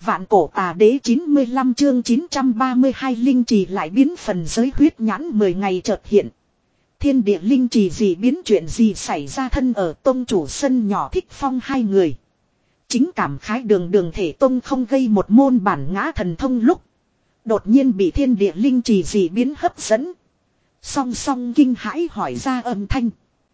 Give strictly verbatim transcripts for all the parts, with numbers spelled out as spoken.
Vạn cổ tà đế chín mươi lăm chương chín trăm ba mươi hai linh trì lại biến phần giới huyết nhãn mười ngày chợt hiện. Thiên địa linh trì gì biến chuyện gì xảy ra thân ở tông chủ sân nhỏ Thích Phong hai người. Chính cảm khái đường đường thể tông không gây một môn bản ngã thần thông lúc. Đột nhiên bị thiên địa linh trì gì biến hấp dẫn. Song song kinh hãi hỏi ra âm thanh.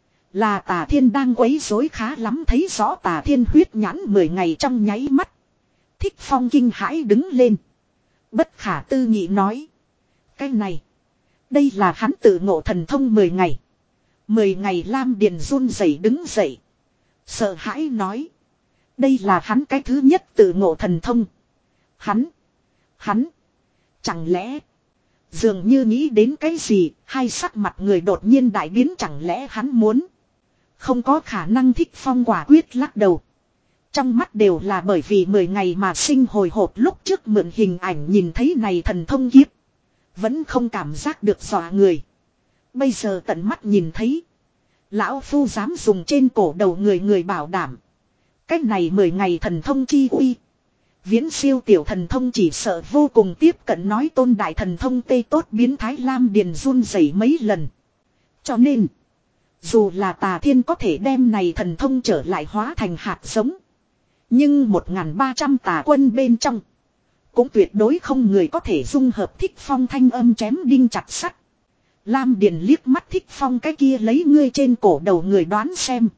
Là Tà Thiên đang quấy rối khá lắm, thấy rõ Tà Thiên huyết nhãn mười ngày trong nháy mắt. Thích Phong kinh hãi đứng lên. Bất khả tư nghị nói. Cái này. Đây là hắn tự ngộ thần thông mười ngày. Mười ngày Lam Điền run rẩy đứng dậy. Sợ hãi nói. Đây là hắn cái thứ nhất tự ngộ thần thông. Hắn. Hắn. Chẳng lẽ. Dường như nghĩ đến cái gì. Hai sắc mặt người đột nhiên đại biến, chẳng lẽ hắn muốn. Không có khả năng. Thích Phong quả quyết lắc đầu. Trong mắt đều là bởi vì mười ngày mà sinh hồi hộp, lúc trước mượn hình ảnh nhìn thấy này thần thông kiếp. Vẫn không cảm giác được dọa người. Bây giờ tận mắt nhìn thấy. Lão Phu dám dùng trên cổ đầu người người bảo đảm. Cách này mười ngày thần thông chi uy. Viễn siêu tiểu thần thông chỉ sợ vô cùng tiếp cận nói tôn đại thần thông tê tốt biến thái Lam Điền run rẩy mấy lần. Cho nên. Dù là Tà Thiên có thể đem này thần thông trở lại hóa thành hạt giống. Nhưng một nghìn ba trăm tà quân bên trong. Cũng tuyệt đối không người có thể dung hợp Thích Phong thanh âm chém đinh chặt sắt. Lam Điền liếc mắt Thích Phong cái kia lấy ngươi trên cổ đầu người đoán xem.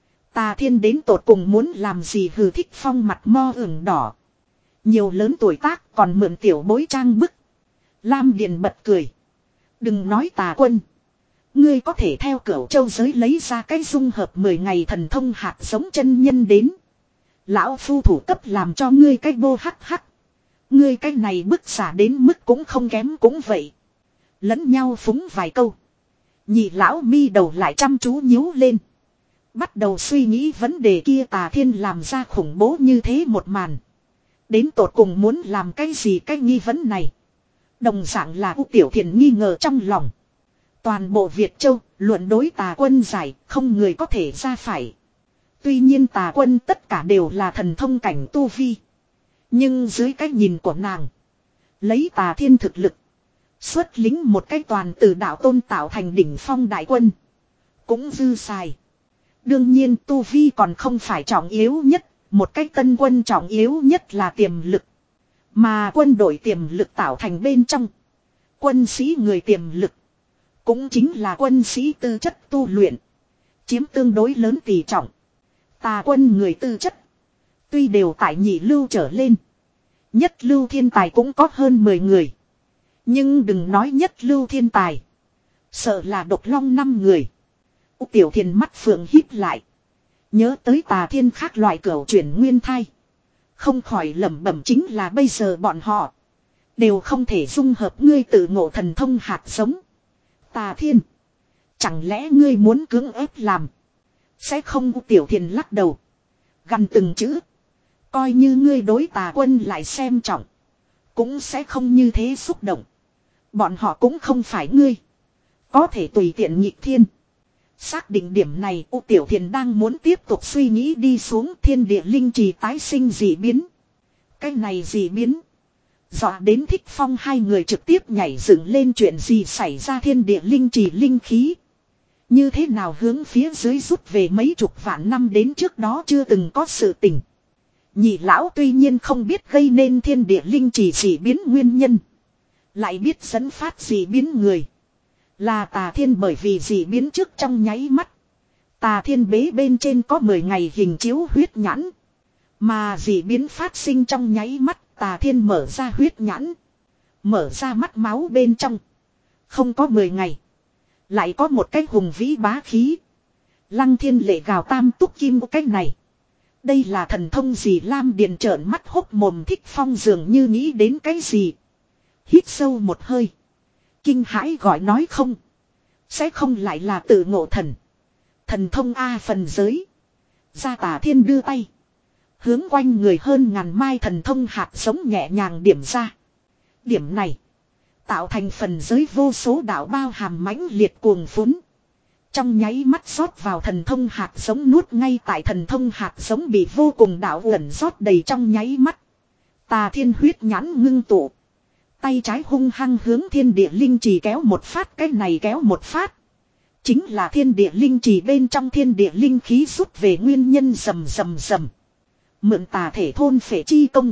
Tà Thiên đến tột cùng muốn làm gì hừ. Thích Phong mặt mo ửng đỏ. Nhiều lớn tuổi tác còn mượn tiểu bối trang bức. Lam Điền bật cười. Đừng nói Tà quân. Ngươi có thể theo Cửu Châu giới lấy ra cái dung hợp mười ngày thần thông hạt giống chân nhân đến. Lão Phu thủ cấp làm cho ngươi cái bô hắc hắc. Ngươi cái này bức xả đến mức cũng không kém cũng vậy. Lẫn nhau phúng vài câu. Nhị lão mi đầu lại chăm chú nhíu lên. Bắt đầu suy nghĩ vấn đề kia. Tà Thiên làm ra khủng bố như thế một màn. Đến tột cùng muốn làm cái gì cái nghi vấn này. Đồng dạng là U Tiểu Thiền nghi ngờ trong lòng. Toàn bộ Việt Châu luận đối Tà quân giải không người có thể ra phải. Tuy nhiên Tà quân tất cả đều là thần thông cảnh tu vi. Nhưng dưới cái nhìn của nàng. Lấy Tà Thiên thực lực. Xuất lính một cái toàn từ đạo tôn tạo thành đỉnh phong đại quân. Cũng dư xài. Đương nhiên tu vi còn không phải trọng yếu nhất. Một cái tân quân trọng yếu nhất là tiềm lực. Mà quân đội tiềm lực tạo thành bên trong. Quân sĩ người tiềm lực. Cũng chính là quân sĩ tư chất tu luyện. Chiếm tương đối lớn tỷ trọng. Tà quân người tư chất. Tuy đều tại nhị lưu trở lên. Nhất lưu thiên tài cũng có hơn mười người. Nhưng đừng nói nhất lưu thiên tài. Sợ là độc long năm người. U Tiểu Thiền mắt phượng híp lại. Nhớ tới Tà Thiên khác loại cửu chuyển nguyên thai. Không khỏi lẩm bẩm chính là bây giờ bọn họ. Đều không thể dung hợp ngươi tự ngộ thần thông hạt giống. Tà Thiên. Chẳng lẽ ngươi muốn cưỡng ép làm. Sẽ không. U Tiểu Thiền lắc đầu. Gần từng chữ. Coi như ngươi đối Tà quân lại xem trọng. Cũng sẽ không như thế xúc động. Bọn họ cũng không phải ngươi. Có thể tùy tiện nhịp thiên. Xác định điểm này U Tiểu Thiền đang muốn tiếp tục suy nghĩ đi xuống. Thiên địa linh trì tái sinh dị biến. Cái này dị biến. Dọa đến Thích Phong hai người trực tiếp nhảy dựng lên. Chuyện gì xảy ra thiên địa linh trì linh khí. Như thế nào hướng phía dưới rút về mấy chục vạn năm đến trước đó chưa từng có sự tình. Nhị lão tuy nhiên không biết gây nên thiên địa linh trì dị biến nguyên nhân. Lại biết dẫn phát dị biến người. Là Tà Thiên, bởi vì dị biến trước trong nháy mắt. Tà Thiên bế bên trên có mười ngày hình chiếu huyết nhãn. Mà dị biến phát sinh trong nháy mắt. Tà Thiên mở ra huyết nhãn. Mở ra mắt máu bên trong. Không có mười ngày. Lại có một cái hùng vĩ bá khí. Lăng thiên lệ gào tam túc kim của cái này. Đây là thần thông gì? Lam Điền trợn mắt hốc mồm. Thích Phong dường như nghĩ đến cái gì. Hít sâu một hơi. Kinh hãi gọi nói không. Sẽ không lại là tự ngộ thần. Thần thông A phần giới. Gia Tà Thiên đưa tay. Hướng quanh người hơn ngàn mai thần thông hạt giống nhẹ nhàng điểm ra. Điểm này. Tạo thành phần giới vô số đạo bao hàm mãnh liệt cuồng phún. Trong nháy mắt rót vào thần thông hạt giống nuốt ngay tại thần thông hạt giống bị vô cùng đạo ẩn rót đầy trong nháy mắt. Tà Thiên huyết nhãn ngưng tụ. Tay trái hung hăng hướng thiên địa linh trì kéo một phát, cái này kéo một phát. Chính là thiên địa linh trì bên trong thiên địa linh khí rút về nguyên nhân rầm rầm rầm. Mượn tà thể thôn phệ chi công.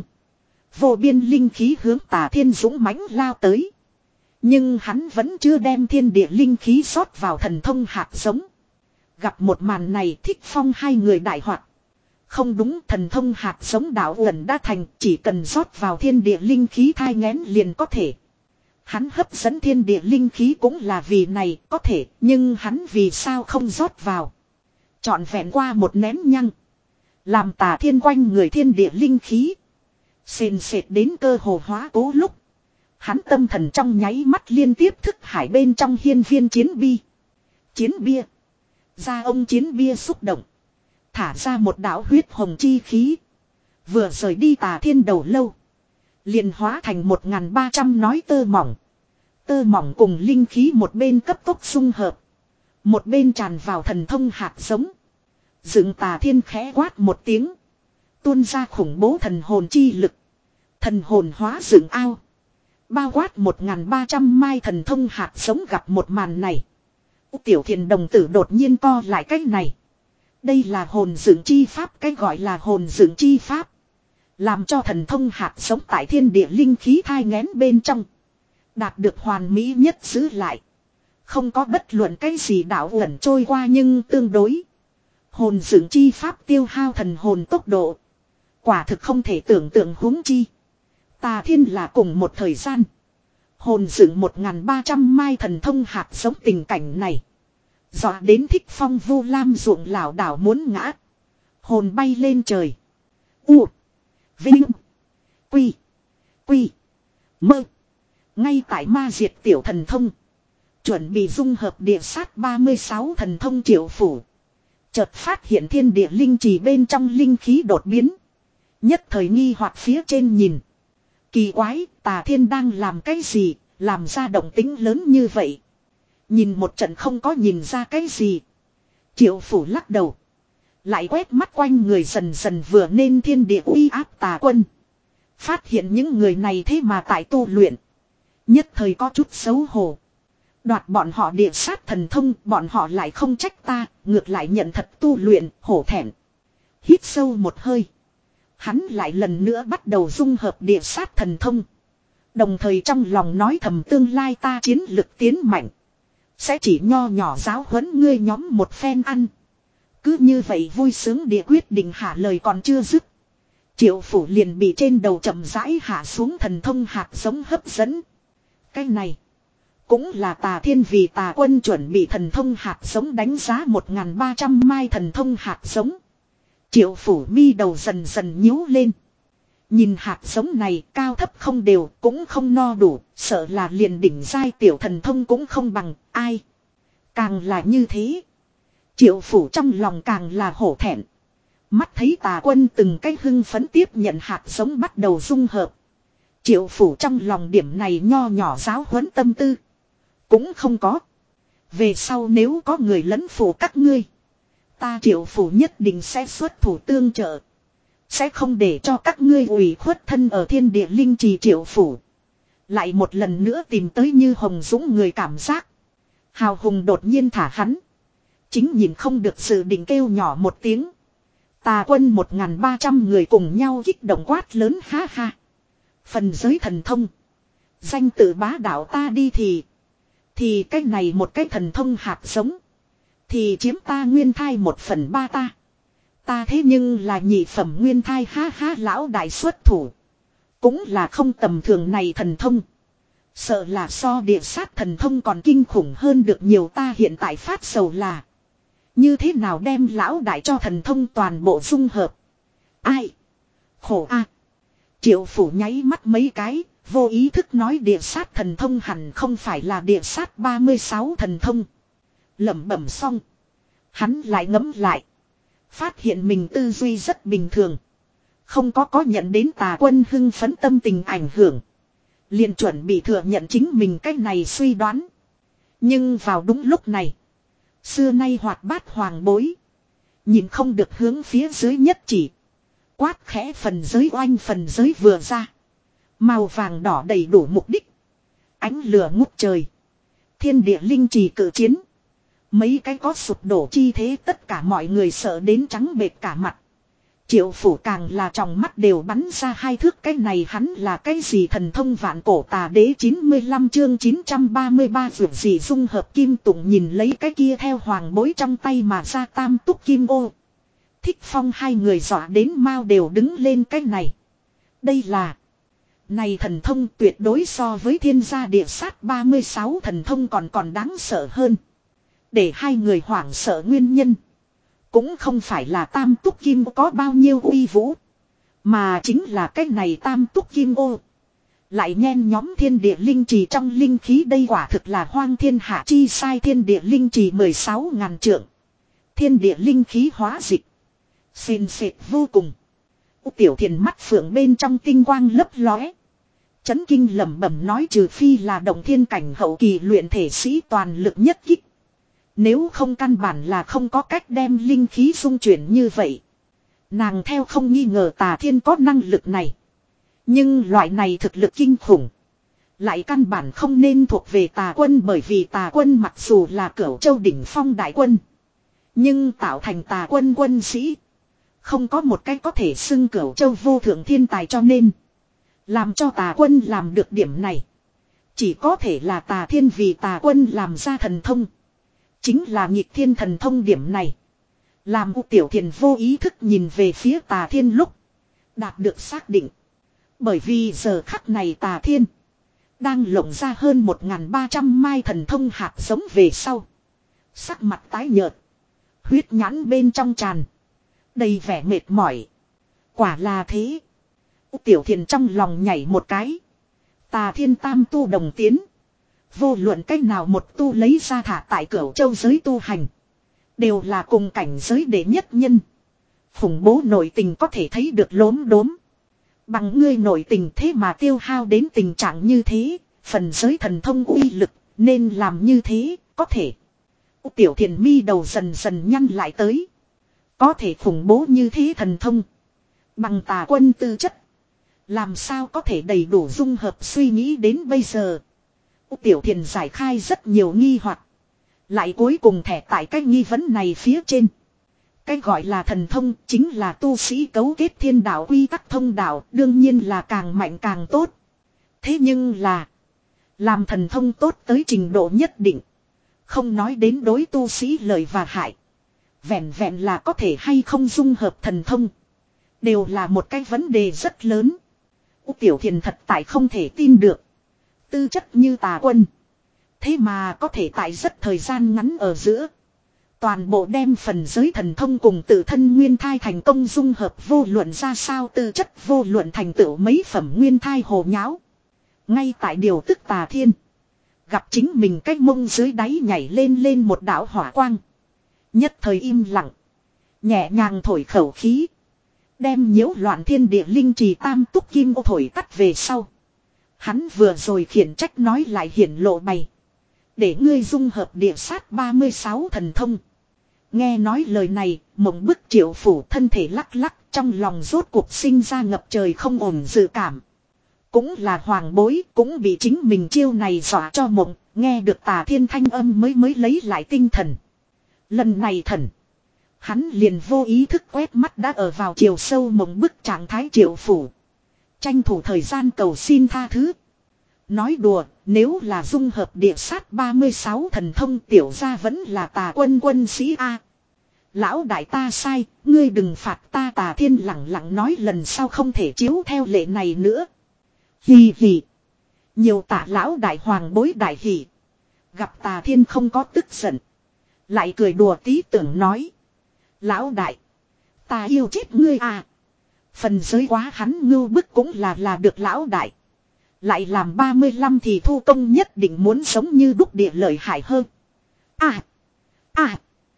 Vô biên linh khí hướng Tà Thiên dũng mãnh lao tới. Nhưng hắn vẫn chưa đem thiên địa linh khí rót vào thần thông hạt giống. Gặp một màn này Thích Phong hai người đại hoạt. Không đúng, thần thông hạt giống đạo ẩn đã thành, chỉ cần rót vào thiên địa linh khí thai nghén liền có thể. Hắn hấp dẫn thiên địa linh khí cũng là vì này, có thể, nhưng hắn vì sao không rót vào. Trọn vẹn qua một nén nhăng. Làm Tà Thiên quanh người thiên địa linh khí. Sền sệt đến cơ hồ hóa cố lúc. Hắn tâm thần trong nháy mắt liên tiếp thức hải bên trong hiên viên chiến bi. Chiến bia. Ra ông chiến bia xúc động. Thả ra một đạo huyết hồng chi khí. Vừa rời đi Tà Thiên đầu lâu. Liền hóa thành một ngàn ba trăm nói tơ mỏng. Tơ mỏng cùng linh khí một bên cấp tốc xung hợp. Một bên tràn vào thần thông hạt giống. Dựng Tà Thiên khẽ quát một tiếng. Tuôn ra khủng bố thần hồn chi lực. Thần hồn hóa dựng ao. Bao quát một ngàn ba trăm mai thần thông hạt giống gặp một màn này. Tiểu Thiền đồng tử đột nhiên co lại cái này. Đây là hồn dựng chi pháp, cái gọi là hồn dựng chi pháp. Làm cho thần thông hạt giống tại thiên địa linh khí thai nghén bên trong. Đạt được hoàn mỹ nhất giữ lại. Không có bất luận cái gì đạo ẩn trôi qua nhưng tương đối. Hồn dựng chi pháp tiêu hao thần hồn tốc độ. Quả thực không thể tưởng tượng huống chi. Tà Thiên là cùng một thời gian. Hồn dựng một ngàn ba trăm mai thần thông hạt giống tình cảnh này. Dọa đến Thích Phong Vu Lam ruộng lảo đảo muốn ngã. Hồn bay lên trời. U. Vinh. Quy. Quy. Mơ. Ngay tại ma diệt tiểu thần thông. Chuẩn bị dung hợp địa sát ba mươi sáu thần thông triệu phủ. Chợt phát hiện thiên địa linh trì bên trong linh khí đột biến. Nhất thời nghi hoặc phía trên nhìn. Kỳ quái, Tà Thiên đang làm cái gì, làm ra động tính lớn như vậy. Nhìn một trận không có nhìn ra cái gì. Triệu phủ lắc đầu. Lại quét mắt quanh người dần dần vừa nên thiên địa uy áp tà quân. Phát hiện những người này thế mà tại tu luyện. Nhất thời có chút xấu hổ. Đoạt bọn họ địa sát thần thông, bọn họ lại không trách ta, ngược lại nhận thật tu luyện, hổ thẹn. Hít sâu một hơi. Hắn lại lần nữa bắt đầu dung hợp địa sát thần thông. Đồng thời trong lòng nói thầm tương lai ta chiến lực tiến mạnh. Sẽ chỉ nho nhỏ giáo huấn ngươi nhóm một phen ăn. Cứ như vậy vui sướng địa quyết định hạ lời còn chưa dứt. Triệu phủ liền bị trên đầu chậm rãi hạ xuống thần thông hạt giống hấp dẫn. Cái này cũng là Tà Thiên vì Tà quân chuẩn bị thần thông hạt giống đánh giá một ngàn ba trăm mai thần thông hạt giống. Triệu phủ mi đầu dần dần nhíu lên. Nhìn hạt giống này cao thấp không đều cũng không no đủ. Sợ là liền đỉnh giai tiểu thần thông cũng không bằng ai. Càng là như thế. Triệu phủ trong lòng càng là hổ thẹn. Mắt thấy Tà quân từng cái hưng phấn tiếp nhận hạt giống bắt đầu dung hợp. Triệu phủ trong lòng điểm này nho nhỏ giáo huấn tâm tư. Cũng không có. Về sau nếu có người lấn phủ các ngươi. Ta Triệu phủ nhất định sẽ xuất thủ tương trợ. Sẽ không để cho các ngươi ủy khuất thân ở thiên địa linh trì Triệu phủ. Lại một lần nữa tìm tới như hồng dũng người cảm giác. Hào hùng đột nhiên thả hắn. Chính nhìn không được sự định kêu nhỏ một tiếng. Tà quân một ngàn ba trăm người cùng nhau kích động quát lớn ha ha. Phần giới thần thông. Danh tự bá đạo ta đi thì. Thì cái này một cái thần thông hạt giống. Thì chiếm ta nguyên thai một phần ba ta. Ta thế nhưng là nhị phẩm nguyên thai ha ha lão đại xuất thủ. Cũng là không tầm thường này thần thông. Sợ là so địa sát thần thông còn kinh khủng hơn được nhiều ta hiện tại phát sầu là. Như thế nào đem lão đại cho thần thông toàn bộ dung hợp. Ai? Khổ a. Triệu phủ nháy mắt mấy cái. Vô ý thức nói địa sát thần thông hẳn không phải là địa sát ba mươi sáu thần thông. Lẩm bẩm xong. Hắn lại ngẫm lại. Phát hiện mình tư duy rất bình thường. Không có có nhận đến Tà quân hưng phấn tâm tình ảnh hưởng. Liền chuẩn bị thừa nhận chính mình cách này suy đoán. Nhưng vào đúng lúc này. Xưa nay hoạt bát hoàng bối. Nhìn không được hướng phía dưới nhất chỉ. quát khẽ phần giới oanh phần giới vừa ra. Màu vàng đỏ đầy đủ mục đích. Ánh lửa ngút trời. Thiên địa linh trì cử chiến. Mấy cái có sụp đổ chi thế tất cả mọi người sợ đến trắng bệch cả mặt. Triệu phủ càng là trong mắt đều bắn ra hai thước, cái này hắn là cái gì thần thông vạn cổ tà đế. Chín mươi lăm chương chín trăm ba mươi ba vượt gì dung hợp kim tụng nhìn lấy cái kia theo hoàng bối trong tay mà ra tam túc kim ô. Thích Phong hai người dọa đến mau đều đứng lên cái này. Đây là. Này thần thông tuyệt đối so với thiên gia địa sát ba mươi sáu thần thông còn còn đáng sợ hơn. Để hai người hoảng sợ nguyên nhân. Cũng không phải là tam túc kim có bao nhiêu uy vũ. Mà chính là cái này tam túc kim ô. Lại nhen nhóm thiên địa linh trì trong linh khí, đây quả thực là hoang thiên hạ chi sai. Thiên địa linh trì mười sáu ngàn trượng. Thiên địa linh khí hóa dịch. Xên xệt vô cùng. Tiểu Thiền mắt phượng bên trong tinh quang lấp lóe. Chấn kinh lẩm bẩm nói trừ phi là động thiên cảnh hậu kỳ luyện thể sĩ toàn lực nhất kích. Nếu không căn bản là không có cách đem linh khí dung chuyển như vậy. Nàng theo không nghi ngờ Tà Thiên có năng lực này. Nhưng loại này thực lực kinh khủng. Lại căn bản không nên thuộc về Tà Quân, bởi vì Tà Quân mặc dù là Cửu Châu đỉnh phong đại quân. Nhưng tạo thành Tà Quân quân sĩ. Không có một cách có thể xưng Cửu Châu vô thượng thiên tài, cho nên. Làm cho Tà Quân làm được điểm này. Chỉ có thể là Tà Thiên vì Tà Quân làm ra thần thông. Chính là nghịch thiên thần thông điểm này. Làm U Tiểu Thiền vô ý thức nhìn về phía Tà Thiên lúc. Đạt được xác định. Bởi vì giờ khắc này Tà Thiên. Đang lộng ra hơn một nghìn ba trăm mai thần thông hạt giống về sau. Sắc mặt tái nhợt. Huyết nhãn bên trong tràn. Đầy vẻ mệt mỏi. Quả là thế. U Tiểu Thiền trong lòng nhảy một cái. Tà Thiên tam tu đồng tiến. Vô luận cách nào một tu lấy ra thả tại Cửu Châu giới tu hành. Đều là cùng cảnh giới đệ nhất nhân. Khủng bố nội tình có thể thấy được lốm đốm. Bằng ngươi nội tình thế mà tiêu hao đến tình trạng như thế. Phần giới thần thông uy lực nên làm như thế có thể. Tiểu Thiền mi đầu dần dần nhăn lại tới. Có thể khủng bố như thế thần thông. Bằng Tà Quân tư chất. Làm sao có thể đầy đủ dung hợp suy nghĩ đến bây giờ. Tiểu Thiền giải khai rất nhiều nghi hoặc. Lại cuối cùng thẻ tại cái nghi vấn này phía trên. Cái gọi là thần thông chính là tu sĩ cấu kết thiên đạo quy tắc thông đạo, đương nhiên là càng mạnh càng tốt. Thế nhưng là. Làm thần thông tốt tới trình độ nhất định. Không nói đến đối tu sĩ lợi và hại. Vẹn vẹn là có thể hay không dung hợp thần thông. Đều là một cái vấn đề rất lớn. Tiểu Thiền thật tại không thể tin được. Tư chất như Tà Quân. Thế mà có thể tại rất thời gian ngắn ở giữa. Toàn bộ đem phần giới thần thông cùng tự thân nguyên thai thành công dung hợp, vô luận ra sao tư chất, vô luận thành tựu mấy phẩm nguyên thai hồ nháo. Ngay tại điều tức Tà Thiên. Gặp chính mình cách mông dưới đáy nhảy lên lên một đạo hỏa quang. Nhất thời im lặng. Nhẹ nhàng thổi khẩu khí. Đem nhiễu loạn thiên địa linh trì tam túc kim ô thổi tắt về sau. Hắn vừa rồi khiển trách nói lại hiển lộ bày. Để ngươi dung hợp địa sát ba mươi sáu thần thông. Nghe nói lời này, mộng bức Triệu phủ thân thể lắc lắc, trong lòng rốt cuộc sinh ra ngập trời không ổn dự cảm. Cũng là hoàng bối, cũng bị chính mình chiêu này dọa cho mộng, nghe được Tà Thiên thanh âm mới mới lấy lại tinh thần. Lần này thần. Hắn liền vô ý thức quét mắt đã ở vào chiều sâu mộng bức trạng thái Triệu phủ. Tranh thủ thời gian cầu xin tha thứ. Nói đùa, nếu là dung hợp địa sát ba mươi sáu thần thông tiểu ra vẫn là Tà Quân quân sĩ A. Lão đại ta sai, ngươi đừng phạt ta. Tà Thiên lặng lặng nói lần sau không thể chiếu theo lệ này nữa. Hì hì. Nhiều tạ lão đại hoàng bối đại hì. Gặp Tà Thiên không có tức giận. Lại cười đùa tí tưởng nói. Lão đại. Ta yêu chết ngươi à. Phần giới quá hắn ngưu bức cũng là là được lão đại. Lại làm ba mươi lăm thì thu công nhất định muốn sống như đúc địa lợi hại hơn. À. À.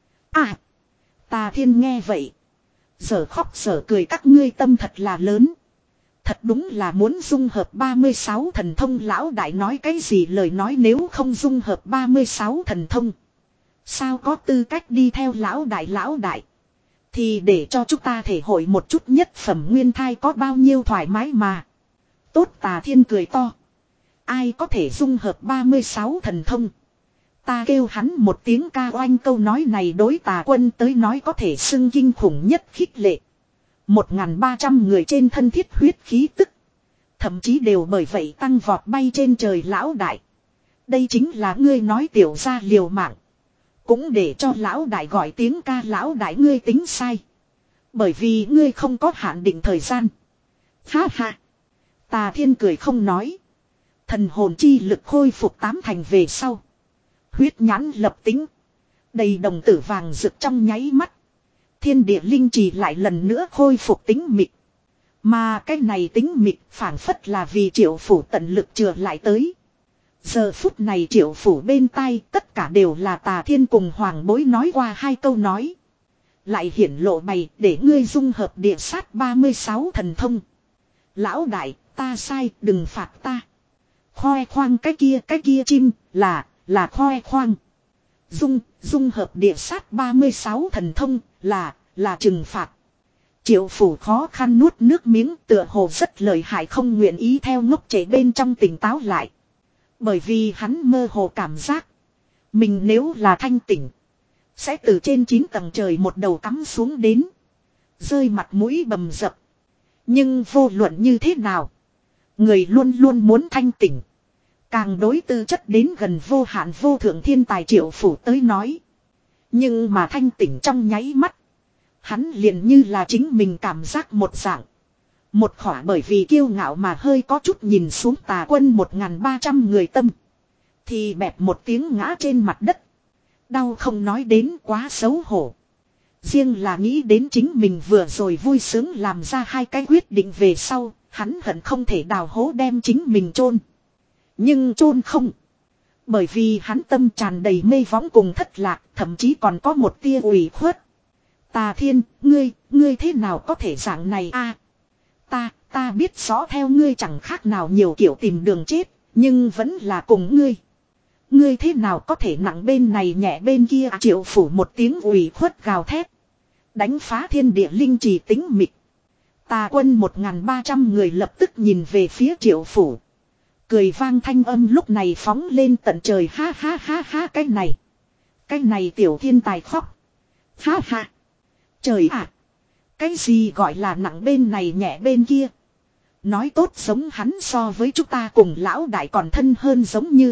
À. Tà Thiên nghe vậy. Giờ khóc giờ cười các ngươi tâm thật là lớn. Thật đúng là muốn dung hợp ba mươi sáu thần thông. Lão đại nói cái gì lời nói nếu không dung hợp ba mươi sáu thần thông. Sao có tư cách đi theo lão đại lão đại. Thì để cho chúng ta thể hội một chút nhất phẩm nguyên thai có bao nhiêu thoải mái mà. Tốt, Tà Thiên cười to. Ai có thể dung hợp ba mươi sáu thần thông. Ta kêu hắn một tiếng ca oanh, câu nói này đối Tà Quân tới nói có thể xưng kinh khủng nhất khích lệ. Một ngàn ba trăm người trên thân thiết huyết khí tức. Thậm chí đều bởi vậy tăng vọt bay trên trời. Lão đại. Đây chính là ngươi nói tiểu gia liều mạng. Cũng để cho lão đại gọi tiếng ca. Lão đại ngươi tính sai. Bởi vì ngươi không có hạn định thời gian. Ha ha. Tà Thiên cười không nói. Thần hồn chi lực khôi phục tám thành về sau. Huyết nhãn lập tính. Đầy đồng tử vàng rực trong nháy mắt. Thiên địa linh trì lại lần nữa khôi phục tính mịt. Mà cái này tính mịt phảng phất là vì Triệu Phủ tận lực chừa lại tới. Giờ phút này Triệu Phủ bên tai tất cả đều là Tà Thiên cùng Hoàng Bối nói qua hai câu nói. Lại hiển lộ bày để ngươi dung hợp địa sát ba mươi sáu thần thông. Lão đại, ta sai, đừng phạt ta. Khoe khoang cái kia, cái kia chim, là, là khoe khoang. Dung, dung hợp địa sát ba mươi sáu thần thông, là, là trừng phạt. Triệu Phủ khó khăn nuốt nước miếng, tựa hồ rất lợi hại, không nguyện ý theo ngốc trễ bên trong tỉnh táo lại. Bởi vì hắn mơ hồ cảm giác. Mình nếu là thanh tỉnh. Sẽ từ trên chín tầng trời một đầu cắm xuống đến. Rơi mặt mũi bầm dập. Nhưng vô luận như thế nào. Người luôn luôn muốn thanh tỉnh. Càng đối tư chất đến gần vô hạn vô thượng thiên tài Triệu Phủ tới nói. Nhưng mà thanh tỉnh trong nháy mắt. Hắn liền như là chính mình cảm giác một dạng. Một khỏa bởi vì kiêu ngạo mà hơi có chút nhìn xuống Tà Quân một ngàn ba trăm người tâm. Thì bẹp một tiếng ngã trên mặt đất. Đau không nói đến, quá xấu hổ. Riêng là nghĩ đến chính mình vừa rồi vui sướng làm ra hai cái quyết định về sau. Hắn hận không thể đào hố đem chính mình chôn. Nhưng chôn không. Bởi vì hắn tâm tràn đầy mê võng cùng thất lạc, thậm chí còn có một tia ủy khuất. Tà Thiên, ngươi, ngươi thế nào có thể dạng này a? À, ta, ta biết rõ theo ngươi chẳng khác nào nhiều kiểu tìm đường chết, nhưng vẫn là cùng ngươi. Ngươi thế nào có thể nặng bên này nhẹ bên kia? À, Triệu Phủ một tiếng ủy khuất gào thét. Đánh phá thiên địa linh trì tính mịt. Tà Quân một ngàn ba trăm người lập tức nhìn về phía Triệu Phủ. Cười vang thanh âm lúc này phóng lên tận trời, ha ha ha ha, cái này. Cái này tiểu thiên tài khóc. Ha ha. Trời ạ. Cái gì gọi là nặng bên này nhẹ bên kia. Nói tốt giống hắn so với chúng ta cùng lão đại còn thân hơn giống như.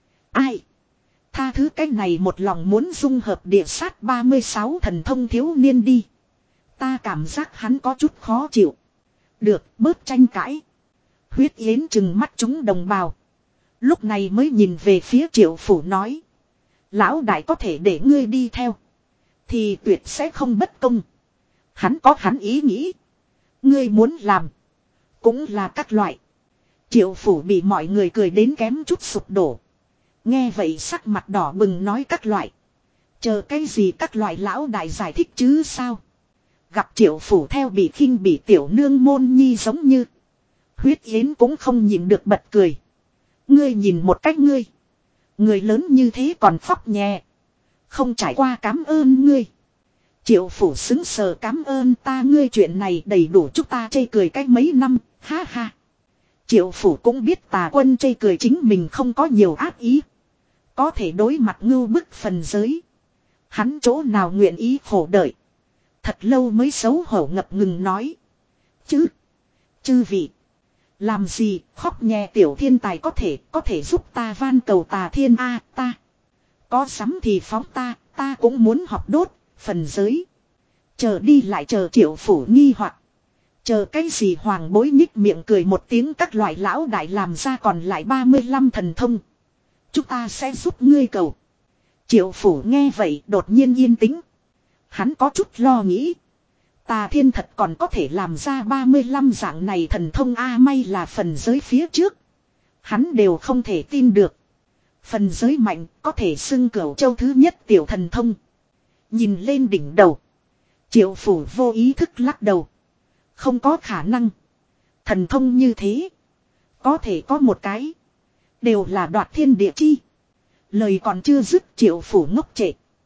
Ai. Tha thứ cái này một lòng muốn dung hợp địa sát ba mươi sáu thần thông thiếu niên đi. Ta cảm giác hắn có chút khó chịu. Được, bớt tranh cãi. Huyết Yến chừng mắt chúng đồng bào. Lúc này mới nhìn về phía Triệu Phủ nói. Lão đại có thể để ngươi đi theo. Thì tuyệt sẽ không bất công. Hắn có hắn ý nghĩ. Ngươi muốn làm. Cũng là các loại. Triệu Phủ bị mọi người cười đến kém chút sụp đổ. Nghe vậy sắc mặt đỏ bừng nói các loại. Chờ cái gì các loại, lão đại giải thích chứ sao. Gặp Triệu Phủ theo bị khinh bị tiểu nương môn nhi giống như. Huyết Yến cũng không nhìn được bật cười. Ngươi nhìn một cách ngươi. Người lớn như thế còn khóc nhẹ. Không trải qua cảm ơn ngươi. Triệu Phủ xứng sờ, cảm ơn ta ngươi, chuyện này đầy đủ chúng ta chê cười cách mấy năm, ha ha. Triệu Phủ cũng biết Tà Quân chê cười chính mình không có nhiều ác ý. Có thể đối mặt ngưu bức phần giới. Hắn chỗ nào nguyện ý khổ đợi. Thật lâu mới xấu hổ ngập ngừng nói. Chứ, chư vị. Làm gì, khóc nhè tiểu thiên tài có thể, có thể giúp ta van cầu Tà Thiên a à, ta. Có sắm thì phóng ta, ta cũng muốn học đốt, phần giới. Chờ đi lại chờ Triệu Phủ nghi hoặc. Chờ cái gì? Hoàng Bối nhích miệng cười một tiếng, các loại lão đại làm ra còn lại ba mươi lăm thần thông. Chúng ta sẽ giúp ngươi cầu. Triệu Phủ nghe vậy đột nhiên yên tĩnh. Hắn có chút lo nghĩ. Tà Thiên thật còn có thể làm ra ba mươi lăm dạng này thần thông a à, may là phần giới phía trước. Hắn đều không thể tin được. Phần giới mạnh có thể xưng Cửu Châu thứ nhất tiểu thần thông. Nhìn lên đỉnh đầu. Triệu Phủ vô ý thức lắc đầu. Không có khả năng. Thần thông như thế. Có thể có một cái. Đều là đoạt thiên địa chi. Lời còn chưa dứt Triệu Phủ ngốc trệ.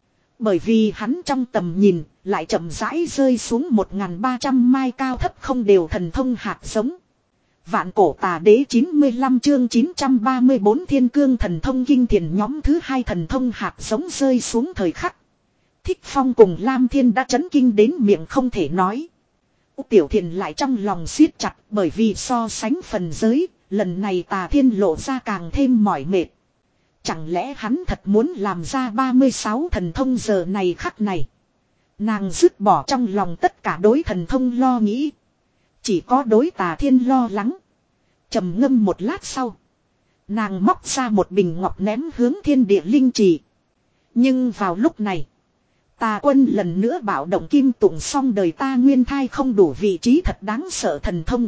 Bởi vì hắn trong tầm nhìn, lại chậm rãi rơi xuống một nghìn ba trăm mai cao thấp không đều thần thông hạt giống. Vạn cổ tà đế chín mươi lăm chương chín trăm ba mươi bốn thiên cương thần thông kinh thiền nhóm thứ hai thần thông hạt giống rơi xuống thời khắc. Thích Phong cùng Lam Thiên đã chấn kinh đến miệng không thể nói. Tiểu Thiền lại trong lòng siết chặt bởi vì so sánh phần giới, lần này Tà Thiên lộ ra càng thêm mỏi mệt. Chẳng lẽ hắn thật muốn làm ra ba mươi sáu thần thông giờ này khắc này. Nàng dứt bỏ trong lòng tất cả đối thần thông lo nghĩ. Chỉ có đối Tà Thiên lo lắng. Trầm ngâm một lát sau. Nàng móc ra một bình ngọc ném hướng thiên địa linh trì. Nhưng vào lúc này. Tà Quân lần nữa bảo động kim tụng xong đời ta nguyên thai không đủ vị trí thật đáng sợ thần thông.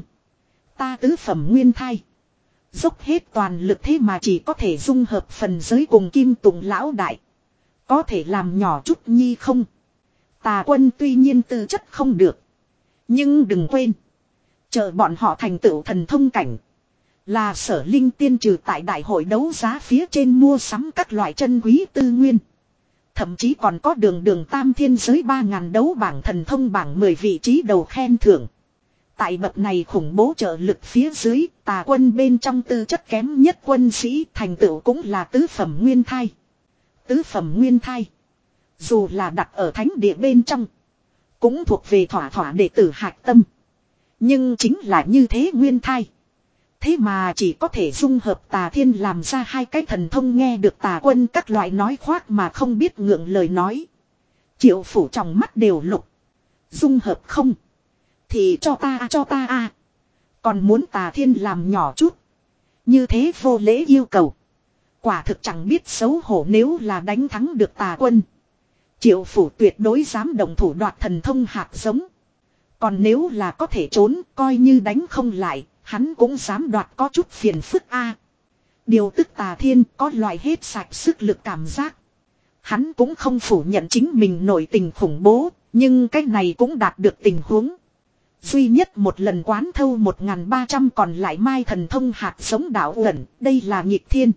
Ta tứ phẩm nguyên thai. Dốc hết toàn lực thế mà chỉ có thể dung hợp phần giới cùng kim tụng lão đại. Có thể làm nhỏ chút nhi không. Tà Quân tuy nhiên tư chất không được. Nhưng đừng quên. Chờ bọn họ thành tựu thần thông cảnh. Là Sở Linh tiên trừ tại đại hội đấu giá phía trên mua sắm các loại chân quý tư nguyên. Thậm chí còn có đường đường tam thiên giới ba ngàn đấu bảng thần thông bảng mười vị trí đầu khen thưởng. Tại bậc này khủng bố trợ lực phía dưới, Tà Quân bên trong tư chất kém nhất quân sĩ thành tựu cũng là tứ phẩm nguyên thai. Tứ phẩm nguyên thai. Dù là đặt ở thánh địa bên trong. Cũng thuộc về thỏa thỏa đệ tử hạch tâm. Nhưng chính là như thế nguyên thai. Thế mà chỉ có thể dung hợp Tà Thiên làm ra hai cái thần thông nghe được Tà Quân các loại nói khoác mà không biết ngượng lời nói. Triệu phủ trong mắt đều lục. Dung hợp không. Thì cho ta cho ta a Còn muốn Tà Thiên làm nhỏ chút. Như thế vô lễ yêu cầu. Quả thực chẳng biết xấu hổ nếu là đánh thắng được Tà Quân. Triệu phủ tuyệt đối dám động thủ đoạt thần thông hạt giống. Còn nếu là có thể trốn coi như đánh không lại. Hắn cũng dám đoạt có chút phiền phức a. Điều tức Tà Thiên có loại hết sạch sức lực cảm giác. Hắn cũng không phủ nhận chính mình nội tình khủng bố. Nhưng cái này cũng đạt được tình huống. Duy nhất một lần quán thâu một nghìn ba trăm còn lại mai thần thông hạt giống đảo ẩn. Đây là nghịch thiên.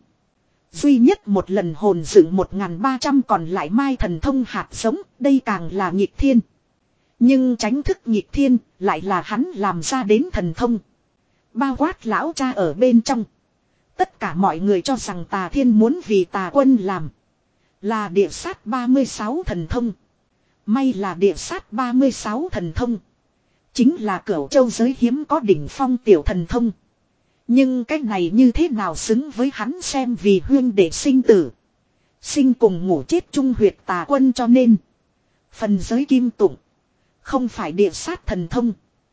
Duy nhất một lần hồn dựng một nghìn ba trăm còn lại mai thần thông hạt giống. Đây càng là nghịch thiên. Nhưng tránh thức nghịch thiên lại là hắn làm ra đến thần thông. Bao quát lão cha ở bên trong. Tất cả mọi người cho rằng Tà Thiên muốn vì Tà Quân làm. Là địa sát ba mươi sáu thần thông. May là địa sát ba mươi sáu thần thông. Chính là Cửu Châu giới hiếm có đỉnh phong tiểu thần thông. Nhưng cái này như thế nào xứng với hắn xem vì huyên để sinh tử. Sinh cùng ngủ chết chung huyệt Tà Quân cho nên. Phần giới kim tụng. Không phải địa sát thần thông.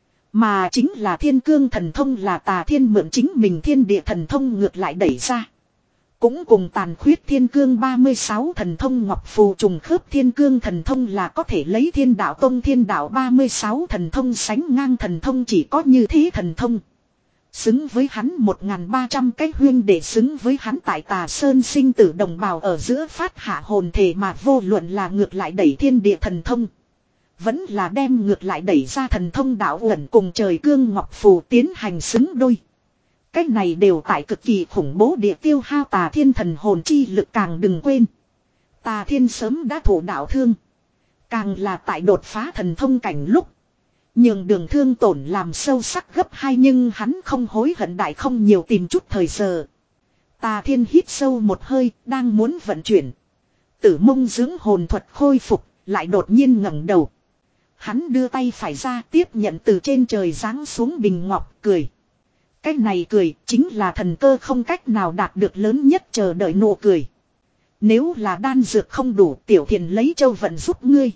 Mà chính là thiên cương thần thông là Tà Thiên mượn chính mình thiên địa thần thông ngược lại đẩy ra. Cũng cùng tàn khuyết thiên cương ba mươi sáu thần thông ngọc phù trùng khớp thiên cương thần thông là có thể lấy thiên đạo tông thiên đạo ba mươi sáu thần thông sánh ngang thần thông chỉ có như thế thần thông. Xứng với hắn một nghìn ba trăm cái huyên để xứng với hắn tại Tà Sơn sinh tử đồng bào ở giữa phát hạ hồn thể mà vô luận là ngược lại đẩy thiên địa thần thông. Vẫn là đem ngược lại đẩy ra thần thông đạo ẩn cùng trời cương ngọc phù tiến hành xứng đôi. Cách này đều tại cực kỳ khủng bố địa tiêu hao Tà Thiên thần hồn chi lực càng đừng quên. Tà Thiên sớm đã thủ đạo thương. Càng là tại đột phá thần thông cảnh lúc. Nhường đường thương tổn làm sâu sắc gấp hai nhưng hắn không hối hận đại không nhiều tìm chút thời giờ. Tà Thiên hít sâu một hơi đang muốn vận chuyển. Tử mông dưỡng hồn thuật khôi phục lại đột nhiên ngẩng đầu. Hắn đưa tay phải ra tiếp nhận từ trên trời giáng xuống bình ngọc cười. Cái này cười chính là thần cơ không cách nào đạt được lớn nhất chờ đợi nụ cười. Nếu là đan dược không đủ Tiểu Thiền lấy châu vận giúp ngươi.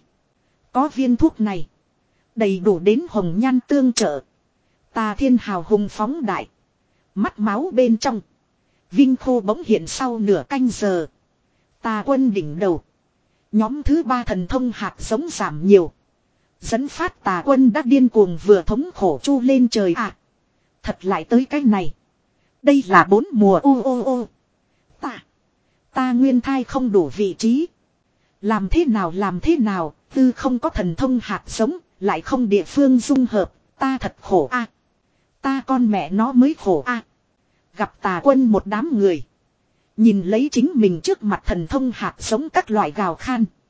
Có viên thuốc này. Đầy đủ đến hồng nhan tương trợ. Tà Thiên hào hùng phóng đại. Mắt máu bên trong. Vinh khô bỗng hiện sau nửa canh giờ. Tà Quân đỉnh đầu. Nhóm thứ ba thần thông hạt giống giảm nhiều. Dẫn phát Tà Quân đã điên cuồng vừa thống khổ chu lên trời à. Thật lại tới cái này. Đây là bốn mùa ô ô ô. Ta. Ta nguyên thai không đủ vị trí. Làm thế nào làm thế nào. Tư không có thần thông hạt giống. Lại không địa phương dung hợp. Ta thật khổ a. À. Ta con mẹ nó mới khổ a. À. Gặp Tà Quân một đám người. Nhìn lấy chính mình trước mặt thần thông hạt giống các loại gào khan.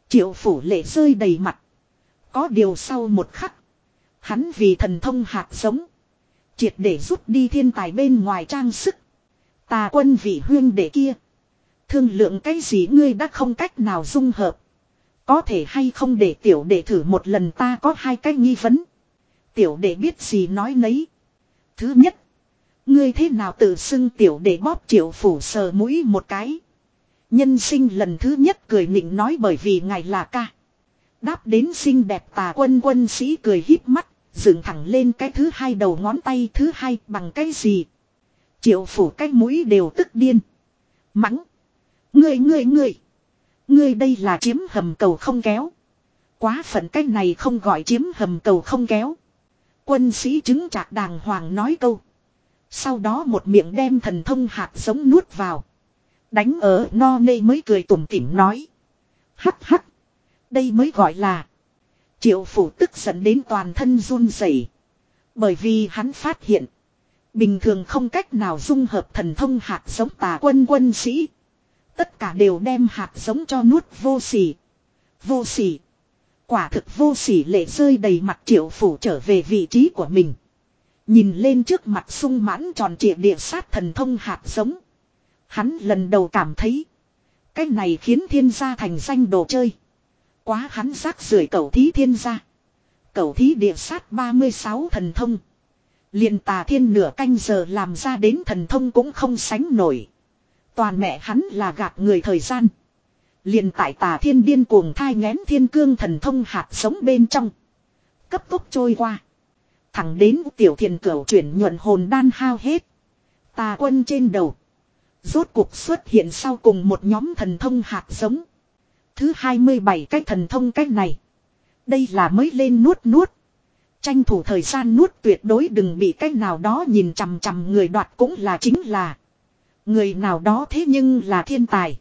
Triệu Phủ lệ rơi đầy mặt. Có điều sau một khắc. Hắn vì thần thông hạt giống. Triệt để rút đi thiên tài bên ngoài trang sức. Tà Quân vị huyên đệ kia. Thương lượng cái gì ngươi đã không cách nào dung hợp. Có thể hay không để tiểu đệ thử một lần, ta có hai cái nghi vấn. Tiểu đệ biết gì nói nấy. Thứ nhất. Ngươi thế nào tự xưng tiểu đệ bóp Triệu Phủ sờ mũi một cái. Nhân sinh lần thứ nhất cười nịnh nói bởi vì ngài là ca. Đáp đến xinh đẹp Tà Quân quân sĩ cười híp mắt. Dựng thẳng lên cái thứ hai đầu ngón tay. Thứ hai bằng cái gì? Triệu Phủ cái mũi đều tức điên. Mắng. Ngươi ngươi ngươi. Ngươi đây là chiếm hầm cầu không kéo. Quá phận cái này không gọi chiếm hầm cầu không kéo. Quân sĩ chứng trạc đàng hoàng nói câu. Sau đó một miệng đem thần thông hạt giống nuốt vào. Đánh ở no nê mới cười tủm tỉm nói. Hắc hắc. Đây mới gọi là. Triệu Phủ tức giận đến toàn thân run rẩy. Bởi vì hắn phát hiện. Bình thường không cách nào dung hợp thần thông hạt giống Tà Quân quân sĩ. Tất cả đều đem hạt giống cho nuốt vô sỉ. Vô sỉ. Quả thực vô sỉ lệ rơi đầy mặt Triệu Phủ trở về vị trí của mình. Nhìn lên trước mặt sung mãn tròn trịa địa sát thần thông hạt giống. Hắn lần đầu cảm thấy. Cái này khiến thiên gia thành danh đồ chơi. Quá hắn rác rưởi cẩu thí thiên gia. Cẩu thí địa sát ba mươi sáu thần thông. Liền Tà Thiên nửa canh giờ làm ra đến thần thông cũng không sánh nổi. Toàn mẹ hắn là gạt người thời gian. Liền tại Tà Thiên điên cuồng thai nghén thiên cương thần thông hạt giống bên trong. Cấp tốc trôi qua. Thẳng đến Tiểu Thiền Cửu chuyển nhuận hồn đan hao hết. Tà Quân trên đầu. Rốt cuộc xuất hiện sau cùng một nhóm thần thông hạt giống. Thứ hai mươi bảy cái thần thông cách này. Đây là mới lên nuốt nuốt. Tranh thủ thời gian nuốt tuyệt đối đừng bị cái nào đó nhìn chằm chằm người đoạt cũng là chính là. Người nào đó thế nhưng là thiên tài.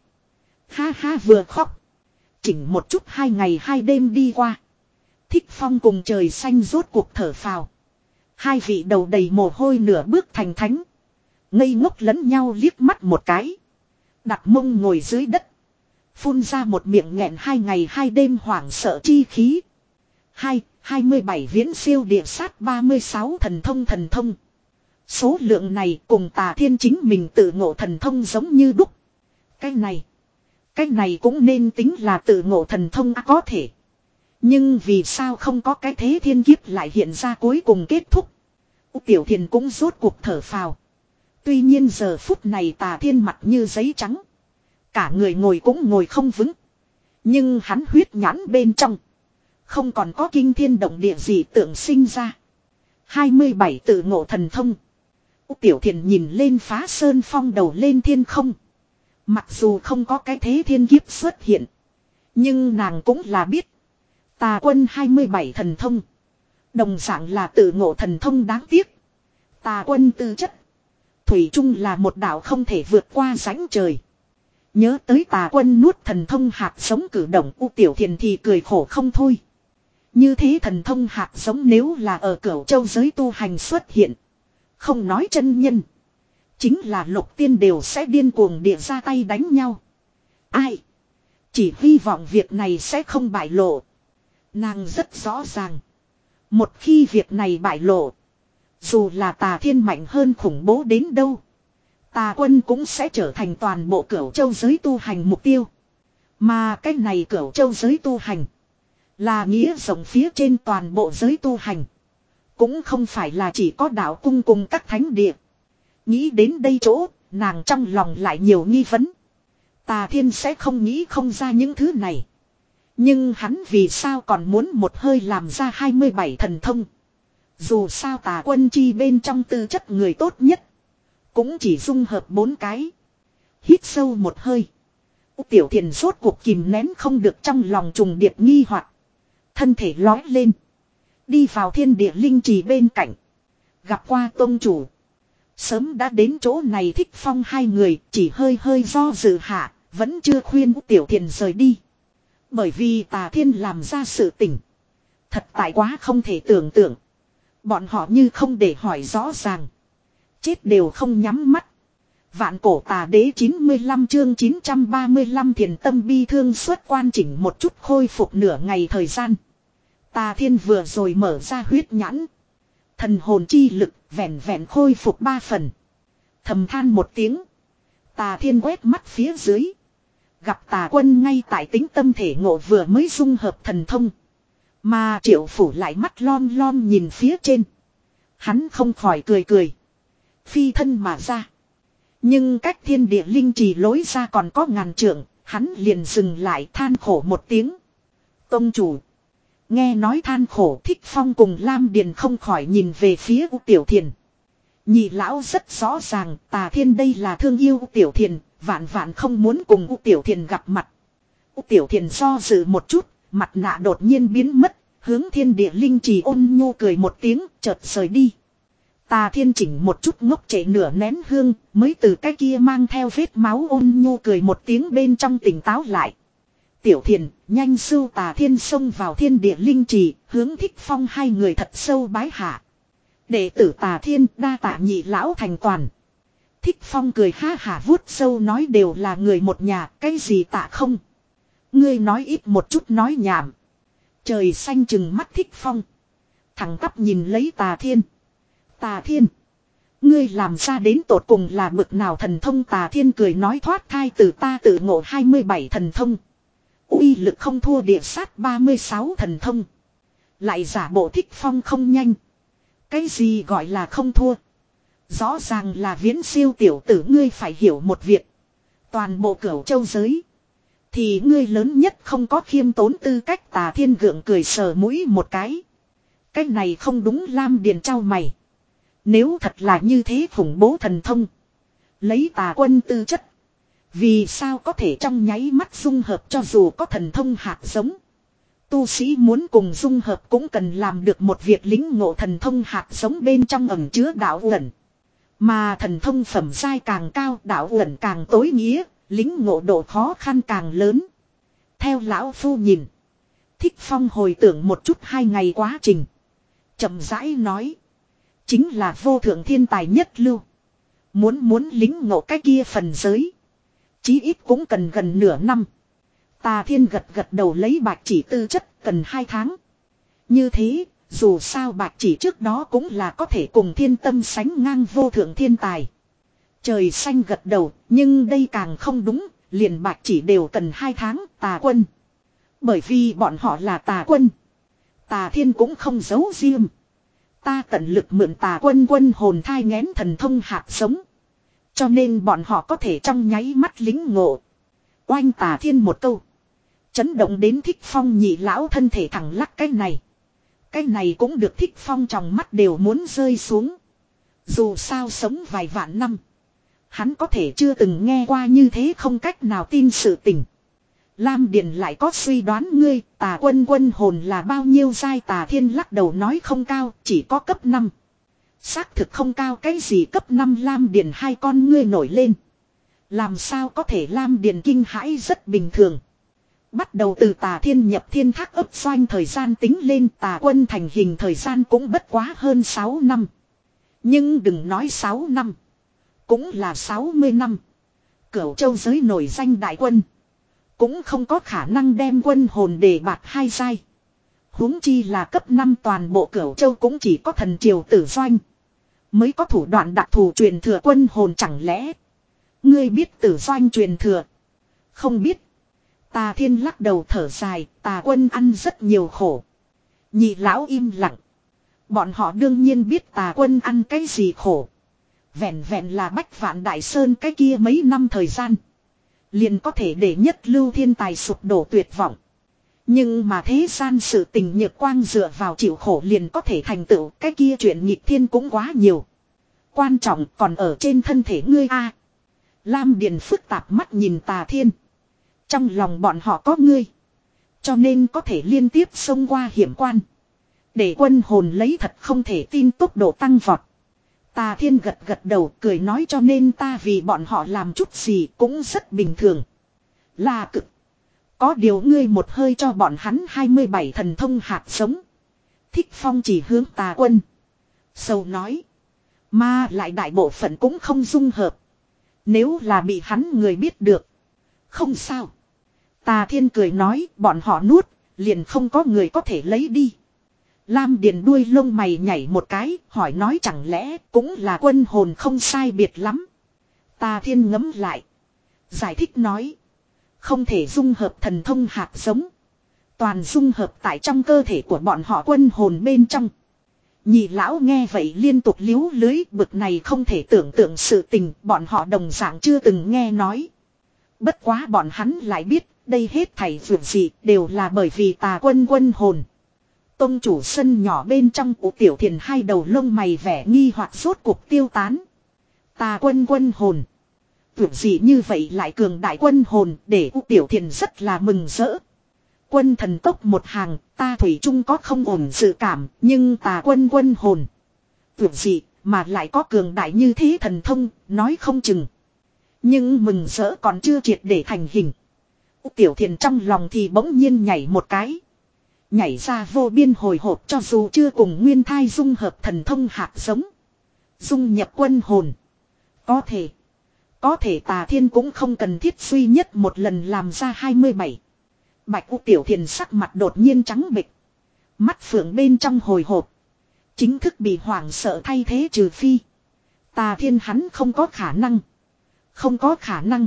Ha ha vừa khóc. Chỉnh một chút hai ngày hai đêm đi qua. Thích Phong cùng trời xanh rốt cuộc thở phào. Hai vị đầu đầy mồ hôi nửa bước thành thánh. Ngây ngốc lẫn nhau liếc mắt một cái. Đặt mông ngồi dưới đất. Phun ra một miệng nghẹn hai ngày hai đêm hoảng sợ chi khí. Hai, hai mươi bảy viễn siêu địa sát ba mươi sáu thần thông thần thông. Số lượng này cùng Tà Thiên chính mình tự ngộ thần thông giống như đúc. Cái này. Cái này cũng nên tính là tự ngộ thần thông à, có thể. Nhưng vì sao không có cái thế thiên kiếp lại hiện ra cuối cùng kết thúc. Tiểu Thiền cũng rốt cuộc thở phào. Tuy nhiên giờ phút này Tà Thiên mặt như giấy trắng. Cả người ngồi cũng ngồi không vững. Nhưng hắn huyết nhãn bên trong. Không còn có kinh thiên động địa gì tưởng sinh ra. hai mươi bảy tự ngộ thần thông. Tiểu Thiền nhìn lên Phá Sơn Phong đầu lên thiên không. Mặc dù không có cái thế thiên kiếp xuất hiện. Nhưng nàng cũng là biết. Tà Quân hai mươi bảy thần thông. Đồng dạng là tự ngộ thần thông đáng tiếc. Tà Quân tư chất. Thủy chung là một đạo không thể vượt qua rãnh trời. Nhớ tới Tà Quân nuốt thần thông hạt giống cử động U Tiểu Thiền thì cười khổ không thôi. Như thế thần thông hạt giống nếu là ở Cửu Châu giới tu hành xuất hiện. Không nói chân nhân. Chính là lục tiên đều sẽ điên cuồng địa ra tay đánh nhau. Ai? Chỉ hy vọng việc này sẽ không bại lộ. Nàng rất rõ ràng. Một khi việc này bại lộ. Dù là Tà Thiên mạnh hơn khủng bố đến đâu. Tà Quân cũng sẽ trở thành toàn bộ Cửu Châu giới tu hành mục tiêu. Mà cái này Cửu Châu giới tu hành. Là nghĩa rộng phía trên toàn bộ giới tu hành. Cũng không phải là chỉ có đạo cung cùng các thánh địa. Nghĩ đến đây chỗ, nàng trong lòng lại nhiều nghi vấn. Tà Thiên sẽ không nghĩ không ra những thứ này. Nhưng hắn vì sao còn muốn một hơi làm ra hai mươi bảy thần thông. Dù sao Tà Quân chi bên trong tư chất người tốt nhất. Cũng chỉ dung hợp bốn cái. Hít sâu một hơi. Tiểu Thiền rốt cuộc kìm nén không được trong lòng trùng điệp nghi hoặc. Thân thể lói lên. Đi vào thiên địa linh trì bên cạnh. Gặp qua tông chủ. Sớm đã đến chỗ này Thích Phong hai người chỉ hơi hơi do dự hạ. Vẫn chưa khuyên Tiểu Thiền rời đi. Bởi vì Tà Thiên làm ra sự tình. Thật tại quá không thể tưởng tượng. Bọn họ như không để hỏi rõ ràng. Chết đều không nhắm mắt. Vạn cổ tà đế chín mươi lăm chương chín trăm ba mươi lăm thiền tâm bi thương xuất quan chỉnh một chút khôi phục nửa ngày thời gian. Tà thiên vừa rồi mở ra huyết nhãn. Thần hồn chi lực vẹn vẹn khôi phục ba phần. Thầm than một tiếng. Tà thiên quét mắt phía dưới. Gặp tà quân ngay tại tính tâm thể ngộ vừa mới dung hợp thần thông. Mà triệu phủ lại mắt lom lom nhìn phía trên. Hắn không khỏi cười cười. Phi thân mà ra. Nhưng cách thiên địa linh trì lối ra còn có ngàn trượng. Hắn liền dừng lại than khổ một tiếng. Tông chủ. Nghe nói than khổ Thích Phong cùng Lam Điền không khỏi nhìn về phía U Tiểu Thiền. Nhị lão rất rõ ràng tà thiên đây là thương yêu U Tiểu Thiền. Vạn vạn không muốn cùng U Tiểu Thiền gặp mặt. U Tiểu Thiền do dự một chút. Mặt nạ đột nhiên biến mất. Hướng thiên địa linh trì ôn nhu cười một tiếng chợt rời đi. Tà thiên chỉnh một chút ngốc trệ nửa nén hương. Mới từ cái kia mang theo vết máu ôn nhu cười một tiếng bên trong tỉnh táo lại. Tiểu Thiền nhanh sưu tà thiên xông vào thiên địa linh trì. Hướng Thích Phong hai người thật sâu bái hạ. Đệ tử tà thiên đa tạ nhị lão thành toàn. Thích Phong cười ha hả vuốt sâu nói đều là người một nhà. Cái gì tạ không. Ngươi nói ít một chút nói nhảm. Trời xanh chừng mắt Thích Phong. Thẳng tắp nhìn lấy tà thiên. Tà thiên. Ngươi làm ra đến tột cùng là bực nào thần thông tà thiên cười nói thoát thai từ ta tự ngộ hai mươi bảy thần thông. Uy lực không thua địa sát ba mươi sáu thần thông. Lại giả bộ Thích Phong không nhanh. Cái gì gọi là không thua. Rõ ràng là viễn siêu tiểu tử ngươi phải hiểu một việc. Toàn bộ cửu châu giới. Thì ngươi lớn nhất không có khiêm tốn tư cách tà thiên gượng cười sờ mũi một cái. Cái này không đúng Lam Điền trao mày. Nếu thật là như thế khủng bố thần thông. Lấy tà quân tư chất. Vì sao có thể trong nháy mắt dung hợp cho dù có thần thông hạt giống. Tu sĩ muốn cùng dung hợp cũng cần làm được một việc lính ngộ thần thông hạt giống bên trong ẩn chứa đạo ẩn. Mà thần thông phẩm giai càng cao đạo ẩn càng tối nghĩa. Lính ngộ độ khó khăn càng lớn. Theo lão phu nhìn. Thích Phong hồi tưởng một chút hai ngày quá trình. Chậm rãi nói. Chính là vô thượng thiên tài nhất lưu. Muốn muốn lính ngộ cái kia phần giới. Chí ít cũng cần gần nửa năm. Tà thiên gật gật đầu lấy bạch chỉ tư chất cần hai tháng. Như thế, dù sao bạch chỉ trước đó cũng là có thể cùng thiên tâm sánh ngang vô thượng thiên tài. Trời xanh gật đầu, nhưng đây càng không đúng, liền bạch chỉ đều cần hai tháng tà quân. Bởi vì bọn họ là tà quân. Tà thiên cũng không giấu riêng. Ta tận lực mượn tà quân quân hồn thai ngén thần thông hạt giống. Cho nên bọn họ có thể trong nháy mắt lính ngộ. Oanh tà thiên một câu. Chấn động đến Thích Phong nhị lão thân thể thẳng lắc cái này. Cái này cũng được Thích Phong trong mắt đều muốn rơi xuống. Dù sao sống vài vạn năm. Hắn có thể chưa từng nghe qua như thế không cách nào tin sự tình. Lam Điền lại có suy đoán ngươi tà quân quân hồn là bao nhiêu giai tà thiên lắc đầu nói không cao chỉ có cấp năm. Xác thực không cao cái gì cấp năm Lam Điền hai con ngươi nổi lên. Làm sao có thể Lam Điền kinh hãi rất bình thường. Bắt đầu từ tà thiên nhập thiên thác ấp doanh thời gian tính lên tà quân thành hình thời gian cũng bất quá hơn sáu năm. Nhưng đừng nói sáu năm. Cũng là sáu mươi năm. Cửu châu giới nổi danh đại quân. Cũng không có khả năng đem quân hồn để bạt hai giai. Huống chi là cấp năm toàn bộ cửu châu cũng chỉ có thần triều tử doanh. Mới có thủ đoạn đặc thù truyền thừa quân hồn chẳng lẽ. Ngươi biết tử doanh truyền thừa. Không biết. Tà thiên lắc đầu thở dài. Tà quân ăn rất nhiều khổ. Nhị lão im lặng. Bọn họ đương nhiên biết tà quân ăn cái gì khổ. Vẹn vẹn là bách vạn đại sơn cái kia mấy năm thời gian. Liền có thể để nhất lưu thiên tài sụp đổ tuyệt vọng. Nhưng mà thế gian sự tình nhược quang dựa vào chịu khổ liền có thể thành tựu. Cái kia chuyện nghịch thiên cũng quá nhiều. Quan trọng còn ở trên thân thể ngươi a. Lam Điền phức tạp mắt nhìn tà thiên. Trong lòng bọn họ có ngươi. Cho nên có thể liên tiếp xông qua hiểm quan. Để quân hồn lấy thật không thể tin tốc độ tăng vọt. Tà thiên gật gật đầu cười nói cho nên ta vì bọn họ làm chút gì cũng rất bình thường. Là cực. Có điều ngươi một hơi cho bọn hắn hai mươi bảy thần thông hạt giống. Thích Phong chỉ hướng tà quân. Sâu nói. Mà lại đại bộ phận cũng không dung hợp. Nếu là bị hắn người biết được. Không sao. Tà Thiên cười nói bọn họ nuốt, liền không có người có thể lấy đi. Lam Điền đuôi lông mày nhảy một cái, hỏi nói chẳng lẽ cũng là quân hồn không sai biệt lắm. Tà Thiên ngẫm lại. Giải thích nói. Không thể dung hợp thần thông hạt giống. Toàn dung hợp tại trong cơ thể của bọn họ quân hồn bên trong. Nhị lão nghe vậy liên tục liếu lưới, bực này không thể tưởng tượng sự tình, bọn họ đồng dạng chưa từng nghe nói. Bất quá bọn hắn lại biết, đây hết thảy việc gì đều là bởi vì Tà Quân quân hồn. Tông chủ sân nhỏ bên trong của Tiểu Thiền hai đầu lông mày vẻ nghi hoặc rốt cuộc tiêu tán. Tà Quân quân hồn. Việc gì như vậy lại cường đại quân hồn, để U Tiểu Thiền rất là mừng rỡ. Quân thần tốc một hàng, ta thủy chung có không ổn dự cảm, nhưng Tà Quân quân hồn. Việc gì mà lại có cường đại như thế thần thông, nói không chừng. Nhưng mừng rỡ còn chưa triệt để thành hình. U Tiểu Thiền trong lòng thì bỗng nhiên nhảy một cái. Nhảy ra vô biên hồi hộp, cho dù chưa cùng nguyên thai dung hợp thần thông hạt giống. Dung nhập quân hồn. Có thể. Có thể Tà Thiên cũng không cần thiết duy nhất một lần làm ra hai mươi bảy. Bạch U Tiểu Thiền sắc mặt đột nhiên trắng bệch. Mắt phượng bên trong hồi hộp. Chính thức bị hoảng sợ thay thế, trừ phi Tà Thiên hắn không có khả năng. Không có khả năng.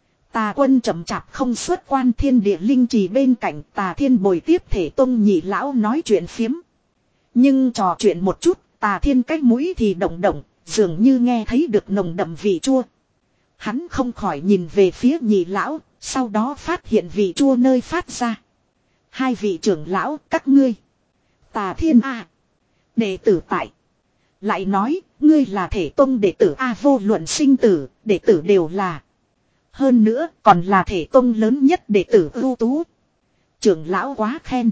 Tà Quân chậm chạp không xuất quan thiên địa linh trì bên cạnh, Tà Thiên bồi tiếp thể tông nhị lão nói chuyện phiếm. Nhưng trò chuyện một chút, Tà Thiên cách mũi thì động động, dường như nghe thấy được nồng đậm vị chua. Hắn không khỏi nhìn về phía nhị lão, sau đó phát hiện vị chua nơi phát ra. Hai vị trưởng lão, các ngươi. Tà Thiên a, đệ tử tại. Lại nói, ngươi là thể tông đệ tử a, vô luận sinh tử, đệ tử đều là. Hơn nữa, còn là thể tông lớn nhất đệ tử ưu tú. Trưởng lão quá khen.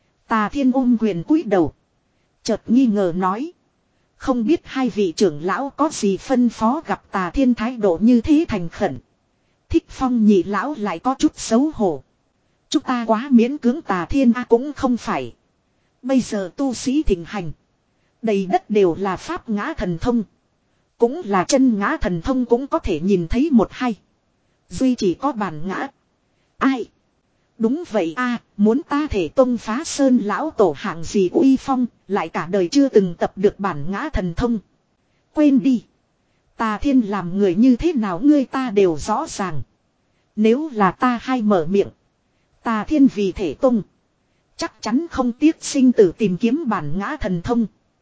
Tà Thiên ôm quyền cúi đầu. Chợt nghi ngờ nói. Không biết hai vị trưởng lão có gì phân phó, gặp Tà Thiên thái độ như thế thành khẩn. Thích Phong nhị lão lại có chút xấu hổ. Chúng ta quá miễn cưỡng Tà Thiên a, cũng không phải. Bây giờ tu sĩ thịnh hành. Đầy đất đều là pháp ngã thần thông. Cũng là chân ngã thần thông cũng có thể nhìn thấy một hai. Duy chỉ có bản ngã. Ai? Đúng vậy a, muốn ta thể tông phá sơn lão tổ hạng gì uy phong, lại cả đời chưa từng tập được bản ngã thần thông. Quên đi. Tà Thiên làm người như thế nào ngươi ta đều rõ ràng. Nếu là ta hay mở miệng. Tà Thiên vì thể tông. Chắc chắn không tiếc sinh tử tìm kiếm bản ngã thần thông.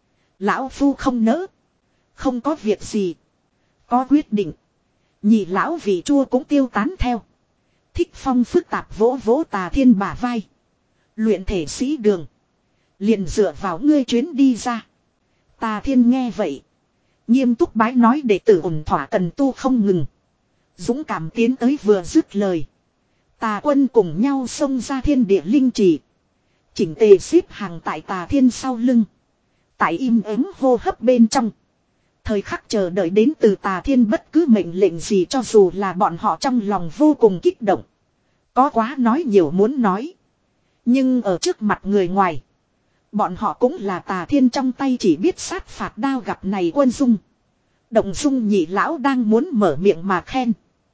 Lão phu không nỡ. Không có việc gì. Có quyết định. Nhị lão vị chua cũng tiêu tán theo. Thích Phong phức tạp vỗ vỗ Tà Thiên bả vai. Luyện thể sĩ đường. Liền dựa vào ngươi chuyến đi ra. Tà Thiên nghe vậy. Nghiêm túc bái nói đệ tử ổn thỏa cần tu không ngừng. Dũng cảm tiến tới vừa dứt lời. Tà Quân cùng nhau xông ra thiên địa linh trì. Chỉnh tề xếp hàng tại Tà Thiên sau lưng. Tại im ắng hô hấp bên trong. Thời khắc chờ đợi đến từ Tà Thiên bất cứ mệnh lệnh gì, cho dù là bọn họ trong lòng vô cùng kích động. Có quá nói nhiều muốn nói. Nhưng ở trước mặt người ngoài. Bọn họ cũng là Tà Thiên trong tay chỉ biết sát phạt đao gặp này Quân Dung. Động Dung nhị lão đang muốn mở miệng mà khen.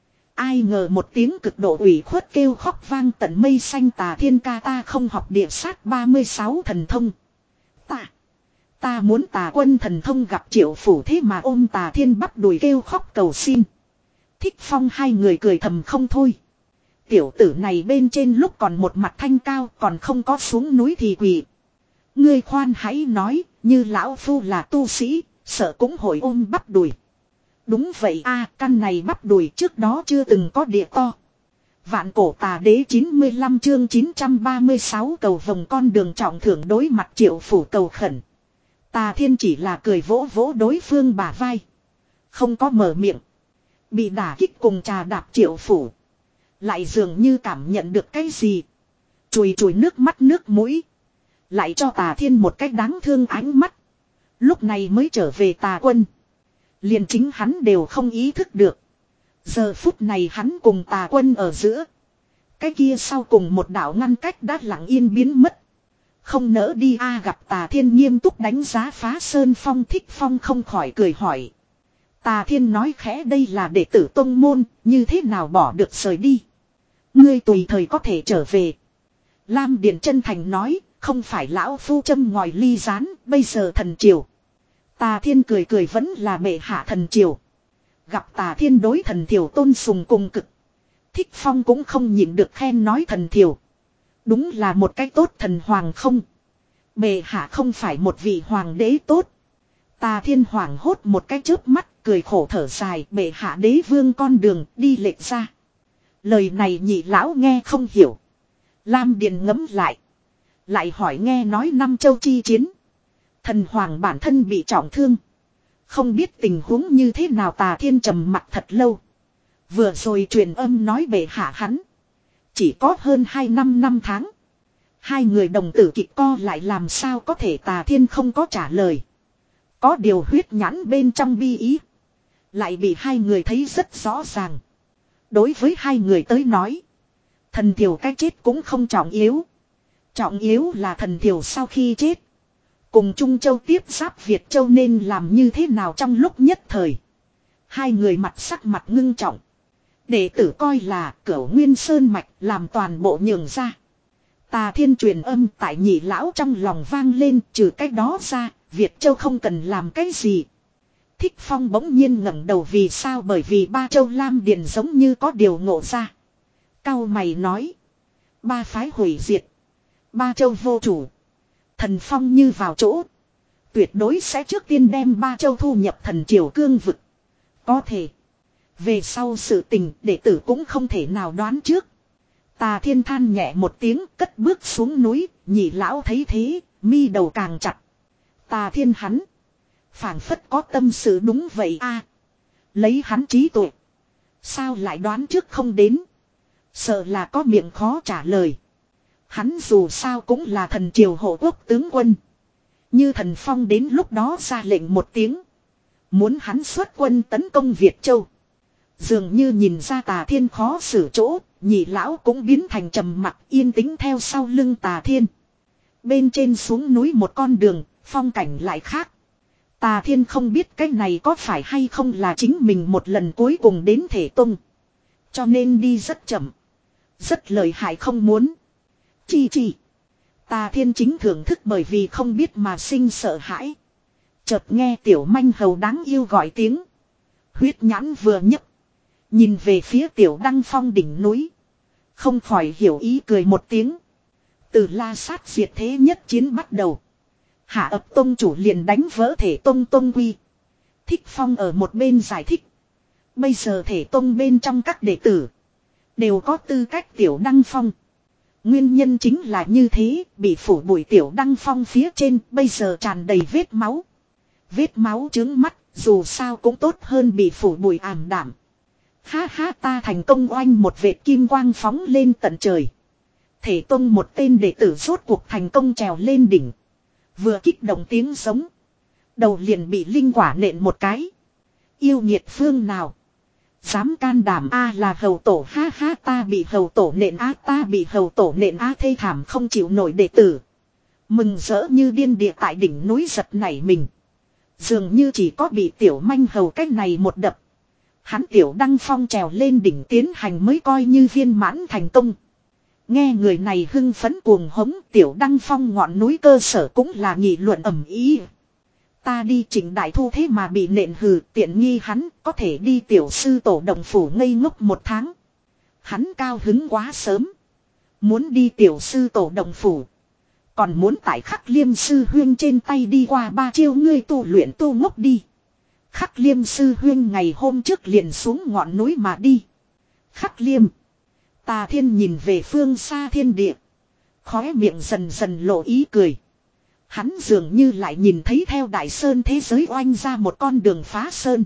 Ai ngờ một tiếng cực độ ủy khuất kêu khóc vang tận mây xanh. Tà Thiên ca, ta không học địa sát ba mươi sáu thần thông. Ta. Ta muốn Tà Quân thần thông gặp Triệu Phủ, thế mà ôm Tà Thiên bắp đùi kêu khóc cầu xin. Thích Phong hai người cười thầm không thôi. Tiểu tử này bên trên lúc còn một mặt thanh cao, còn không có xuống núi thì quỳ. Ngươi khoan hãy nói, như lão phu là tu sĩ, sợ cũng hội ôm bắp đùi. Đúng vậy a, căn này bắp đùi trước đó chưa từng có địa to. Vạn cổ tà đế chín mươi lăm chương chín trăm ba mươi sáu cầu vòng con đường trọng thưởng đối mặt Triệu Phủ cầu khẩn. Tà Thiên chỉ là cười vỗ vỗ đối phương bả vai. Không có mở miệng. Bị đả kích cùng trà đạp Triệu Phủ. Lại dường như cảm nhận được cái gì. Chùi chùi nước mắt nước mũi. Lại cho Tà Thiên một cách đáng thương ánh mắt. Lúc này mới trở về Tà Quân. Liền chính hắn đều không ý thức được. Giờ phút này hắn cùng Tà Quân ở giữa. Cái kia sau cùng một đạo ngăn cách đã lặng yên biến mất. Không nỡ đi a, gặp Tà Thiên nghiêm túc đánh giá phá sơn phong. Thích Phong không khỏi cười hỏi. Tà Thiên nói khẽ, đây là đệ tử tông môn, như thế nào bỏ được rời đi. Ngươi tùy thời có thể trở về. Lam Điền chân thành nói, không phải lão phu châm ngòi ly gián, bây giờ thần triều. Tà Thiên cười cười, vẫn là bệ hạ thần triều. Gặp Tà Thiên đối thần triều tôn sùng cùng cực. Thích Phong cũng không nhịn được khen nói, thần triều đúng là một cái tốt thần hoàng không. Bệ hạ không phải một vị hoàng đế tốt. Tà Thiên hoảng hốt một cái chớp mắt, cười khổ thở dài, bệ hạ đế vương con đường đi lệch ra. Lời này nhị lão nghe không hiểu. Lam Điền ngẫm lại. Lại hỏi, nghe nói năm châu chi chiến. Thần hoàng bản thân bị trọng thương. Không biết tình huống như thế nào. Tà Thiên trầm mặt thật lâu. Vừa rồi truyền âm nói bệ hạ hắn. Chỉ có hơn hai năm năm tháng. Hai người đồng tử kịch co lại, làm sao có thể. Tà Thiên không có trả lời. Có điều huyết nhãn bên trong bi ý. Lại bị hai người thấy rất rõ ràng. Đối với hai người tới nói. Thần thiểu cái chết cũng không trọng yếu. Trọng yếu là thần thiểu sau khi chết. Cùng Trung Châu tiếp giáp Việt Châu nên làm như thế nào. Trong lúc nhất thời. Hai người mặt sắc mặt ngưng trọng. Đệ tử coi là Cửu Nguyên Sơn Mạch làm toàn bộ nhường ra. Tà Thiên truyền âm tại nhị lão trong lòng vang lên, trừ cách đó ra, Việt Châu không cần làm cái gì. Thích Phong bỗng nhiên ngẩng đầu, vì sao? Bởi vì ba châu Lam Điền giống như có điều ngộ ra. Cau mày nói. Ba phái hủy diệt. Ba châu vô chủ. Thần Phong như vào chỗ. Tuyệt đối sẽ trước tiên đem ba châu thu nhập thần triều cương vực. Có thể. Về sau sự tình đệ tử cũng không thể nào đoán trước. Tà Thiên than nhẹ một tiếng, cất bước xuống núi. Nhị lão thấy thế, mi đầu càng chặt. Tà Thiên hắn. Phảng phất có tâm sự, đúng vậy a. Lấy hắn trí tuệ. Sao lại đoán trước không đến. Sợ là có miệng khó trả lời. Hắn dù sao cũng là thần triều hộ quốc tướng quân. Như thần Phong đến lúc đó ra lệnh một tiếng. Muốn hắn xuất quân tấn công Việt Châu. Dường như nhìn ra Tà Thiên khó xử chỗ. Nhị lão cũng biến thành trầm mặc, yên tĩnh theo sau lưng Tà Thiên. Bên trên xuống núi một con đường, phong cảnh lại khác. Tà Thiên không biết cái này có phải hay không là chính mình một lần cuối cùng đến Thể Tông. Cho nên đi rất chậm. Rất lợi hại không muốn. Chi chi. Tà Thiên chính thưởng thức bởi vì không biết mà sinh sợ hãi. Chợt nghe tiểu manh hầu đáng yêu gọi tiếng. Huyết nhãn vừa nhấp. Nhìn về phía tiểu đăng phong đỉnh núi. Không khỏi hiểu ý cười một tiếng. Từ La Sát diệt thế nhất chiến bắt đầu. Hạ ập tông chủ liền đánh vỡ Thể Tông tông quy. Thích Phong ở một bên giải thích. Bây giờ Thể Tông bên trong các đệ tử. Đều có tư cách tiểu đăng phong. Nguyên nhân chính là như thế, bị phủ bụi tiểu đăng phong phía trên, bây giờ tràn đầy vết máu. Vết máu trướng mắt, dù sao cũng tốt hơn bị phủ bụi ảm đạm. Ha ha, ta thành công, oanh một vệt kim quang phóng lên tận trời. Thể Tông một tên đệ tử rốt cuộc thành công trèo lên đỉnh. Vừa kích động tiếng giống. Đầu liền bị linh quả nện một cái. Yêu nghiệt phương nào. Dám can đảm a, là hầu tổ, ha ha, ta bị hầu tổ nện á, ta bị hầu tổ nện á, thê thảm không chịu nổi đệ tử. Mừng rỡ như điên địa tại đỉnh núi giật nảy mình. Dường như chỉ có bị tiểu manh hầu cách này một đập. Hắn tiểu đăng phong trèo lên đỉnh tiến hành mới coi như viên mãn thành công. Nghe người này hưng phấn cuồng hống, tiểu đăng phong ngọn núi cơ sở cũng là nghị luận ầm ĩ. Ta đi Trịnh Đại Thu thế mà bị nện, hừ, tiện nghi hắn, có thể đi tiểu sư tổ động phủ ngây ngốc một tháng. Hắn cao hứng quá sớm. Muốn đi tiểu sư tổ động phủ. Còn muốn tại Khắc Liêm sư huyên trên tay đi qua ba chiêu, ngươi tu luyện tu ngốc đi. Khắc Liêm sư huyên ngày hôm trước liền xuống ngọn núi mà đi. Khắc Liêm. Tà Thiên nhìn về phương xa thiên địa. Khóe miệng dần dần lộ ý cười. Hắn dường như lại nhìn thấy theo Đại Sơn thế giới oanh ra một con đường phá sơn.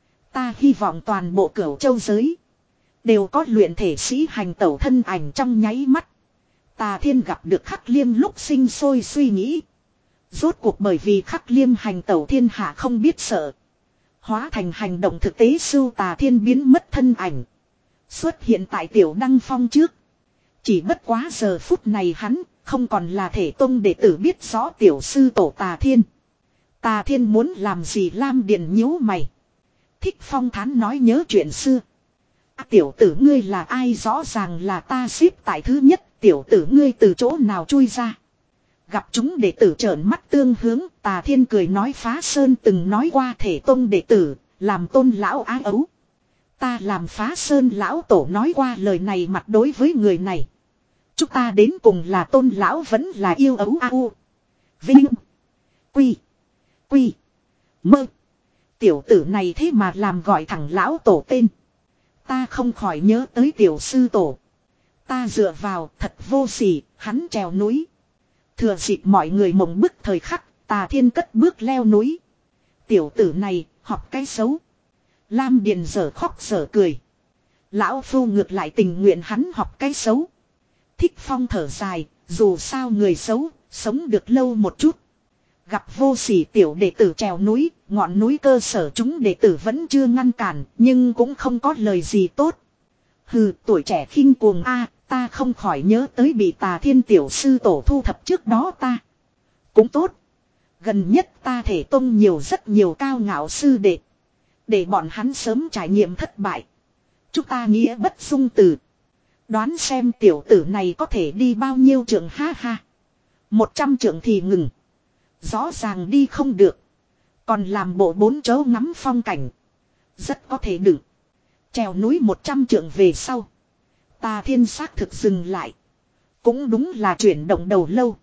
Ta hy vọng toàn bộ Cửu Châu giới đều có luyện thể sĩ hành tẩu thân ảnh trong nháy mắt. Tà Thiên gặp được Khắc Liêm lúc sinh sôi suy nghĩ. Rốt cuộc bởi vì Khắc Liêm hành tẩu thiên hạ không biết sợ. Hóa thành hành động thực tế, sưu Tà Thiên biến mất thân ảnh. Xuất hiện tại tiểu đăng phong trước. Chỉ bất quá giờ phút này hắn không còn là Thể Tông đệ tử, biết rõ tiểu sư tổ Tà Thiên. Tà Thiên muốn làm gì? Lam Điền nhíu mày. Thích Phong thán nói nhớ chuyện xưa. À, tiểu tử ngươi là ai, rõ ràng là ta xếp tại thứ nhất, tiểu tử ngươi từ chỗ nào chui ra. Gặp chúng đệ tử trợn mắt tương hướng, Tà Thiên cười nói Phá Sơn từng nói qua thể tông đệ tử, làm tôn lão á ấu. Ta làm Phá Sơn lão tổ nói qua lời này, mặt đối với người này. Chúng ta đến cùng là tôn lão vẫn là yêu ấu a u. Vinh. Quy. Quy. Mơ. Tiểu tử này thế mà làm gọi thẳng lão tổ tên. Ta không khỏi nhớ tới tiểu sư tổ. Ta dựa vào thật vô sỉ, hắn trèo núi. Thừa dịp mọi người mộng bức thời khắc, Tà Thiên cất bước leo núi. Tiểu tử này, học cái xấu. Lam Điền dở khóc dở cười. Lão phu ngược lại tình nguyện hắn học cái xấu. Thích Phong thở dài, dù sao người xấu, sống được lâu một chút. Gặp vô sỉ tiểu đệ tử trèo núi, ngọn núi cơ sở chúng đệ tử vẫn chưa ngăn cản, nhưng cũng không có lời gì tốt. Hừ, tuổi trẻ khinh cuồng a, ta không khỏi nhớ tới bị Tà Thiên tiểu sư tổ thu thập trước đó ta. Cũng tốt. Gần nhất ta thể tông nhiều rất nhiều cao ngạo sư đệ. Để bọn hắn sớm trải nghiệm thất bại. Chúng ta nghĩa bất dung từ. Đoán xem tiểu tử này có thể đi bao nhiêu trượng, ha ha. Một trăm trượng thì ngừng. Rõ ràng đi không được. Còn làm bộ bốn chỗ ngắm phong cảnh. Rất có thể đựng. Trèo núi một trăm trượng về sau. Tà Thiên xác thực dừng lại. Cũng đúng là chuyển động đầu lâu.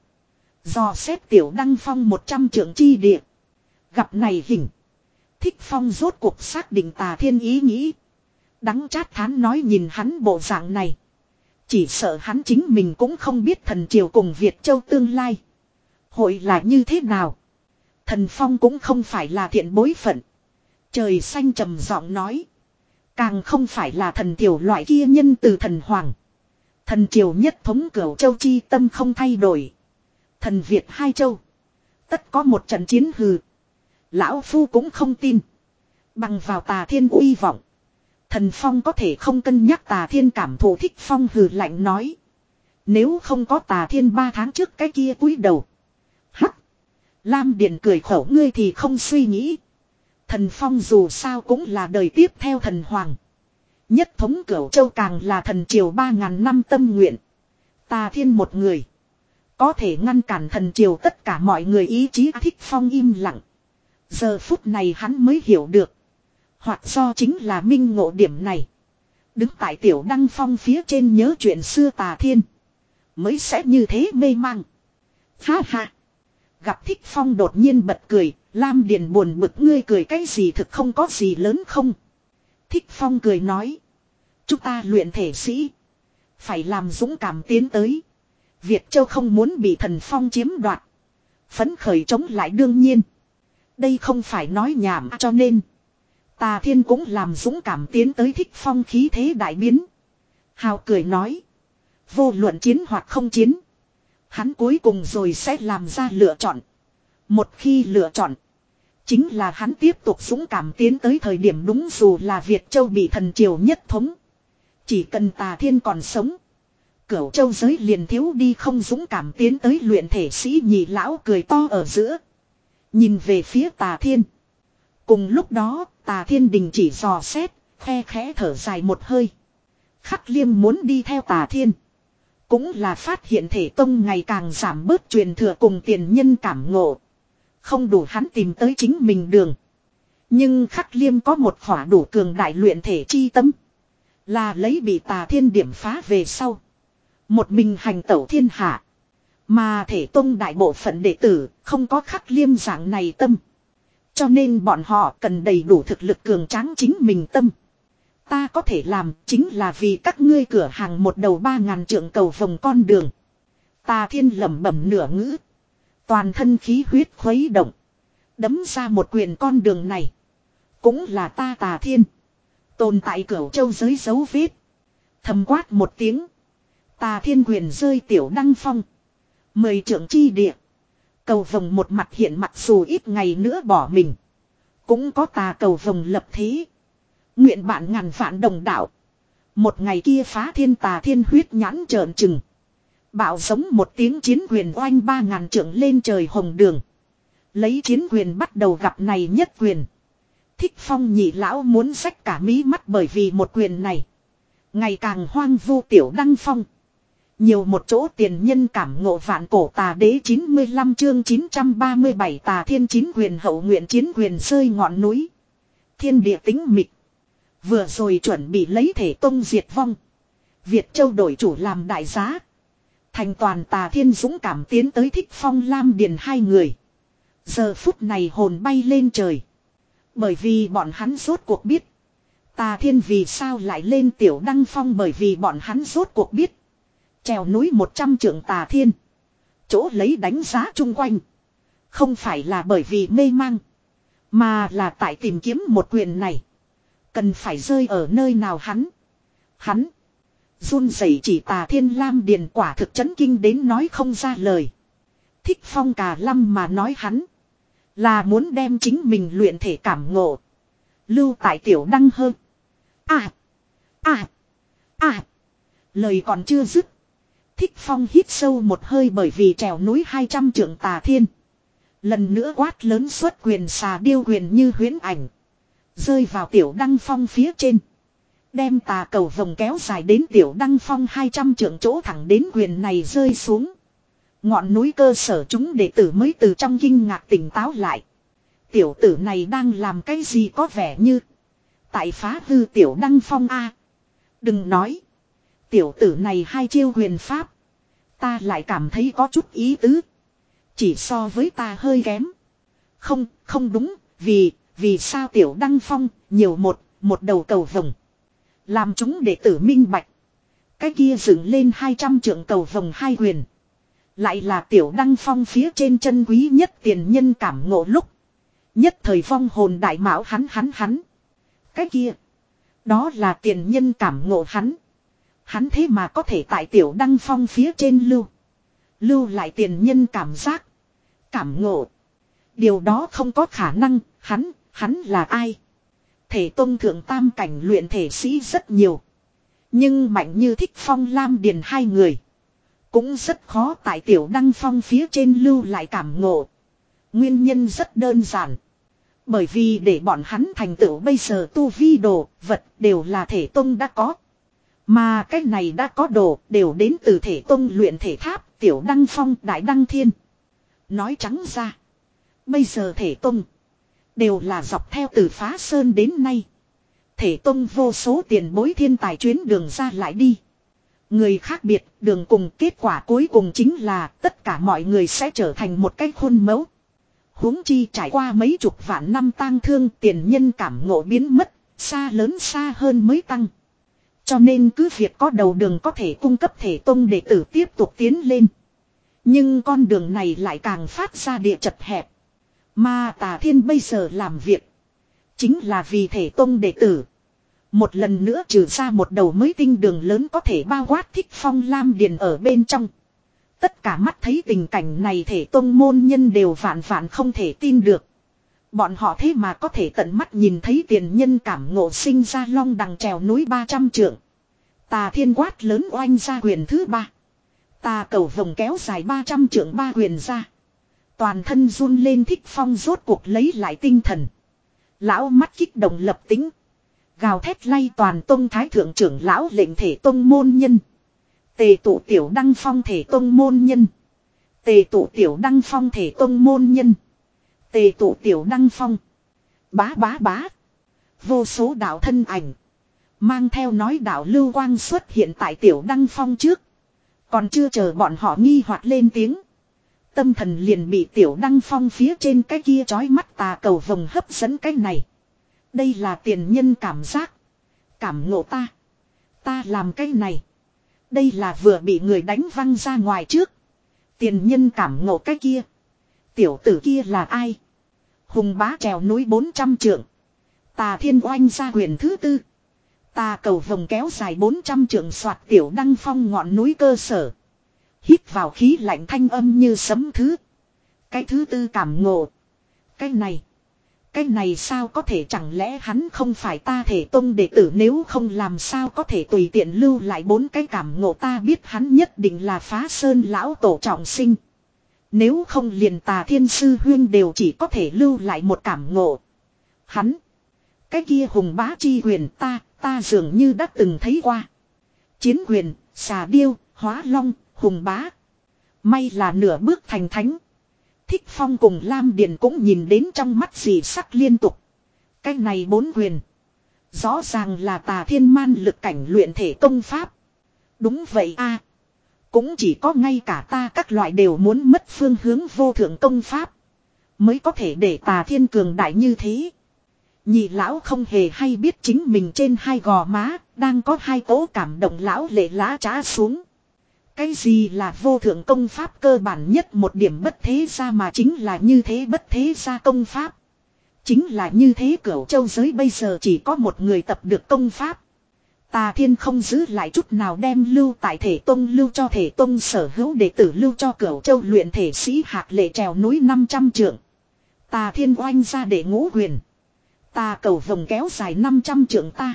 Dò xét tiểu đăng phong một trăm trượng chi địa. Gặp này hình. Thích Phong rốt cuộc xác định Tà Thiên ý nghĩ. Đắng chát thán nói nhìn hắn bộ dạng này. Chỉ sợ hắn chính mình cũng không biết thần triều cùng Việt Châu tương lai. Hội là như thế nào. Thần Phong cũng không phải là thiện bối phận. Trời xanh trầm giọng nói. Càng không phải là thần triều loại kia nhân từ thần hoàng. Thần triều nhất thống Cửu Châu chi tâm không thay đổi. Thần Việt hai châu. Tất có một trận chiến hừ. Lão Phu cũng không tin. Bằng vào Tà Thiên uy vọng. Thần Phong có thể không cân nhắc Tà Thiên cảm thụ. Thích Phong hừ lạnh nói. Nếu không có Tà Thiên ba tháng trước cái kia cúi đầu. Hắc. Lam Điền cười khổ, ngươi thì không suy nghĩ. Thần Phong dù sao cũng là đời tiếp theo thần hoàng. Nhất thống Cửu Châu càng là thần triều ba ngàn năm tâm nguyện. Tà Thiên một người. Có thể ngăn cản thần triều tất cả mọi người ý chí. Thích Phong im lặng. Giờ phút này hắn mới hiểu được. Hoặc do chính là minh ngộ điểm này. Đứng tại tiểu đăng phong phía trên nhớ chuyện xưa Tà Thiên. Mới sẽ như thế mê mang. Ha ha. Gặp Thích Phong đột nhiên bật cười. Lam Điền buồn bực, ngươi cười cái gì, thực không có gì lớn không. Thích Phong cười nói. Chúng ta luyện thể sĩ. Phải làm dũng cảm tiến tới. Việt Châu không muốn bị thần Phong chiếm đoạt. Phấn khởi chống lại đương nhiên. Đây không phải nói nhảm, cho nên Tà Thiên cũng làm dũng cảm tiến tới. Thích Phong khí thế đại biến. Hào cười nói. Vô luận chiến hoặc không chiến. Hắn cuối cùng rồi sẽ làm ra lựa chọn. Một khi lựa chọn. Chính là hắn tiếp tục dũng cảm tiến tới thời điểm đúng, dù là Việt Châu bị thần triều nhất thống. Chỉ cần Tà Thiên còn sống. Cửu Châu giới liền thiếu đi không dũng cảm tiến tới luyện thể sĩ. Nhị lão cười to ở giữa. Nhìn về phía Tà Thiên. Cùng lúc đó Tà Thiên đình chỉ dò xét. Khe khẽ thở dài một hơi. Khắc Liêm muốn đi theo Tà Thiên. Cũng là phát hiện thể tông ngày càng giảm bớt truyền thừa cùng tiền nhân cảm ngộ. Không đủ hắn tìm tới chính mình đường. Nhưng Khắc Liêm có một khỏa đủ cường đại luyện thể chi tâm. Là lấy bị Tà Thiên điểm phá về sau. Một mình hành tẩu thiên hạ. Mà thể tông đại bộ phận đệ tử không có Khắc Liêm dạng này tâm. Cho nên bọn họ cần đầy đủ thực lực cường tráng chính mình tâm. Ta có thể làm chính là vì các ngươi cửa hàng một đầu ba ngàn trượng cầu vòng con đường. Tà Thiên lẩm bẩm nửa ngữ. Toàn thân khí huyết khuấy động. Đấm ra một quyền, con đường này. Cũng là ta Tà Thiên. Tồn tại Cửu Châu giới dấu vết. Thầm quát một tiếng. Tà Thiên quyền rơi tiểu đăng phong. Mười trượng chi địa. Cầu vòng một mặt hiện, mặc dù ít ngày nữa bỏ mình. Cũng có tà cầu vòng lập thế. Nguyện bạn ngàn vạn đồng đạo. Một ngày kia phá thiên. Tà Thiên huyết nhãn trợn trừng. Bạo giống một tiếng, chiến quyền oanh ba ngàn trượng lên trời hồng đường. Lấy chiến quyền bắt đầu gặp này nhất quyền. Thích Phong nhị lão muốn xách cả mí mắt bởi vì một quyền này. Ngày càng hoang vu Tiểu Đăng Phong. Nhiều một chỗ tiền nhân cảm ngộ vạn cổ tà đế chín mươi lăm chương chín trăm ba mươi bảy tà thiên chín quyền hậu nguyện chiến quyền rơi ngọn núi. Thiên địa tĩnh mịch. Vừa rồi chuẩn bị lấy thể tông diệt vong. Việt Châu đổi chủ làm đại giá. Thành toàn tà thiên dũng cảm tiến tới Thích Phong Lam Điền hai người. Giờ phút này hồn bay lên trời. Bởi vì bọn hắn rốt cuộc biết. Tà thiên vì sao lại lên Tiểu Đăng Phong, bởi vì bọn hắn rốt cuộc biết. Trèo núi một trăm trượng tà thiên. Chỗ lấy đánh giá chung quanh. Không phải là bởi vì mê mang. Mà là tại tìm kiếm một quyền này. Cần phải rơi ở nơi nào hắn. Hắn. Run rẩy chỉ tà thiên Lam Điền quả thực chấn kinh đến nói không ra lời. Thích Phong cà lâm mà nói hắn. Là muốn đem chính mình luyện thể cảm ngộ. Lưu tại Tiểu Đăng hơn. À. À. À. Lời còn chưa dứt. Thích Phong hít sâu một hơi bởi vì trèo núi hai trăm trượng tà thiên. Lần nữa quát lớn xuất quyền xà điêu quyền như huyễn ảnh. Rơi vào Tiểu Đăng Phong phía trên. Đem tà cầu vòng kéo dài đến Tiểu Đăng Phong hai trăm trượng chỗ thẳng đến quyền này rơi xuống. Ngọn núi cơ sở chúng đệ tử mới từ trong kinh ngạc tỉnh táo lại. Tiểu tử này đang làm cái gì có vẻ như. Tại phá hư Tiểu Đăng Phong A. Đừng nói. Tiểu tử này hai chiêu huyền pháp. Ta lại cảm thấy có chút ý tứ. Chỉ so với ta hơi kém. Không, không đúng. Vì, vì sao Tiểu Đăng Phong nhiều một, một đầu cầu vồng. Làm chúng đệ tử minh bạch. Cái kia dựng lên hai trăm trượng cầu vồng hai huyền. Lại là Tiểu Đăng Phong phía trên chân quý nhất tiền nhân cảm ngộ lúc. Nhất thời vong hồn đại mão hắn hắn hắn. Cái kia. Đó là tiền nhân cảm ngộ hắn. Hắn thế mà có thể tại Tiểu Đăng Phong phía trên lưu. Lưu lại tiền nhân cảm giác. Cảm ngộ. Điều đó không có khả năng. Hắn, hắn là ai? Thể tông thượng tam cảnh luyện thể sĩ rất nhiều. Nhưng mạnh như Thích Phong Lam Điền hai người. Cũng rất khó tại Tiểu Đăng Phong phía trên lưu lại cảm ngộ. Nguyên nhân rất đơn giản. Bởi vì để bọn hắn thành tựu bây giờ tu vi đồ vật đều là thể tông đã có. Mà cái này đã có đồ đều đến từ thể tông luyện thể tháp Tiểu Đăng Phong Đại Đăng Thiên. Nói trắng ra. Bây giờ thể tông. Đều là dọc theo từ phá sơn đến nay. Thể tông vô số tiền bối thiên tài chuyến đường ra lại đi. Người khác biệt đường cùng kết quả cuối cùng chính là tất cả mọi người sẽ trở thành một cái khuôn mẫu. Huống chi trải qua mấy chục vạn năm tang thương tiền nhân cảm ngộ biến mất. Xa lớn xa hơn mới tăng. Cho nên cứ việc có đầu đường có thể cung cấp thể tông đệ tử tiếp tục tiến lên. Nhưng con đường này lại càng phát ra địa chật hẹp. Mà Tà Thiên bây giờ làm việc. Chính là vì thể tông đệ tử. Một lần nữa trừ ra một đầu mới tinh đường lớn có thể bao quát Thích Phong Lam Điền ở bên trong. Tất cả mắt thấy tình cảnh này thể tông môn nhân đều vạn vạn không thể tin được. Bọn họ thế mà có thể tận mắt nhìn thấy tiền nhân cảm ngộ sinh ra long đằng trèo núi ba trăm trượng. Tà Thiên quát lớn oanh ra quyền thứ ba. Tà cầu vòng kéo dài ba trăm trượng ba quyền ra. Toàn thân run lên Thích Phong rốt cuộc lấy lại tinh thần. Lão mắt kích động lập tính. Gào thét lay toàn tông thái thượng trưởng lão lệnh thể tông môn nhân. Tề tụ Tiểu Đăng Phong thể tông môn nhân. Tề tụ Tiểu Đăng Phong thể tông môn nhân. Tề tụ Tiểu Đăng Phong. Bá bá bá. Vô số đạo thân ảnh. Mang theo nói đạo lưu quang xuất hiện tại Tiểu Đăng Phong trước. Còn chưa chờ bọn họ nghi hoặc lên tiếng. Tâm thần liền bị Tiểu Đăng Phong phía trên cái kia chói mắt tà cầu vồng hấp dẫn cái này. Đây là tiền nhân cảm giác. Cảm ngộ ta. Ta làm cái này. Đây là vừa bị người đánh văng ra ngoài trước. Tiền nhân cảm ngộ cái kia. Tiểu tử kia là ai? Hùng bá trèo núi bốn trăm trượng. Tà Thiên oanh ra quyền thứ tư. Tà cầu vồng kéo dài bốn trăm trượng soạt Tiểu Đăng Phong ngọn núi cơ sở. Hít vào khí lạnh thanh âm như sấm thứ. Cái thứ tư cảm ngộ. Cái này. Cái này sao có thể chẳng lẽ hắn không phải ta thể tông đệ tử nếu không làm sao có thể tùy tiện lưu lại bốn cái cảm ngộ ta biết hắn nhất định là phá sơn lão tổ trọng sinh. Nếu không liền Tà Thiên sư huyên đều chỉ có thể lưu lại một cảm ngộ. Hắn. Cái kia hùng bá chi quyền ta, ta dường như đã từng thấy qua. Chiến quyền, xà điêu, hóa long, hùng bá. May là nửa bước thành thánh. Thích Phong cùng Lam Điền cũng nhìn đến trong mắt dị sắc liên tục. Cái này bốn quyền. Rõ ràng là Tà Thiên Man lực cảnh luyện thể công pháp. Đúng vậy a, cũng chỉ có ngay cả ta các loại đều muốn mất phương hướng vô thượng công pháp. Mới có thể để Tà Thiên cường đại như thế. Nhị lão không hề hay biết chính mình trên hai gò má đang có hai cỗ cảm động lão lệ lá trá xuống. Cái gì là vô thượng công pháp, cơ bản nhất một điểm bất thế gia mà chính là như thế bất thế gia công pháp. Chính là như thế, Cửu Châu giới bây giờ chỉ có một người tập được công pháp. Tà Thiên không giữ lại chút nào đem lưu tại Thể Tông lưu cho Thể Tông sở hữu đệ tử lưu cho Cửu Châu luyện thể sĩ Hạc Lệ trèo núi năm trăm trượng. Tà Thiên oanh ra để ngũ quyền. Ta cầu vồng kéo dài năm trăm trượng ta.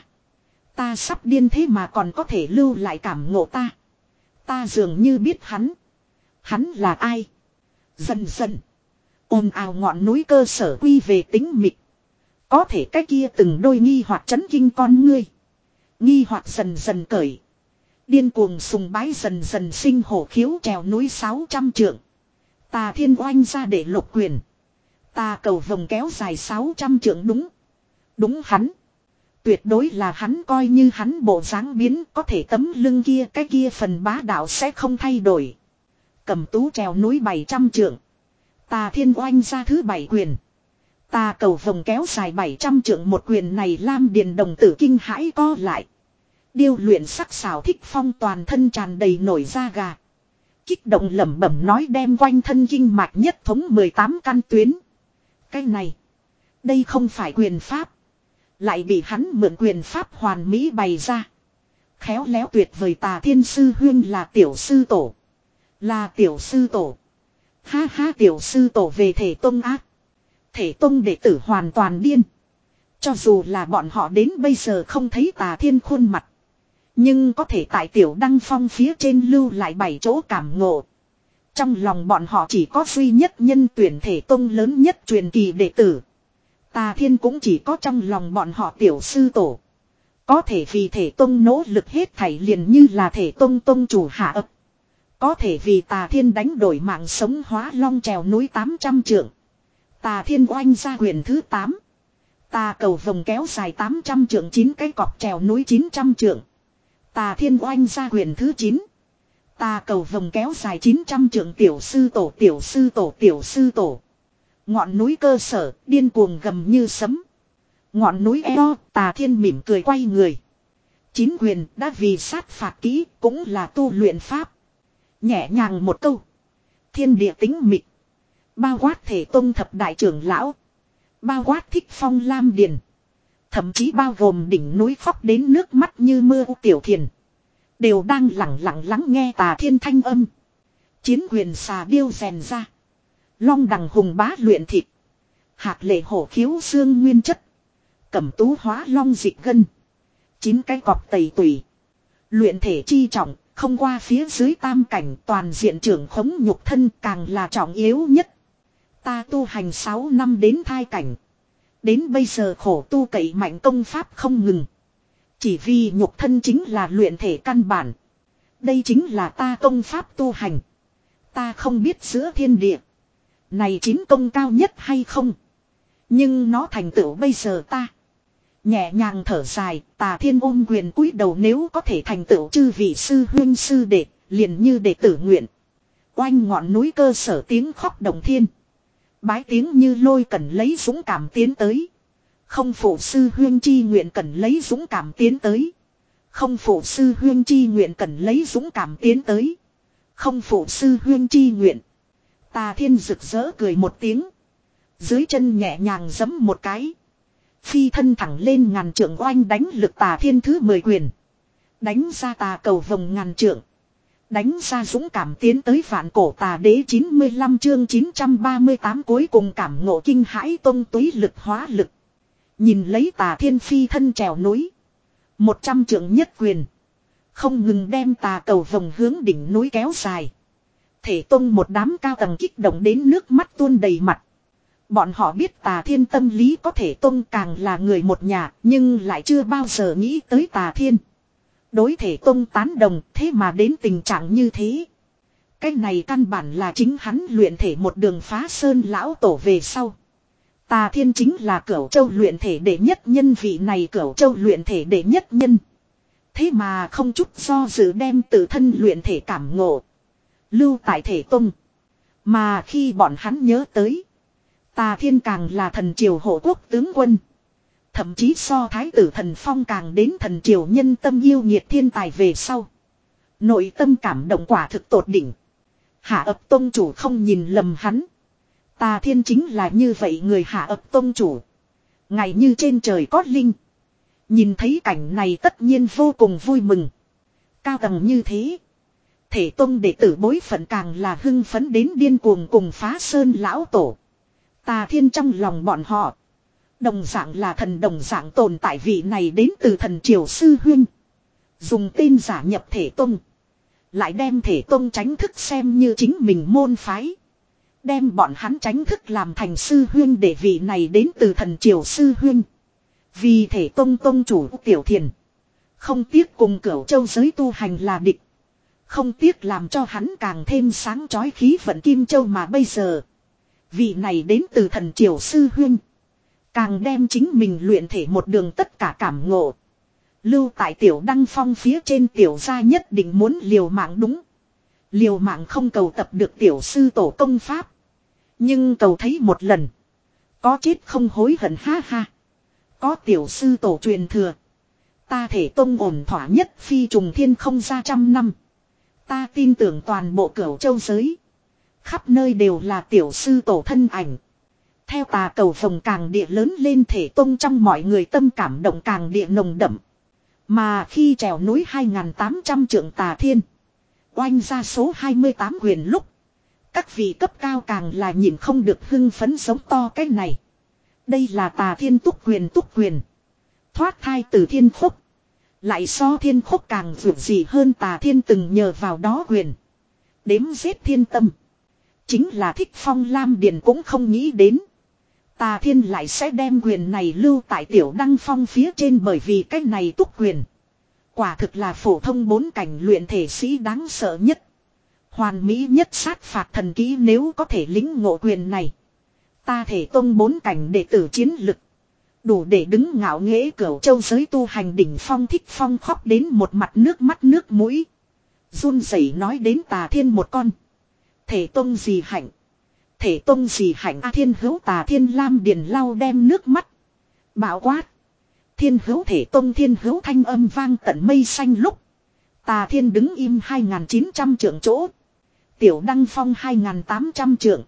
Ta sắp điên thế mà còn có thể lưu lại cảm ngộ ta. Ta dường như biết hắn. Hắn là ai? Dần dần. Ồn ào ngọn núi cơ sở quy về tính mịch. Có thể cái kia từng đôi nghi hoặc chấn kinh con ngươi. Nghi hoặc dần dần cởi. Điên cuồng sùng bái dần dần sinh hổ khiếu trèo núi sáu trăm trượng. Tà Thiên oanh ra để lục quyền. Ta cầu vồng kéo dài sáu trăm trượng đúng. Đúng hắn. Tuyệt đối là hắn, coi như hắn bộ dáng biến có thể tấm lưng kia cái kia phần bá đạo sẽ không thay đổi. Cầm tú trèo núi bảy trăm trượng. Tà Thiên oanh ra thứ bảy quyền. Ta cầu vồng kéo dài bảy trăm trượng, một quyền này Lam Điền đồng tử kinh hãi co lại. Điêu luyện sắc sảo Thích Phong toàn thân tràn đầy nổi da gà. Kích động lẩm bẩm nói đem quanh thân kinh mạch nhất thống mười tám căn tuyến. Cái này. Đây không phải quyền pháp. Lại bị hắn mượn quyền pháp hoàn mỹ bày ra. Khéo léo tuyệt vời. Tà Thiên sư huyên là tiểu sư tổ. Là tiểu sư tổ. Ha ha, tiểu sư tổ về Thể Tông ác. Thể Tông đệ tử hoàn toàn điên. Cho dù là bọn họ đến bây giờ không thấy Tà Thiên khuôn mặt. Nhưng có thể tại tiểu đăng phong phía trên lưu lại bảy chỗ cảm ngộ. Trong lòng bọn họ chỉ có duy nhất nhân tuyển Thể Tông lớn nhất truyền kỳ đệ tử. Tà Thiên cũng chỉ có trong lòng bọn họ tiểu sư tổ. Có thể vì Thể Tông nỗ lực hết thảy, liền như là Thể Tông tông chủ hạ ấp. Có thể vì Tà Thiên đánh đổi mạng sống hóa long trèo núi tám trăm trượng. Tà Thiên oanh ra quyền thứ tám. Tà cầu vồng kéo dài tám trăm trượng, chín cái cọc trèo núi chín trăm trượng. Tà Thiên oanh ra quyền thứ chín. Tà cầu vồng kéo dài chín trăm trượng, tiểu sư tổ tiểu sư tổ tiểu sư tổ. Ngọn núi cơ sở điên cuồng gầm như sấm. Ngọn núi eo, Tà Thiên mỉm cười quay người. Chín quyền đã vì sát phạt kỹ, cũng là tu luyện pháp. Nhẹ nhàng một câu. Thiên địa tính mịch. Bao quát Thể Tông thập đại trưởng lão. Bao quát Thích Phong Lam Điền. Thậm chí bao gồm đỉnh núi khóc đến nước mắt như mưa Tiểu Thiền. Đều đang lặng lặng lắng nghe Tà Thiên thanh âm. Chiến quyền xà điêu rèn ra. Long đằng hùng bá luyện thịt. Hạc lệ hổ khiếu xương nguyên chất. Cẩm tú hóa long dịch gân. Chín cái cọp tẩy tùy. Luyện thể chi trọng, không qua phía dưới tam cảnh, toàn diện trưởng khống nhục thân càng là trọng yếu nhất. Ta tu hành sáu năm đến thai cảnh. Đến bây giờ khổ tu cậy mạnh công pháp không ngừng. Chỉ vì nhục thân chính là luyện thể căn bản. Đây chính là ta công pháp tu hành. Ta không biết giữa thiên địa này chín công cao nhất hay không. Nhưng nó thành tựu bây giờ ta. Nhẹ nhàng thở dài, Tà Thiên ôm quyền cúi đầu, nếu có thể thành tựu chư vị sư huynh sư đệ, liền như đệ tử nguyện. Oanh ngọn núi cơ sở tiếng khóc động thiên. Bái tiếng như lôi cần lấy dũng cảm tiến tới. Không phụ sư huynh chi nguyện cần lấy dũng cảm tiến tới. Không phụ sư huynh chi nguyện cần lấy dũng cảm tiến tới. Không phụ sư huynh chi nguyện. Tà Thiên rực rỡ cười một tiếng. Dưới chân nhẹ nhàng giẫm một cái. Phi thân thẳng lên ngàn trượng oanh đánh lực Tà Thiên thứ mười quyền. Đánh ra tà cầu vồng ngàn trượng. Đánh ra dũng cảm tiến tới vạn cổ tà đế. Chín mươi lăm chương chín trăm ba mươi tám cuối cùng cảm ngộ kinh hãi tông túy lực hóa lực. Nhìn lấy Tà Thiên phi thân trèo núi. Một trăm trượng nhất quyền. Không ngừng đem tà cầu vồng hướng đỉnh núi kéo dài. Thể Tông một đám cao tầng kích động đến nước mắt tuôn đầy mặt. Bọn họ biết Tà Thiên tâm lý có thể Tông càng là người một nhà, nhưng lại chưa bao giờ nghĩ tới Tà Thiên. Đối thể Tông tán đồng, thế mà đến tình trạng như thế. Cái này căn bản là chính hắn luyện thể một đường phá sơn lão tổ về sau. Tà Thiên chính là Cửu Châu luyện thể đệ nhất nhân, vị này Cửu Châu luyện thể đệ nhất nhân. Thế mà không chút do dự đem tự thân luyện thể cảm ngộ lưu tại thể Tông. Mà khi bọn hắn nhớ tới, Tà Thiên càng là thần triều hộ quốc tướng quân. Thậm chí so thái tử Thần Phong càng đến thần triều nhân tâm yêu nhiệt thiên tài về sau. Nội tâm cảm động quả thực tột đỉnh. Hạ ập tông chủ không nhìn lầm hắn. Tà Thiên chính là như vậy người hạ ập tông chủ. Ngày như trên trời có linh. Nhìn thấy cảnh này tất nhiên vô cùng vui mừng. Cao tầng như thế. Thể tông đệ tử bối phận càng là hưng phấn đến điên cuồng cùng phá sơn lão tổ. Tà Thiên trong lòng bọn họ. Đồng dạng là thần đồng dạng tồn tại, vị này đến từ thần triều sư huynh. Dùng tên giả nhập thể tông. Lại đem thể tông tránh thức xem như chính mình môn phái. Đem bọn hắn tránh thức làm thành sư huynh, để vị này đến từ thần triều sư huynh. Vì thể tông tông chủ Tiểu Thiền. Không tiếc cùng Cửu Châu giới tu hành là địch. Không tiếc làm cho hắn càng thêm sáng chói khí vận Kim Châu, mà bây giờ. Vị này đến từ thần triều sư huynh. Càng đem chính mình luyện thể một đường tất cả cảm ngộ lưu tại Tiểu Đăng Phong phía trên. Tiểu gia nhất định muốn liều mạng, đúng. Liều mạng không cầu tập được tiểu sư tổ công pháp. Nhưng cầu thấy một lần. Có chết không hối hận, ha ha. Có tiểu sư tổ truyền thừa. Ta thể tông ổn thỏa nhất phi trùng thiên không ra trăm năm. Ta tin tưởng toàn bộ Cửu Châu giới. Khắp nơi đều là tiểu sư tổ thân ảnh. Theo tà cầu vồng càng địa lớn lên, thể tông trong mọi người tâm cảm động càng địa nồng đậm. Mà khi trèo núi hai nghìn tám trăm trượng Tà Thiên oanh ra số hai mươi tám quyền lúc, các vị cấp cao càng là nhìn không được hưng phấn giống to cái này. Đây là Tà Thiên túc quyền, túc quyền. Thoát thai từ thiên khúc. Lại so thiên khúc càng vượt gì hơn. Tà Thiên từng nhờ vào đó quyền đếm giết thiên tâm. Chính là Thích Phong Lam Điền cũng không nghĩ đến Tà Thiên lại sẽ đem quyền này lưu tại Tiểu Đăng Phong phía trên, bởi vì cái này túc quyền quả thực là phổ thông bốn cảnh luyện thể sĩ đáng sợ nhất. Hoàn mỹ nhất sát phạt thần kỹ, nếu có thể lĩnh ngộ quyền này. Ta thể tông bốn cảnh đệ tử chiến lực. Đủ để đứng ngạo nghễ Cửu Châu giới tu hành đỉnh phong. Thích Phong khóc đến một mặt nước mắt nước mũi. Run rẩy nói đến Tà Thiên một con. Thể tông gì hạnh. Thể tông gì hạnh A Thiên hữu. Tà Thiên Lam Điền lau đem nước mắt. Bảo quát. Thiên hữu thể tông, thiên hữu thanh âm vang tận mây xanh lúc. Tà Thiên đứng im hai nghìn chín trăm trượng chỗ. Tiểu Đăng Phong hai nghìn tám trăm trượng.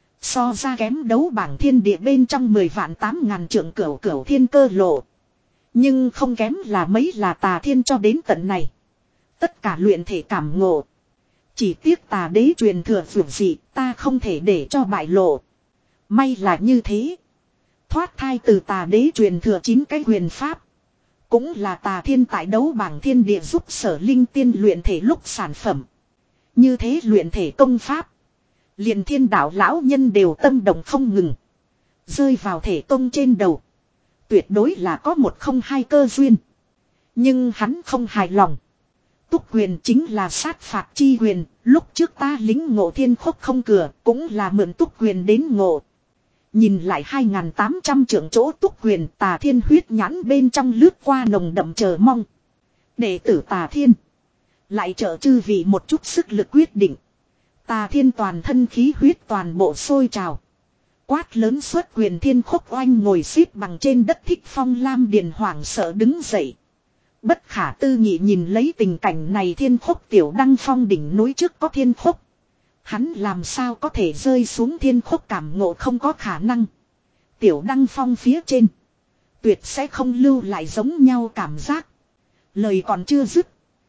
So ra kém đấu bảng thiên địa bên trong mười vạn tám ngàn trượng Cửu Cửu Thiên Cơ Lộ. Nhưng không kém là mấy là Tà Thiên cho đến tận này. Tất cả luyện thể cảm ngộ. Chỉ tiếc Tà đế truyền thừa vượt dị, ta không thể để cho bại lộ. May là như thế. Thoát thai từ Tà đế truyền thừa chín cái quyền pháp. Cũng là Tà Thiên tại đấu bảng thiên địa giúp Sở Linh Tiên luyện thể lúc sản phẩm. Như thế luyện thể công pháp. Liền Thiên đạo lão nhân đều tâm động không ngừng. Rơi vào thể tông trên đầu. Tuyệt đối là có một không hai cơ duyên. Nhưng hắn không hài lòng. Túc quyền chính là sát phạt chi quyền. Lúc trước ta lính ngộ thiên khúc không cửa, cũng là mượn túc quyền đến ngộ. Nhìn lại hai nghìn tám trăm trượng chỗ túc quyền, Tà Thiên huyết nhãn bên trong lướt qua nồng đậm chờ mong. Đệ tử Tà Thiên lại trợ chư vị một chút sức lực quyết định. Tà Thiên toàn thân khí huyết toàn bộ sôi trào. Quát lớn xuất quyền, thiên khúc oanh ngồi xếp bằng trên đất. Thích Phong Lam Điền hoảng sợ đứng dậy. Bất khả tư nghị nhìn lấy tình cảnh này. Thiên khúc Tiểu Đăng Phong đỉnh núi trước có thiên khúc. Hắn làm sao có thể rơi xuống thiên khúc, cảm ngộ không có khả năng. Tiểu Đăng Phong phía trên tuyệt sẽ không lưu lại giống nhau cảm giác. Lời còn chưa dứt,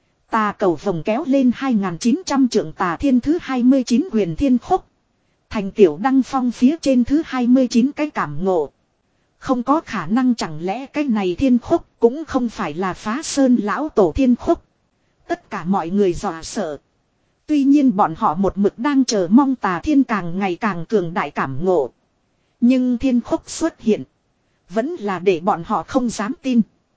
Tà cầu vồng kéo lên hai nghìn chín trăm trượng Tà Thiên thứ hai mươi chín quyền thiên khúc. Thành Tiểu Đăng Phong phía trên thứ hai mươi chín cái cảm ngộ. Không có khả năng, chẳng lẽ cái này thiên khúc cũng không phải là Phá Sơn lão tổ thiên khúc. Tất cả mọi người dọa sợ. Tuy nhiên bọn họ một mực đang chờ mong Tà Thiên càng ngày càng cường đại cảm ngộ. Nhưng thiên khúc xuất hiện. Vẫn là để bọn họ không dám tin.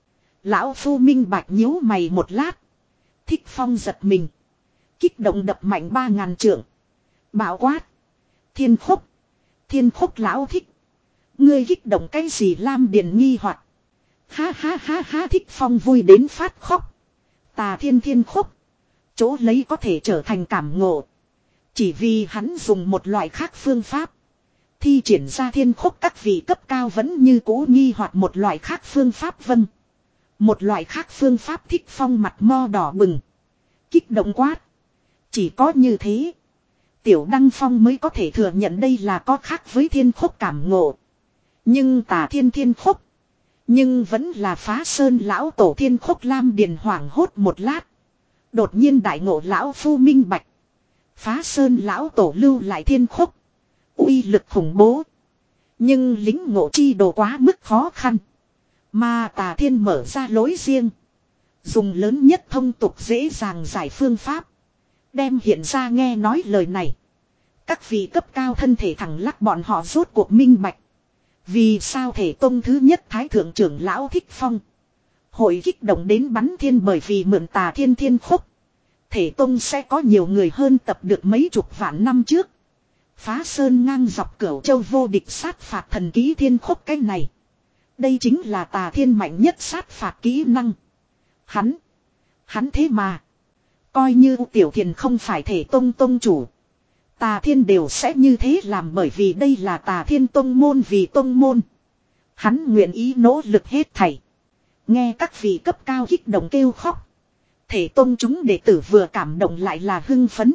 Lão Phu minh bạch nhíu mày một lát. Thích Phong giật mình. Kích động đập mạnh ba ngàn trượng. Bảo quát. Thiên khúc. Thiên khúc lão thích. Ngươi kích động cái gì Lam Điền nghi hoặc. Ha ha ha ha Thích Phong vui đến phát khóc. Tà thiên thiên khúc. Chỗ lấy có thể trở thành cảm ngộ. Chỉ vì hắn dùng một loại khác phương pháp. Thi triển ra thiên khúc các vị cấp cao vẫn như cũ nghi hoặc một loại khác phương pháp vâng. Một loại khác phương pháp Thích Phong mặt mo đỏ bừng. Kích động quát. Chỉ có như thế. Tiểu Đăng Phong mới có thể thừa nhận đây là có khác với thiên khúc cảm ngộ. Nhưng tà thiên thiên khúc. Nhưng vẫn là phá sơn lão tổ thiên khúc Lam Điền hoảng hốt một lát. Đột nhiên đại ngộ lão Phu minh bạch. Phá sơn lão tổ lưu lại thiên khúc. Uy lực khủng bố. Nhưng lính ngộ chi đồ quá mức khó khăn. Mà tà thiên mở ra lối riêng. Dùng lớn nhất thông tục dễ dàng giải phương pháp. Đem hiện ra nghe nói lời này. Các vị cấp cao thân thể thẳng lắc bọn họ rốt cuộc minh bạch. Vì sao thể tông thứ nhất thái thượng trưởng lão Thích Phong. Hội kích động đến bắn thiên bởi vì mượn tà thiên thiên khúc. Thể tông sẽ có nhiều người hơn tập được mấy chục vạn năm trước. Phá sơn ngang dọc cửu châu vô địch sát phạt thần kỹ thiên khúc cái này. Đây chính là tà thiên mạnh nhất sát phạt kỹ năng. Hắn. Hắn thế mà. Coi như tiểu thiền không phải thể tông tông chủ. Tà thiên đều sẽ như thế làm bởi vì đây là tà thiên tông môn vì tông môn. Hắn nguyện ý nỗ lực hết thảy. Nghe các vị cấp cao kích động kêu khóc. Thể tông chúng đệ tử vừa cảm động lại là hưng phấn.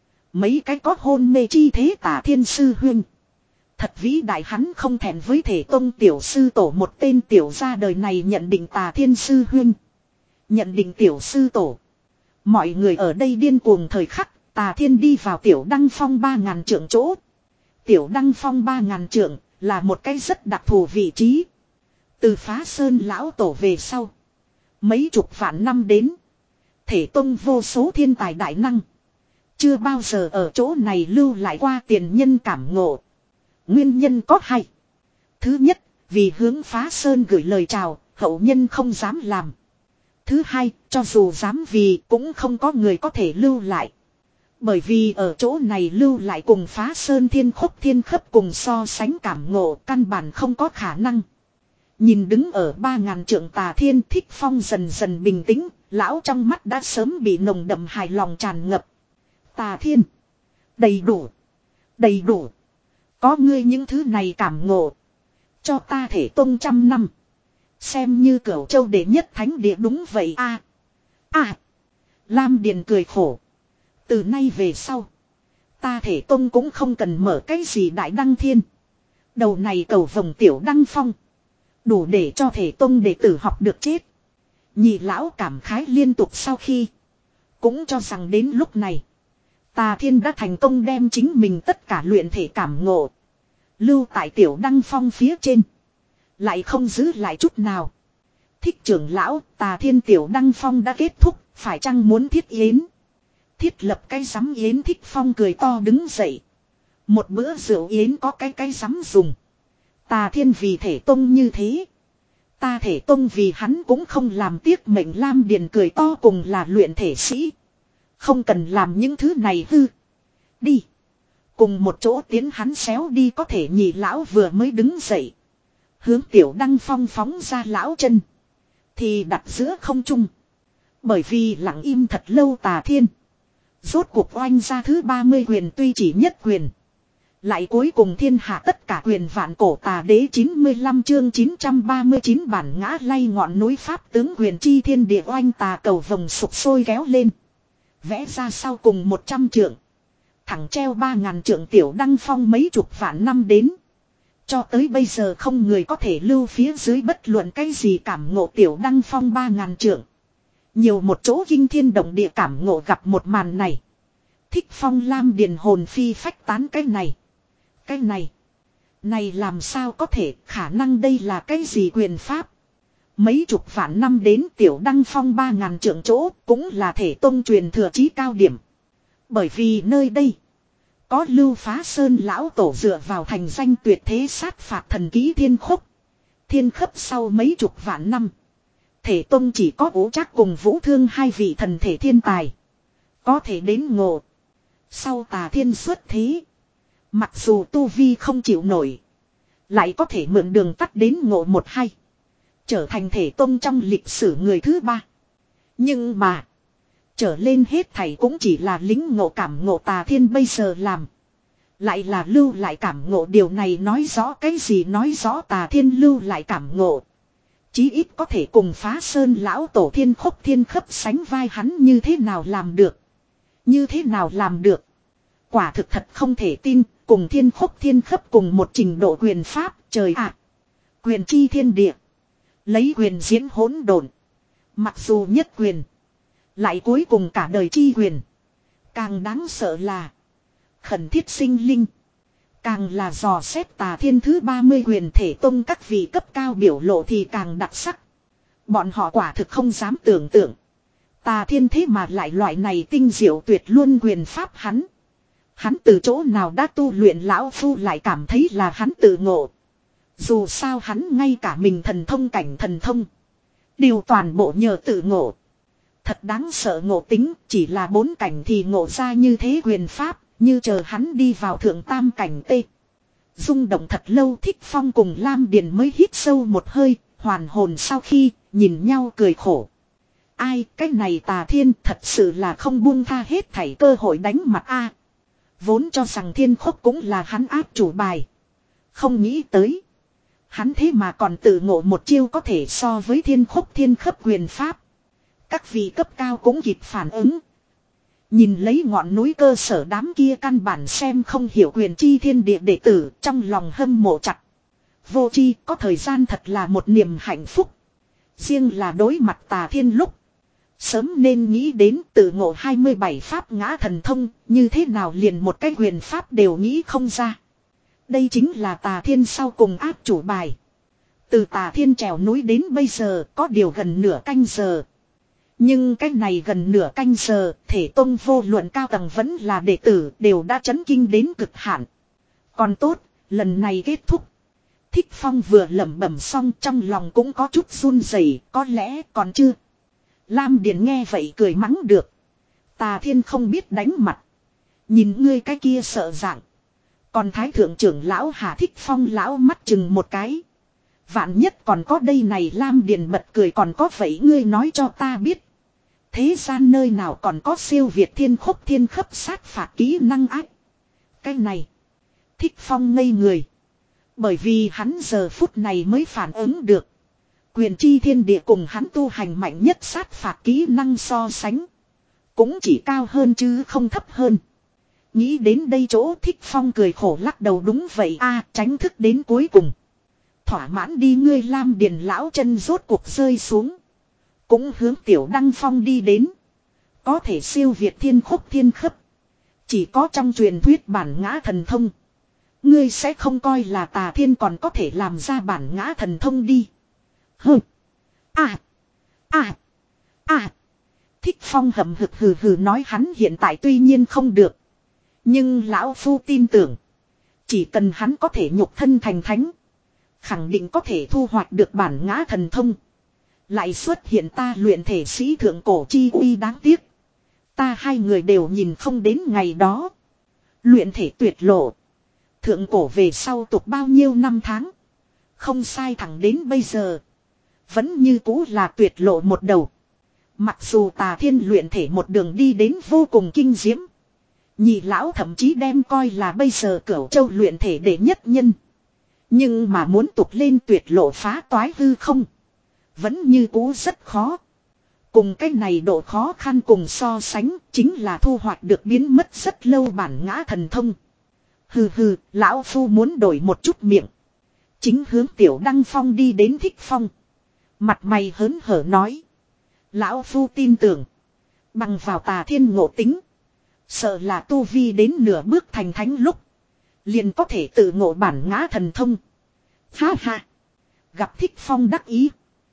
Mấy cái có hôn mê chi thế tà thiên sư huynh. Thật vĩ đại hắn không thẹn với thể tông tiểu sư tổ một tên tiểu ra đời này nhận định tà thiên sư huynh. Nhận định tiểu sư tổ. Mọi người ở đây điên cuồng thời khắc, tà thiên đi vào tiểu đăng phong ba ngàn trượng chỗ. Tiểu đăng phong ba ngàn trượng là một cái rất đặc thù vị trí. Từ phá sơn lão tổ về sau. Mấy chục vạn năm đến. Thể tông vô số thiên tài đại năng. Chưa bao giờ ở chỗ này lưu lại qua tiền nhân cảm ngộ. Nguyên nhân có hai. Thứ nhất, vì hướng phá sơn gửi lời chào, hậu nhân không dám làm. Thứ hai, cho dù dám vì cũng không có người có thể lưu lại. Bởi vì ở chỗ này lưu lại cùng phá sơn thiên khúc thiên khấp cùng so sánh cảm ngộ căn bản không có khả năng. Nhìn đứng ở ba ngàn trượng tà thiên Thích Phong dần dần bình tĩnh, lão trong mắt đã sớm bị nồng đậm hài lòng tràn ngập. Tà thiên. Đầy đủ. Đầy đủ. Có ngươi những thứ này cảm ngộ. Cho ta thể tông trăm năm. Xem như cửu châu đệ nhất thánh địa đúng vậy a a à. Lam Điền cười khổ. Từ nay về sau. Ta thể tông cũng không cần mở cái gì đại đăng thiên. Đầu này cầu vòng tiểu đăng phong. Đủ để cho thể tông đệ tử học được chết. Nhị lão cảm khái liên tục sau khi. Cũng cho rằng đến lúc này. Tà thiên đã thành công đem chính mình tất cả luyện thể cảm ngộ. Lưu tại tiểu đăng phong phía trên. Lại không giữ lại chút nào. Thích trưởng lão, tà thiên tiểu đăng phong đã kết thúc, phải chăng muốn thiết yến? Thiết lập cái sắm yến Thích Phong cười to đứng dậy. Một bữa rượu yến có cái cái sắm dùng. Tà thiên vì thể tông như thế. Ta thể tông vì hắn cũng không làm tiếc mệnh Lam Điền cười to cùng là luyện thể sĩ. Không cần làm những thứ này hư. Đi. Cùng một chỗ tiến hắn xéo đi có thể nhị lão vừa mới đứng dậy. Hướng tiểu đăng phong phóng ra lão chân. Thì đặt giữa không trung. Bởi vì lặng im thật lâu tà thiên. Rốt cuộc oanh ra thứ ba mươi quyền tuy chỉ nhất quyền. Lại cuối cùng thiên hạ tất cả quyền vạn cổ tà đế chín mươi lăm chương chín trăm ba mươi chín bản ngã lay ngọn núi pháp tướng quyền chi thiên địa oanh tà cầu vòng sụp sôi kéo lên. Vẽ ra sau cùng một trăm trượng. Thẳng treo ba ngàn trượng tiểu đăng phong mấy chục vạn năm đến. Cho tới bây giờ không người có thể lưu phía dưới bất luận cái gì cảm ngộ tiểu đăng phong ba ngàn trượng. Nhiều một chỗ kinh thiên động địa cảm ngộ gặp một màn này. Thích Phong Lam Điền hồn phi phách tán cái này. Cái này. Này làm sao có thể khả năng đây là cái gì quyền pháp. Mấy chục vạn năm đến tiểu đăng phong ba ngàn trượng chỗ cũng là thể tông truyền thừa chí cao điểm. Bởi vì nơi đây. Có Lưu Phá Sơn lão tổ dựa vào thành danh tuyệt thế sát phạt thần ký thiên khúc. Thiên khấp sau mấy chục vạn năm. Thể tông chỉ có Vũ Trác cùng Vũ Thương hai vị thần thể thiên tài. Có thể đến ngộ. Sau Tà Thiên xuất thế. Mặc dù tu vi không chịu nổi. Lại có thể mượn đường tắt đến ngộ một hay. Trở thành thể tông trong lịch sử người thứ ba. Nhưng mà. Trở lên hết thảy cũng chỉ là lính ngộ cảm ngộ Tà Thiên bây giờ làm. Lại là lưu lại cảm ngộ, điều này nói rõ cái gì? Nói rõ Tà Thiên lưu lại cảm ngộ. Chí ít có thể cùng Phá Sơn lão tổ thiên khúc thiên khấp sánh vai, hắn như thế nào làm được? Như thế nào làm được? Quả thực thật không thể tin, cùng thiên khúc thiên khấp cùng một trình độ quyền pháp, trời ạ. Quyền chi thiên địa. Lấy quyền diễn hỗn độn. Mặc dù nhất quyền. Lại cuối cùng cả đời chi quyền. Càng đáng sợ là khẩn thiết sinh linh. Càng là dò xét Tà Thiên thứ ba mươi quyền thể tông các vị cấp cao biểu lộ thì càng đặc sắc. Bọn họ quả thực không dám tưởng tượng. Tà Thiên thế mà lại loại này tinh diệu tuyệt luôn quyền pháp hắn. Hắn từ chỗ nào đã tu luyện? Lão Phu lại cảm thấy là hắn tự ngộ. Dù sao hắn ngay cả mình thần thông cảnh thần thông. Đều toàn bộ nhờ tự ngộ. Thật đáng sợ ngộ tính, chỉ là bốn cảnh thì ngộ ra như thế quyền pháp. Như chờ hắn đi vào thượng tam cảnh tê. Rung động thật lâu, Thích Phong cùng Lam Điền mới hít sâu một hơi, hoàn hồn sau khi nhìn nhau cười khổ. Ai, cái này Tà Thiên thật sự là không buông tha hết thảy cơ hội đánh mặt a. Vốn cho rằng thiên khúc cũng là hắn áp chủ bài. Không nghĩ tới. Hắn thế mà còn tự ngộ một chiêu có thể so với thiên khúc thiên khấp quyền pháp. Các vị cấp cao cũng kịp phản ứng. Nhìn lấy ngọn núi cơ sở đám kia căn bản xem không hiểu quyền chi thiên địa đệ tử, trong lòng hâm mộ chặt. Vô chi có thời gian thật là một niềm hạnh phúc. Riêng là đối mặt Tà Thiên lúc. Sớm nên nghĩ đến tự ngộ hai mươi bảy pháp ngã thần thông, như thế nào liền một cái quyền pháp đều nghĩ không ra. Đây chính là Tà Thiên sau cùng áp chủ bài. Từ Tà Thiên trèo núi đến bây giờ có điều gần nửa canh giờ. Nhưng cái này gần nửa canh giờ, thể tông vô luận cao tầng vẫn là đệ tử đều đã chấn kinh đến cực hạn. Còn tốt, lần này kết thúc. Thích Phong vừa lẩm bẩm xong trong lòng cũng có chút run rẩy, có lẽ còn chưa. Lam Điền nghe vậy cười mắng được. Tà Thiên không biết đánh mặt. Nhìn ngươi cái kia sợ dạng. Còn Thái Thượng trưởng lão Hà Thích Phong lão mắt chừng một cái. Vạn nhất còn có đây này. Lam Điền bật cười, còn có vậy ngươi nói cho ta biết. Thế gian nơi nào còn có siêu việt thiên khúc thiên khấp sát phạt kỹ năng ác. Cái này. Thích Phong ngây người. Bởi vì hắn giờ phút này mới phản ứng được. Quyền chi thiên địa cùng hắn tu hành mạnh nhất sát phạt kỹ năng so sánh. Cũng chỉ cao hơn chứ không thấp hơn. Nghĩ đến đây chỗ Thích Phong cười khổ lắc đầu, đúng vậy a, tránh thức đến cuối cùng. Thỏa mãn đi ngươi. Lam Điền lão chân rốt cuộc rơi xuống. Cũng hướng Tiểu Đăng Phong đi đến. Có thể siêu việt thiên khúc thiên khấp. Chỉ có trong truyền thuyết bản ngã thần thông. Ngươi sẽ không coi là Tà Thiên còn có thể làm ra bản ngã thần thông đi. Hừ. À. À. À. Thích Phong hậm hực hừ hừ nói hắn hiện tại tuy nhiên không được. Nhưng lão phu tin tưởng. Chỉ cần hắn có thể nhục thân thành thánh. Khẳng định có thể thu hoạch được bản ngã thần thông. Lại xuất hiện ta luyện thể sĩ thượng cổ chi uy, đáng tiếc. Ta hai người đều nhìn không đến ngày đó. Luyện thể tuyệt lộ. Thượng cổ về sau tục bao nhiêu năm tháng. Không sai, thẳng đến bây giờ. Vẫn như cũ là tuyệt lộ một đầu. Mặc dù Tà Thiên luyện thể một đường đi đến vô cùng kinh diễm. Nhị lão thậm chí đem coi là bây giờ Cửu Châu luyện thể đệ nhất nhân. Nhưng mà muốn tục lên tuyệt lộ phá toái hư không. Vẫn như cũ rất khó. Cùng cái này độ khó khăn cùng so sánh chính là thu hoạch được biến mất rất lâu bản ngã thần thông. Hừ hừ, lão phu muốn đổi một chút miệng. Chính hướng Tiểu Đăng Phong đi đến Thích Phong. Mặt mày hớn hở nói. Lão phu tin tưởng. Bằng vào Tà Thiên ngộ tính. Sợ là tu vi đến nửa bước thành thánh lúc. Liền có thể tự ngộ bản ngã thần thông. Ha ha. Gặp Thích Phong đắc ý.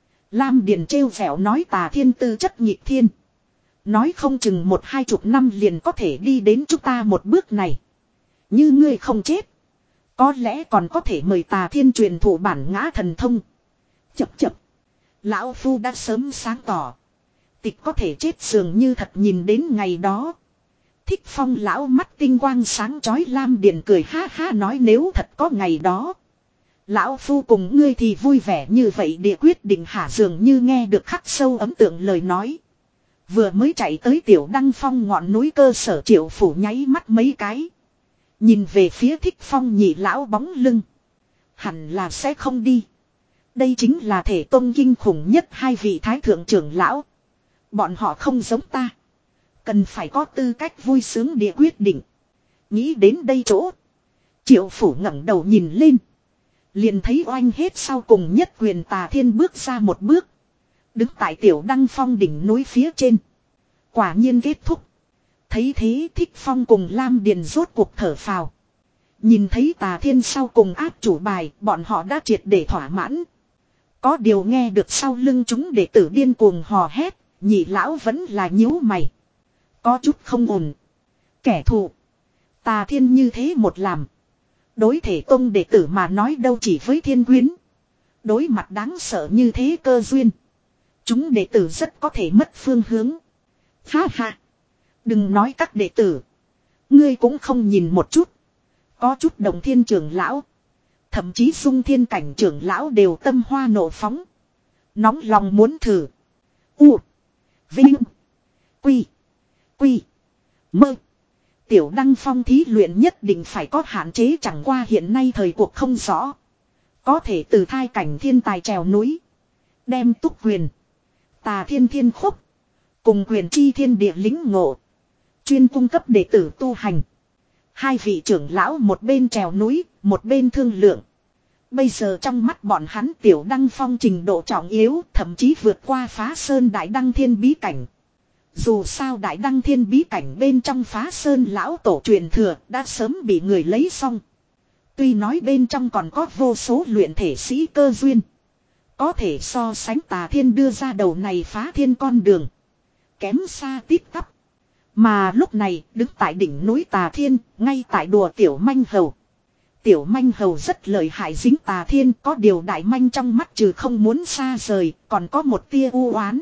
Lam Điền trêu vẻo nói Tà Thiên tư chất nhịp thiên. Nói không chừng một hai chục năm liền có thể đi đến chúng ta một bước này. Như ngươi không chết. Có lẽ còn có thể mời Tà Thiên truyền thụ bản ngã thần thông. Chập chập. Lão Phu đã sớm sáng tỏ. Tịch có thể chết dường như thật nhìn đến ngày đó. Thích Phong lão mắt tinh quang sáng chói lam điện cười ha ha nói nếu thật có ngày đó. Lão Phu cùng ngươi thì vui vẻ như vậy địa quyết định hạ dường như nghe được khắc sâu ấn tượng lời nói. Vừa mới chạy tới Tiểu Đăng Phong ngọn núi cơ sở Triệu Phủ nháy mắt mấy cái. Nhìn về phía Thích Phong nhị lão bóng lưng. Hẳn là sẽ không đi. Đây chính là thể tôn kinh khủng nhất hai vị thái thượng trưởng lão. Bọn họ không giống ta. Cần phải có tư cách vui sướng địa quyết định. Nghĩ đến đây chỗ. Triệu Phủ ngẩng đầu nhìn lên. Liền thấy oanh hết sau cùng nhất quyền Tà Thiên bước ra một bước. Đứng tại Tiểu Đăng Phong đỉnh núi phía trên. Quả nhiên kết thúc. Thấy thế Thích Phong cùng Lam Điền rốt cuộc thở phào. Nhìn thấy Tà Thiên sau cùng áp chủ bài, bọn họ đã triệt để thỏa mãn. Có điều nghe được sau lưng chúng đệ tử điên cuồng hò hét, nhị lão vẫn là nhíu mày. Có chút không ổn. Kẻ thù. Tà Thiên như thế một làm. Đối thể tông đệ tử mà nói đâu chỉ với thiên quyến. Đối mặt đáng sợ như thế cơ duyên. Chúng đệ tử rất có thể mất phương hướng. Ha ha. Đừng nói các đệ tử. Ngươi cũng không nhìn một chút. Có chút đồng thiên trưởng lão. Thậm chí dung thiên cảnh trưởng lão đều tâm hoa nộ phóng. Nóng lòng muốn thử. U. Vinh. Quy. Quy. Mơ. Tiểu Đăng Phong thí luyện nhất định phải có hạn chế chẳng qua hiện nay thời cuộc không rõ. Có thể từ thai cảnh thiên tài trèo núi. Đem túc quyền. Tà thiên thiên khúc. Cùng quyền chi thiên địa lính ngộ. Chuyên cung cấp đệ tử tu hành. Hai vị trưởng lão một bên trèo núi, một bên thương lượng. Bây giờ trong mắt bọn hắn Tiểu Đăng Phong trình độ trọng yếu, thậm chí vượt qua Phá Sơn Đại Đăng Thiên bí cảnh. Dù sao Đại Đăng Thiên bí cảnh bên trong Phá Sơn lão tổ truyền thừa đã sớm bị người lấy xong. Tuy nói bên trong còn có vô số luyện thể sĩ cơ duyên. Có thể so sánh Tà Thiên đưa ra đầu này phá thiên con đường. Kém xa tít tắp. Mà lúc này đứng tại đỉnh núi Tà Thiên, ngay tại đùa Tiểu Manh Hầu. Tiểu Manh Hầu rất lợi hại dính Tà Thiên, có điều Đại Manh trong mắt trừ không muốn xa rời, còn có một tia u oán.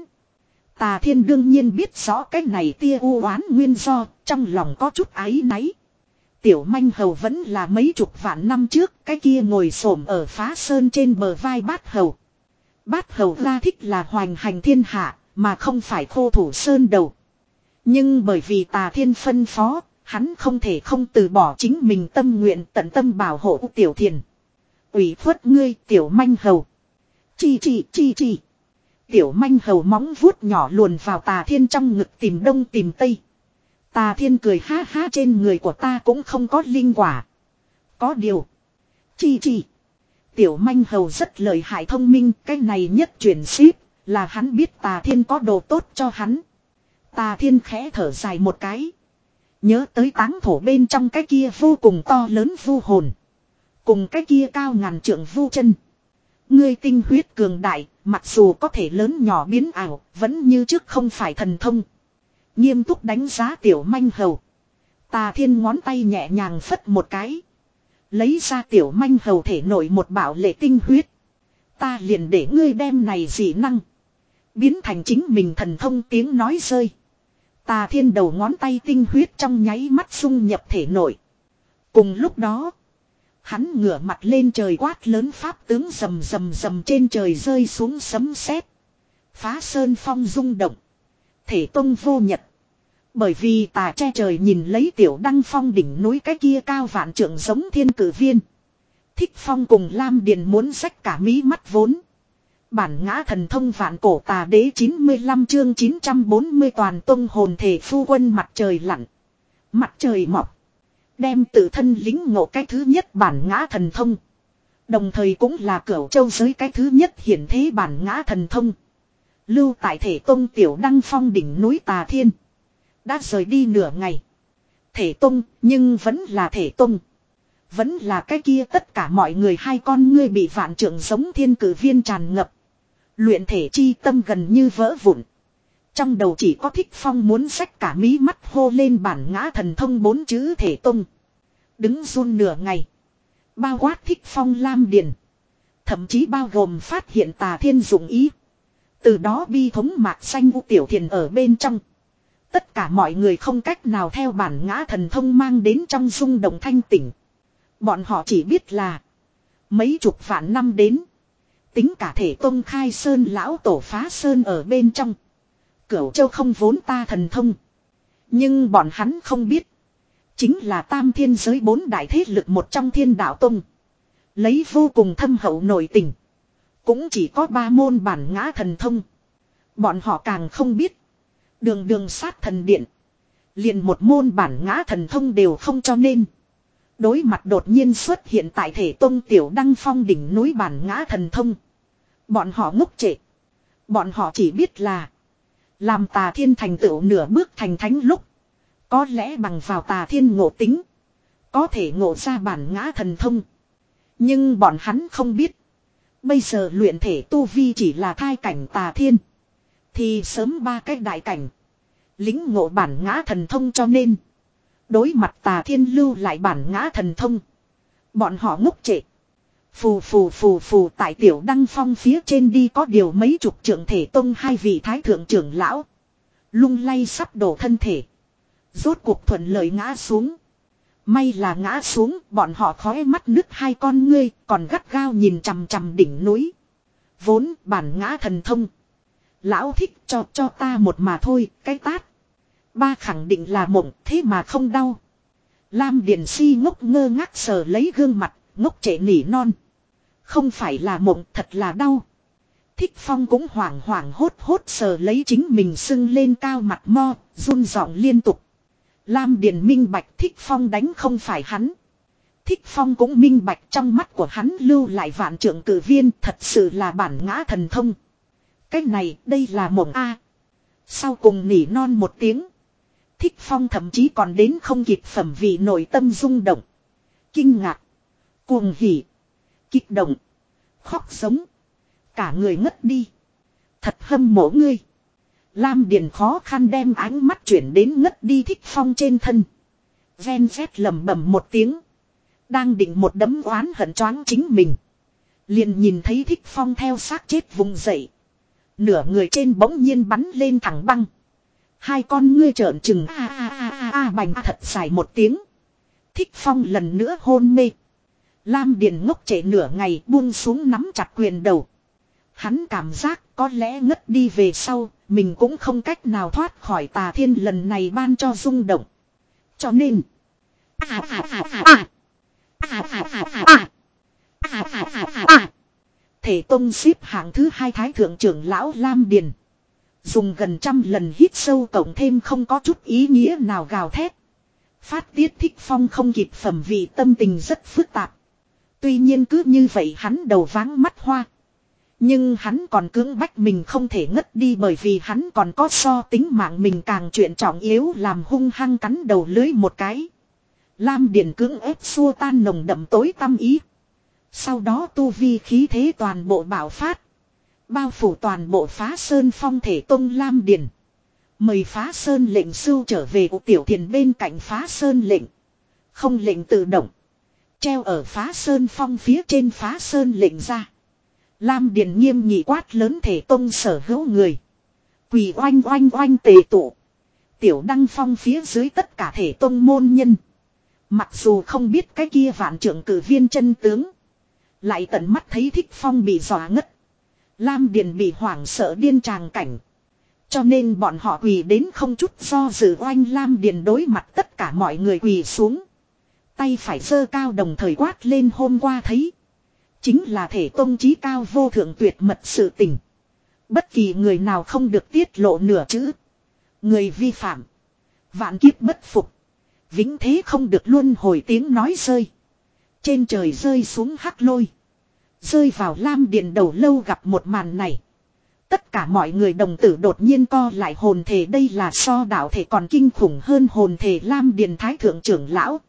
Tà Thiên đương nhiên biết rõ cái này tia u oán nguyên do, trong lòng có chút áy náy. Tiểu Manh Hầu vẫn là mấy chục vạn năm trước, cái kia ngồi xổm ở Phá Sơn trên bờ vai Bát Hầu. Bát Hầu ra thích là hoành hành thiên hạ, mà không phải khô thủ sơn đầu. Nhưng bởi vì Tà Thiên phân phó, hắn không thể không từ bỏ chính mình tâm nguyện tận tâm bảo hộ Tiểu Thiền. Ủy khuất ngươi Tiểu Manh Hầu. Chi chi chi chi. Tiểu Manh Hầu móng vuốt nhỏ luồn vào Tà Thiên trong ngực tìm đông tìm tây. Tà Thiên cười ha ha trên người của ta cũng không có linh quả. Có điều. Chi chi. Tiểu Manh Hầu rất lợi hại thông minh, cái này nhất chuyển ship là hắn biết Tà Thiên có đồ tốt cho hắn. Tà Thiên khẽ thở dài một cái. Nhớ tới táng thổ bên trong cái kia vô cùng to lớn vu hồn. Cùng cái kia cao ngàn trượng vu chân. Ngươi tinh huyết cường đại, mặc dù có thể lớn nhỏ biến ảo, vẫn như trước không phải thần thông. Nghiêm túc đánh giá Tiểu Manh Hầu. Tà Thiên ngón tay nhẹ nhàng phất một cái. Lấy ra Tiểu Manh Hầu thể nội một bảo lệ tinh huyết. Ta liền để ngươi đem này dị năng. Biến thành chính mình thần thông tiếng nói rơi. Tà Thiên đầu ngón tay tinh huyết trong nháy mắt xung nhập thể nội. Cùng lúc đó. Hắn ngửa mặt lên trời quát lớn pháp tướng rầm rầm rầm trên trời rơi xuống sấm sét. Phá sơn phong rung động. Thể tông vô nhật. Bởi vì Tà che trời nhìn lấy Tiểu Đăng Phong đỉnh núi cái kia cao vạn trượng giống thiên cử viên. Thích Phong cùng Lam Điền muốn rách cả mí mắt vốn. Bản ngã thần thông vạn cổ Tà đế chín mươi lăm chương chín trăm bốn mươi toàn tông hồn thể phu quân mặt trời lặn. Mặt trời mọc. Đem tự thân lính ngộ cái thứ nhất bản ngã thần thông. Đồng thời cũng là cửu châu giới cái thứ nhất hiển thế bản ngã thần thông. Lưu tại thể tông Tiểu Đăng Phong đỉnh núi Tà Thiên. Đã rời đi nửa ngày. Thể tông nhưng vẫn là thể tông. Vẫn là cái kia tất cả mọi người hai con ngươi bị vạn trượng giống thiên cử viên tràn ngập. Luyện thể chi tâm gần như vỡ vụn. Trong đầu chỉ có Thích Phong muốn xách cả mí mắt hô lên bản ngã thần thông bốn chữ thể tông. Đứng run nửa ngày. Bao quát Thích Phong Lam Điền. Thậm chí bao gồm phát hiện Tà Thiên dụng ý. Từ đó bi thống mạc xanh u tiểu thiền ở bên trong. Tất cả mọi người không cách nào theo bản ngã thần thông mang đến trong rung động thanh tỉnh. Bọn họ chỉ biết là mấy chục vạn năm đến. Tính cả thể tông khai sơn lão tổ phá sơn ở bên trong. Cửu châu không vốn ta thần thông. Nhưng bọn hắn không biết. Chính là tam thiên giới bốn đại thế lực một trong Thiên Đạo Tông. Lấy vô cùng thâm hậu nội tình. Cũng chỉ có ba môn bản ngã thần thông. Bọn họ càng không biết. Đường đường sát thần điện. Liền một môn bản ngã thần thông đều không cho nên. Đối mặt đột nhiên xuất hiện tại thể tông tiểu đăng phong đỉnh núi bản ngã thần thông. Bọn họ ngốc trệ. Bọn họ chỉ biết là. Làm Tà Thiên thành tựu nửa bước thành thánh lúc. Có lẽ bằng vào Tà Thiên ngộ tính. Có thể ngộ ra bản ngã thần thông. Nhưng bọn hắn không biết. Bây giờ luyện thể tu vi chỉ là thai cảnh Tà Thiên. Thì sớm ba cái đại cảnh. Lính ngộ bản ngã thần thông cho nên. Đối mặt Tà Thiên lưu lại bản ngã thần thông. Bọn họ ngốc trệ. Phù phù phù phù tại tiểu đăng phong phía trên đi có điều mấy chục trưởng thể tông hai vị thái thượng trưởng lão. Lung lay sắp đổ thân thể. Rốt cuộc thuận lợi ngã xuống. May là ngã xuống bọn họ khói mắt nứt hai con ngươi còn gắt gao nhìn chằm chằm đỉnh núi. Vốn bản ngã thần thông. Lão thích cho cho ta một mà thôi cái tát. Ba khẳng định là mộng thế mà không đau. Lam Điền Si ngốc ngơ ngác sờ lấy gương mặt ngốc trệ nỉ non. Không phải là mộng thật là đau. Thích Phong cũng hoảng hoảng hốt hốt sờ lấy chính mình sưng lên cao mặt mo, run giọng liên tục. Lam Điền minh bạch Thích Phong đánh không phải hắn. Thích Phong cũng minh bạch trong mắt của hắn lưu lại vạn trượng cử viên thật sự là bản ngã thần thông. Cái này đây là mộng A. Sau cùng nỉ non một tiếng. Thích Phong thậm chí còn đến không kịp phẩm vì nội tâm rung động. Kinh ngạc. Cuồng hỉ. Kích động. Khóc sống. Cả người ngất đi. Thật hâm mộ ngươi. Lam Điền khó khăn đem ánh mắt chuyển đến ngất đi Thích Phong trên thân. Ven vét lẩm bẩm một tiếng. Đang định một đấm oán hận choáng chính mình. Liền nhìn thấy Thích Phong theo xác chết vùng dậy. Nửa người trên bỗng nhiên bắn lên thẳng băng. Hai con ngươi trợn trừng a a a a a bành thật dài một tiếng. Thích Phong lần nữa hôn mê. Lam Điền ngốc trệ nửa ngày buông xuống nắm chặt quyền đầu. Hắn cảm giác có lẽ ngất đi về sau, mình cũng không cách nào thoát khỏi Tà Thiên lần này ban cho rung động. Cho nên, à, à, à, à, à. À, à, à, à, à. À, à, à, à, à. Thể tông xếp hạng thứ hai thái thượng trưởng lão Lam Điền. Dùng gần trăm lần hít sâu cộng thêm không có chút ý nghĩa nào gào thét. Phát tiết Thích Phong không kịp phẩm vì tâm tình rất phức tạp. Tuy nhiên cứ như vậy hắn đầu váng mắt hoa. Nhưng hắn còn cưỡng bách mình không thể ngất đi bởi vì hắn còn có so tính mạng mình càng chuyện trọng yếu làm hung hăng cắn đầu lưới một cái. Lam Điền cưỡng ép xua tan nồng đậm tối tâm ý. Sau đó tu vi khí thế toàn bộ bạo phát. Bao phủ toàn bộ Phá Sơn Phong thể tông Lam Điền. Mời Phá Sơn lệnh sưu trở về của tiểu thiền bên cạnh Phá Sơn lệnh. Không lệnh tự động. Treo ở Phá Sơn Phong phía trên Phá Sơn lệnh ra. Lam Điền nghiêm nghị quát lớn thể tông sở hữu người. Quỳ oanh oanh oanh tề tụ. Tiểu Đăng Phong phía dưới tất cả thể tông môn nhân. Mặc dù không biết cái kia vạn trưởng cử viên chân tướng. Lại tận mắt thấy Thích Phong bị dọa ngất. Lam Điền bị hoảng sợ điên tràng cảnh. Cho nên bọn họ quỳ đến không chút do dự oanh Lam Điền đối mặt tất cả mọi người quỳ xuống. Tay phải giơ cao đồng thời quát lên hôm qua thấy. Chính là thể tông chí cao vô thượng tuyệt mật sự tình. Bất kỳ người nào không được tiết lộ nửa chữ. Người vi phạm. Vạn kiếp bất phục. Vĩnh thế không được luân hồi tiếng nói rơi. Trên trời rơi xuống hắc lôi. Rơi vào Lam Điền đầu lâu gặp một màn này. Tất cả mọi người đồng tử đột nhiên co lại hồn thể đây là so đạo thể còn kinh khủng hơn hồn thể Lam Điền Thái Thượng trưởng lão.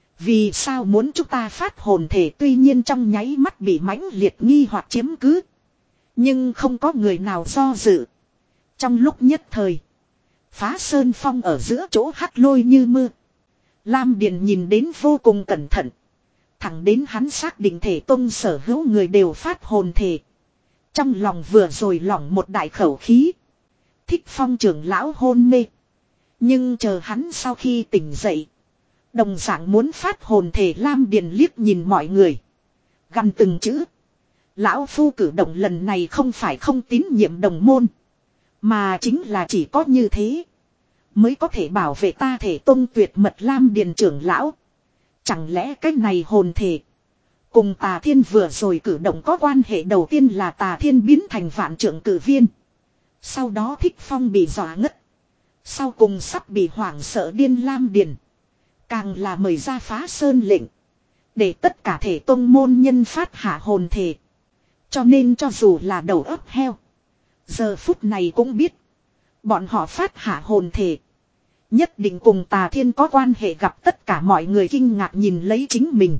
Vì sao muốn chúng ta phát hồn thể tuy nhiên trong nháy mắt bị mãnh liệt nghi hoặc chiếm cứ. Nhưng không có người nào do dự. Trong lúc nhất thời. Phá Sơn Phong ở giữa chỗ hắc lôi như mưa. Lam Điền nhìn đến vô cùng cẩn thận. Thẳng đến hắn xác định thể tông sở hữu người đều phát hồn thể. Trong lòng vừa rồi lỏng một đại khẩu khí. Thích Phong trưởng lão hôn mê. Nhưng chờ hắn sau khi tỉnh dậy. Đồng dạng muốn phát hồn thể. Lam Điền liếc nhìn mọi người. Gằn từng chữ. Lão phu cử động lần này không phải không tín nhiệm đồng môn. Mà chính là chỉ có như thế. Mới có thể bảo vệ ta thể tông tuyệt mật. Lam Điền trưởng lão. Chẳng lẽ cái này hồn thể. Cùng Tà Thiên vừa rồi cử động có quan hệ. Đầu tiên là Tà Thiên biến thành vạn trưởng cử viên. Sau đó Thích Phong bị dọa ngất. Sau cùng sắp bị hoảng sợ điên. Lam Điền càng là mời ra phá sơn lệnh. Để tất cả thể tông môn nhân phát hạ hồn thể. Cho nên cho dù là đầu ấp heo. Giờ phút này cũng biết. Bọn họ phát hạ hồn thể. Nhất định cùng Tà Thiên có quan hệ. Gặp tất cả mọi người kinh ngạc nhìn lấy chính mình.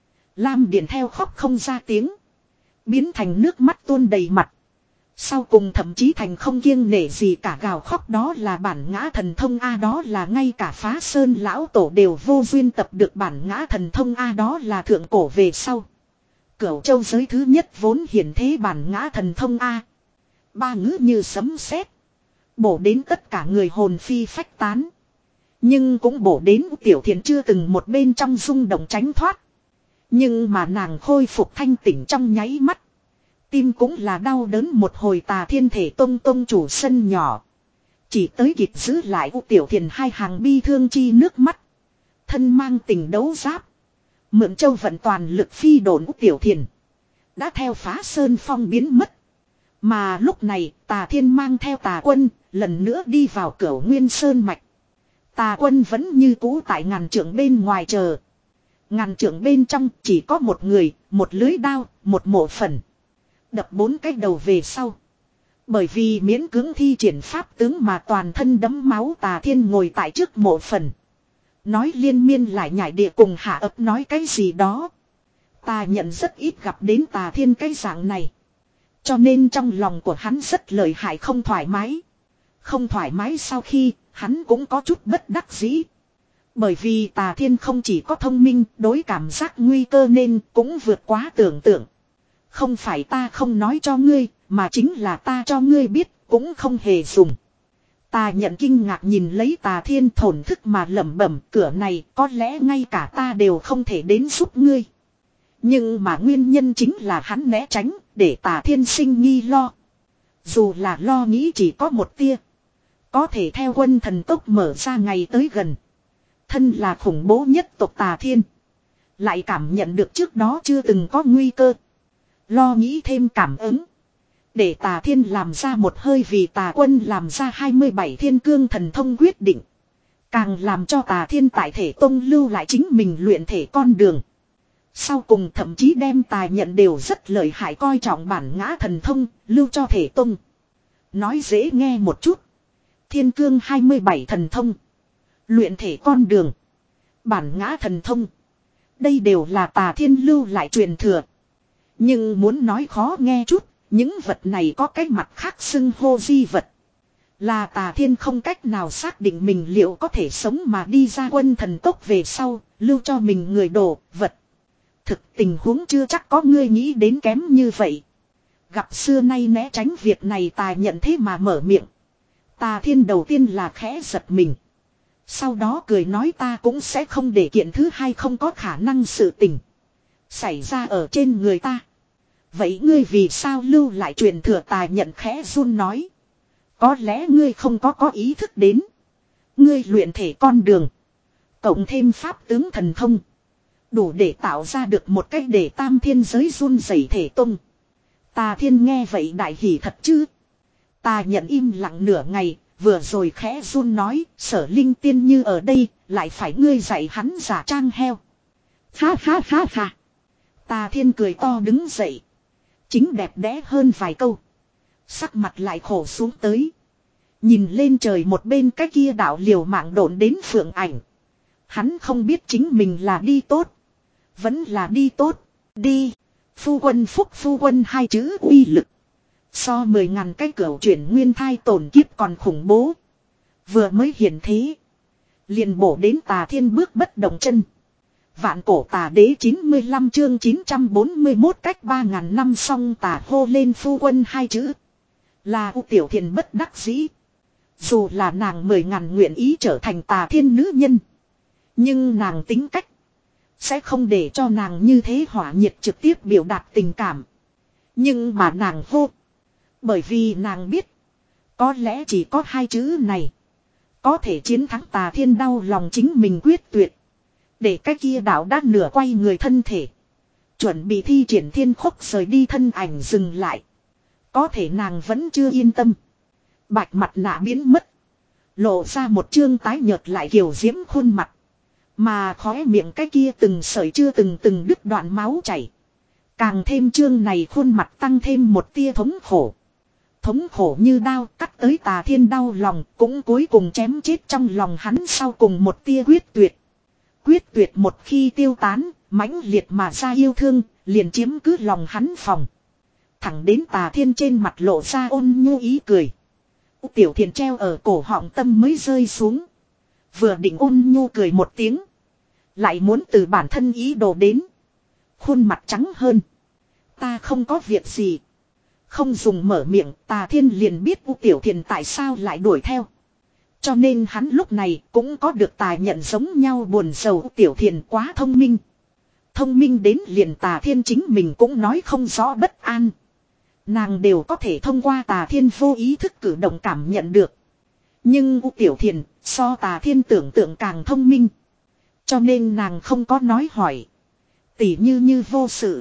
Lam Điền theo khóc không ra tiếng. Biến thành nước mắt tuôn đầy mặt. Sau cùng thậm chí thành không kiêng nể gì cả gào khóc. Đó là bản ngã thần thông A. Đó là ngay cả Phá Sơn lão tổ đều vô duyên tập được bản ngã thần thông A. Đó là thượng cổ về sau. Cửu châu giới thứ nhất vốn hiển thế bản ngã thần thông A. Ba ngữ như sấm sét. Bổ đến tất cả người hồn phi phách tán. Nhưng cũng bổ đến Tiểu Thiền chưa từng một bên trong rung động tránh thoát. Nhưng mà nàng khôi phục thanh tỉnh trong nháy mắt. Tim cũng là đau đớn một hồi. Tà Thiên thể tông tông chủ sân nhỏ. Chỉ tới kịp giữ lại U Tiểu Thiền hai hàng bi thương chi nước mắt. Thân mang tình đấu giáp. Mượn châu vận toàn lực phi độn U Tiểu Thiền. Đã theo Phá Sơn phong biến mất. Mà lúc này Tà Thiên mang theo Tà Quân lần nữa đi vào Cửu Nguyên Sơn mạch. Tà Quân vẫn như cũ tại ngàn trượng bên ngoài chờ. Ngàn trượng bên trong chỉ có một người, một lưới đao, một mộ phần. Đập bốn cái đầu về sau. Bởi vì miễn cưỡng thi triển pháp tướng mà toàn thân đẫm máu. Tà Thiên ngồi tại trước mộ phần. Nói liên miên lại nhảy địa cùng hạ ấp nói cái gì đó. Ta nhận rất ít gặp đến Tà Thiên cái dạng này. Cho nên trong lòng của hắn rất lợi hại không thoải mái. Không thoải mái sau khi hắn cũng có chút bất đắc dĩ. Bởi vì Tà Thiên không chỉ có thông minh, đối cảm giác nguy cơ nên cũng vượt quá tưởng tượng. Không phải ta không nói cho ngươi, mà chính là ta cho ngươi biết, cũng không hề dùng. Ta nhận kinh ngạc nhìn lấy Tà Thiên thổn thức mà lẩm bẩm, cửa này có lẽ ngay cả ta đều không thể đến giúp ngươi. Nhưng mà nguyên nhân chính là hắn né tránh, để Tà Thiên sinh nghi lo. Dù là lo nghĩ chỉ có một tia. Có thể theo quân thần tốc mở ra ngày tới gần. Thân là khủng bố nhất tộc Tà Thiên. Lại cảm nhận được trước đó chưa từng có nguy cơ. Lo nghĩ thêm cảm ứng. Để Tà Thiên làm ra một hơi vì Tà Quân làm ra hai mươi bảy thiên cương thần thông quyết định. Càng làm cho Tà Thiên tại thể tông lưu lại chính mình luyện thể con đường. Sau cùng thậm chí đem Tà Nhận đều rất lợi hại coi trọng bản ngã thần thông lưu cho thể tông. Nói dễ nghe một chút. Thiên cương hai mươi bảy thần thông. Luyện thể con đường. Bản ngã thần thông. Đây đều là Tà Thiên lưu lại truyền thừa. Nhưng muốn nói khó nghe chút. Những vật này có cái mặt khác xưng hô di vật. Là Tà Thiên không cách nào xác định mình liệu có thể sống mà đi ra quân thần tốc về sau. Lưu cho mình người đồ, vật. Thực tình huống chưa chắc có ngươi nghĩ đến kém như vậy. Gặp xưa nay né tránh việc này Tà Nhận thế mà mở miệng. Tà Thiên đầu tiên là khẽ giật mình. Sau đó cười nói ta cũng sẽ không để kiện thứ hai không có khả năng sự tình xảy ra ở trên người ta. Vậy ngươi vì sao lưu lại truyền thừa? Tà Nhận khẽ run nói. Có lẽ ngươi không có có ý thức đến. Ngươi luyện thể con đường. Cộng thêm pháp tướng thần thông. Đủ để tạo ra được một cách để tam thiên giới run rẩy thể tung. Tà Thiên nghe vậy đại hỉ thật chứ. Tà Nhận im lặng nửa ngày. Vừa rồi khẽ run nói. Sở linh tiên như ở đây. Lại phải ngươi dạy hắn giả trang heo. Ha ha ha ha. Tà Thiên cười to đứng dậy. Chính đẹp đẽ hơn vài câu. Sắc mặt lại khổ xuống tới. Nhìn lên trời một bên cái kia đạo liều mạng độn đến phượng ảnh. Hắn không biết chính mình là đi tốt. Vẫn là đi tốt. Đi. Phu quân phúc phu quân hai chữ uy lực. So mười ngàn cái cửu chuyển nguyên thai tổn kiếp còn khủng bố. Vừa mới hiện thế. Liền bổ đến Tà Thiên bước bất động chân. Vạn cổ tà đế chín mươi lăm chương chín trăm bốn mươi mốt cách ba ngàn năm xong tà hô lên phu quân hai chữ. Là U Tiểu Thiền bất đắc dĩ. Dù là nàng mười ngàn nguyện ý trở thành Tà Thiên nữ nhân. Nhưng nàng tính cách. Sẽ không để cho nàng như thế hỏa nhiệt trực tiếp biểu đạt tình cảm. Nhưng mà nàng hô. Bởi vì nàng biết. Có lẽ chỉ có hai chữ này. Có thể chiến thắng Tà Thiên đau lòng chính mình quyết tuyệt. Để cái kia đạo đã nửa quay người thân thể. Chuẩn bị thi triển thiên khốc rời đi thân ảnh dừng lại. Có thể nàng vẫn chưa yên tâm. Bạch mặt nạ biến mất. Lộ ra một chương tái nhợt lại kiều diễm khuôn mặt. Mà khóe miệng cái kia từng sợi chưa từng từng đứt đoạn máu chảy. Càng thêm chương này khuôn mặt tăng thêm một tia thống khổ. Thống khổ như đao cắt tới Tà Thiên đau lòng cũng cuối cùng chém chết trong lòng hắn sau cùng một tia quyết tuyệt. Quyết tuyệt một khi tiêu tán, mãnh liệt mà ra yêu thương, liền chiếm cứ lòng hắn phòng. Thẳng đến Tà Thiên trên mặt lộ ra ôn nhu ý cười. Tiểu Thiền treo ở cổ họng tâm mới rơi xuống. Vừa định ôn nhu cười một tiếng. Lại muốn từ bản thân ý đồ đến. Khuôn mặt trắng hơn. Ta không có việc gì. Không dùng mở miệng, Tà Thiên liền biết U Tiểu Thiền tại sao lại đuổi theo. Cho nên hắn lúc này cũng có được tài nhận giống nhau buồn sầu. U Tiểu Thiền quá thông minh. Thông minh đến liền Tà Thiên chính mình cũng nói không rõ bất an. Nàng đều có thể thông qua Tà Thiên vô ý thức cử động cảm nhận được. Nhưng U Tiểu Thiền so Tà Thiên tưởng tượng càng thông minh. Cho nên nàng không có nói hỏi. Tỉ như như vô sự.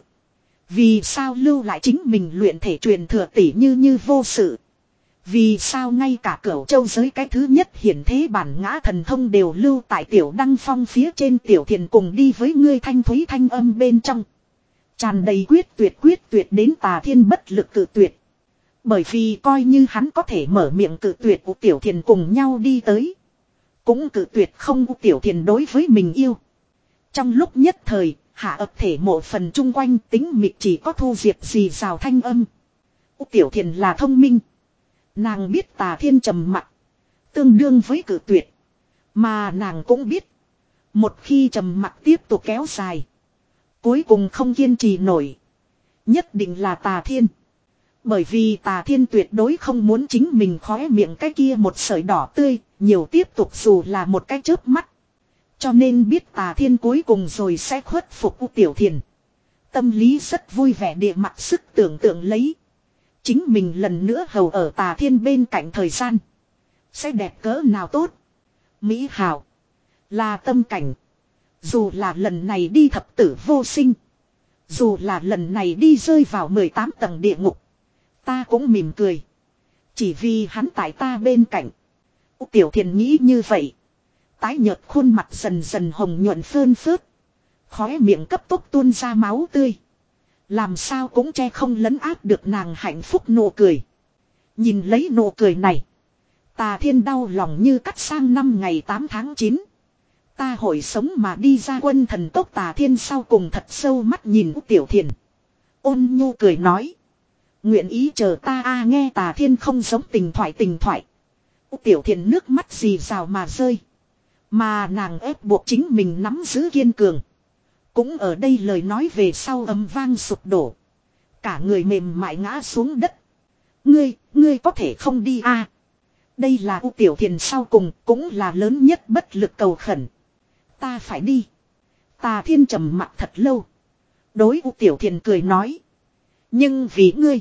Vì sao lưu lại chính mình luyện thể truyền thừa tỉ như như vô sự. Vì sao ngay cả cửu châu giới cái thứ nhất hiển thế bản ngã thần thông đều lưu tại Tiểu Đăng Phong phía trên. Tiểu Thiền cùng đi với ngươi thanh thúy thanh âm bên trong. Tràn đầy quyết tuyệt quyết tuyệt đến Tà Thiên bất lực cự tuyệt. Bởi vì coi như hắn có thể mở miệng cự tuyệt U Tiểu Thiền cùng nhau đi tới. Cũng cự tuyệt không U Tiểu Thiền đối với mình yêu. Trong lúc nhất thời, hạ ập thể một phần chung quanh tính mịt chỉ có thu diệp gì rào thanh âm. U Tiểu Thiền là thông minh. Nàng biết Tà Thiên trầm mặc. Tương đương với cự tuyệt. Mà nàng cũng biết. Một khi trầm mặc tiếp tục kéo dài. Cuối cùng không kiên trì nổi. Nhất định là Tà Thiên. Bởi vì Tà Thiên tuyệt đối không muốn chính mình khóe miệng cái kia một sợi đỏ tươi. Nhiều tiếp tục dù là một cái chớp mắt. Cho nên biết Tà Thiên cuối cùng rồi sẽ khuất phục U Tiểu Thiền. Tâm lý rất vui vẻ địa mặc sức tưởng tượng lấy. Chính mình lần nữa hầu ở Tà Thiên bên cạnh thời gian. Sẽ đẹp cỡ nào tốt. Mỹ hào. Là tâm cảnh. Dù là lần này đi thập tử vô sinh. Dù là lần này đi rơi vào mười tám tầng địa ngục. Ta cũng mỉm cười. Chỉ vì hắn tại ta bên cạnh. U Tiểu Thiền nghĩ như vậy. Tái nhợt khuôn mặt dần dần hồng nhuận phơn phớt. Khóe miệng cấp tốc tuôn ra máu tươi. Làm sao cũng che không lấn át được nàng hạnh phúc nụ cười. Nhìn lấy nụ cười này. Tà Thiên đau lòng như cắt sang năm ngày tám tháng chín. Ta hồi sống mà đi ra quân thần tốc. Tà Thiên sau cùng thật sâu mắt nhìn U Tiểu Thiền. Ôn nhu cười nói. Nguyện ý chờ ta a nghe Tà Thiên không giống tình thoại tình thoại. U Tiểu Thiền nước mắt rì rào mà rơi. Mà nàng ép buộc chính mình nắm giữ kiên cường. Cũng ở đây lời nói về sau âm vang sụp đổ. Cả người mềm mại ngã xuống đất. Ngươi, ngươi có thể không đi a? Đây là U Tiểu Thiền sau cùng cũng là lớn nhất bất lực cầu khẩn. Ta phải đi. Tà Thiên trầm mặc thật lâu. Đối U Tiểu Thiền cười nói. Nhưng vì ngươi.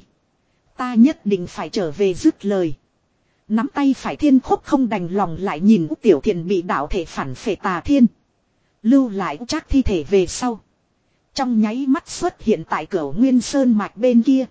Ta nhất định phải trở về dứt lời. Nắm tay phải thiên khốc không đành lòng lại nhìn U Tiểu Thiền bị đạo thể phản phệ Tà Thiên. Lưu lại chắc thi thể về sau. Trong nháy mắt xuất hiện tại cửa Nguyên Sơn mạch bên kia.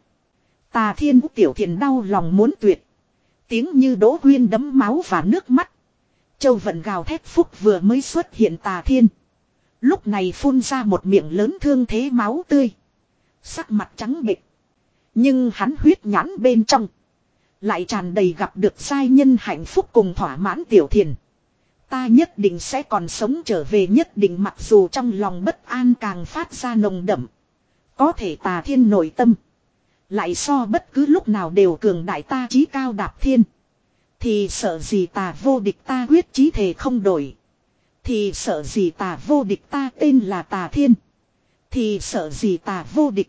Tà Thiên U Tiểu Thiền đau lòng muốn tuyệt. Tiếng như đỗ quyên đấm máu và nước mắt. Châu vận gào thét phúc vừa mới xuất hiện Tà Thiên. Lúc này phun ra một miệng lớn thương thế máu tươi. Sắc mặt trắng bệch. Nhưng hắn huyết nhãn bên trong. Lại tràn đầy gặp được giai nhân hạnh phúc cùng thỏa mãn Tiểu Thiền. Ta nhất định sẽ còn sống trở về nhất định mặc dù trong lòng bất an càng phát ra nồng đậm. Có thể Tà Thiên nội tâm. Lại so bất cứ lúc nào đều cường đại ta chí cao đạp thiên. Thì sợ gì ta vô địch ta quyết chí thề không đổi. Thì sợ gì tà vô địch, ta tên là Tà Thiên. Thì sợ gì tà vô địch.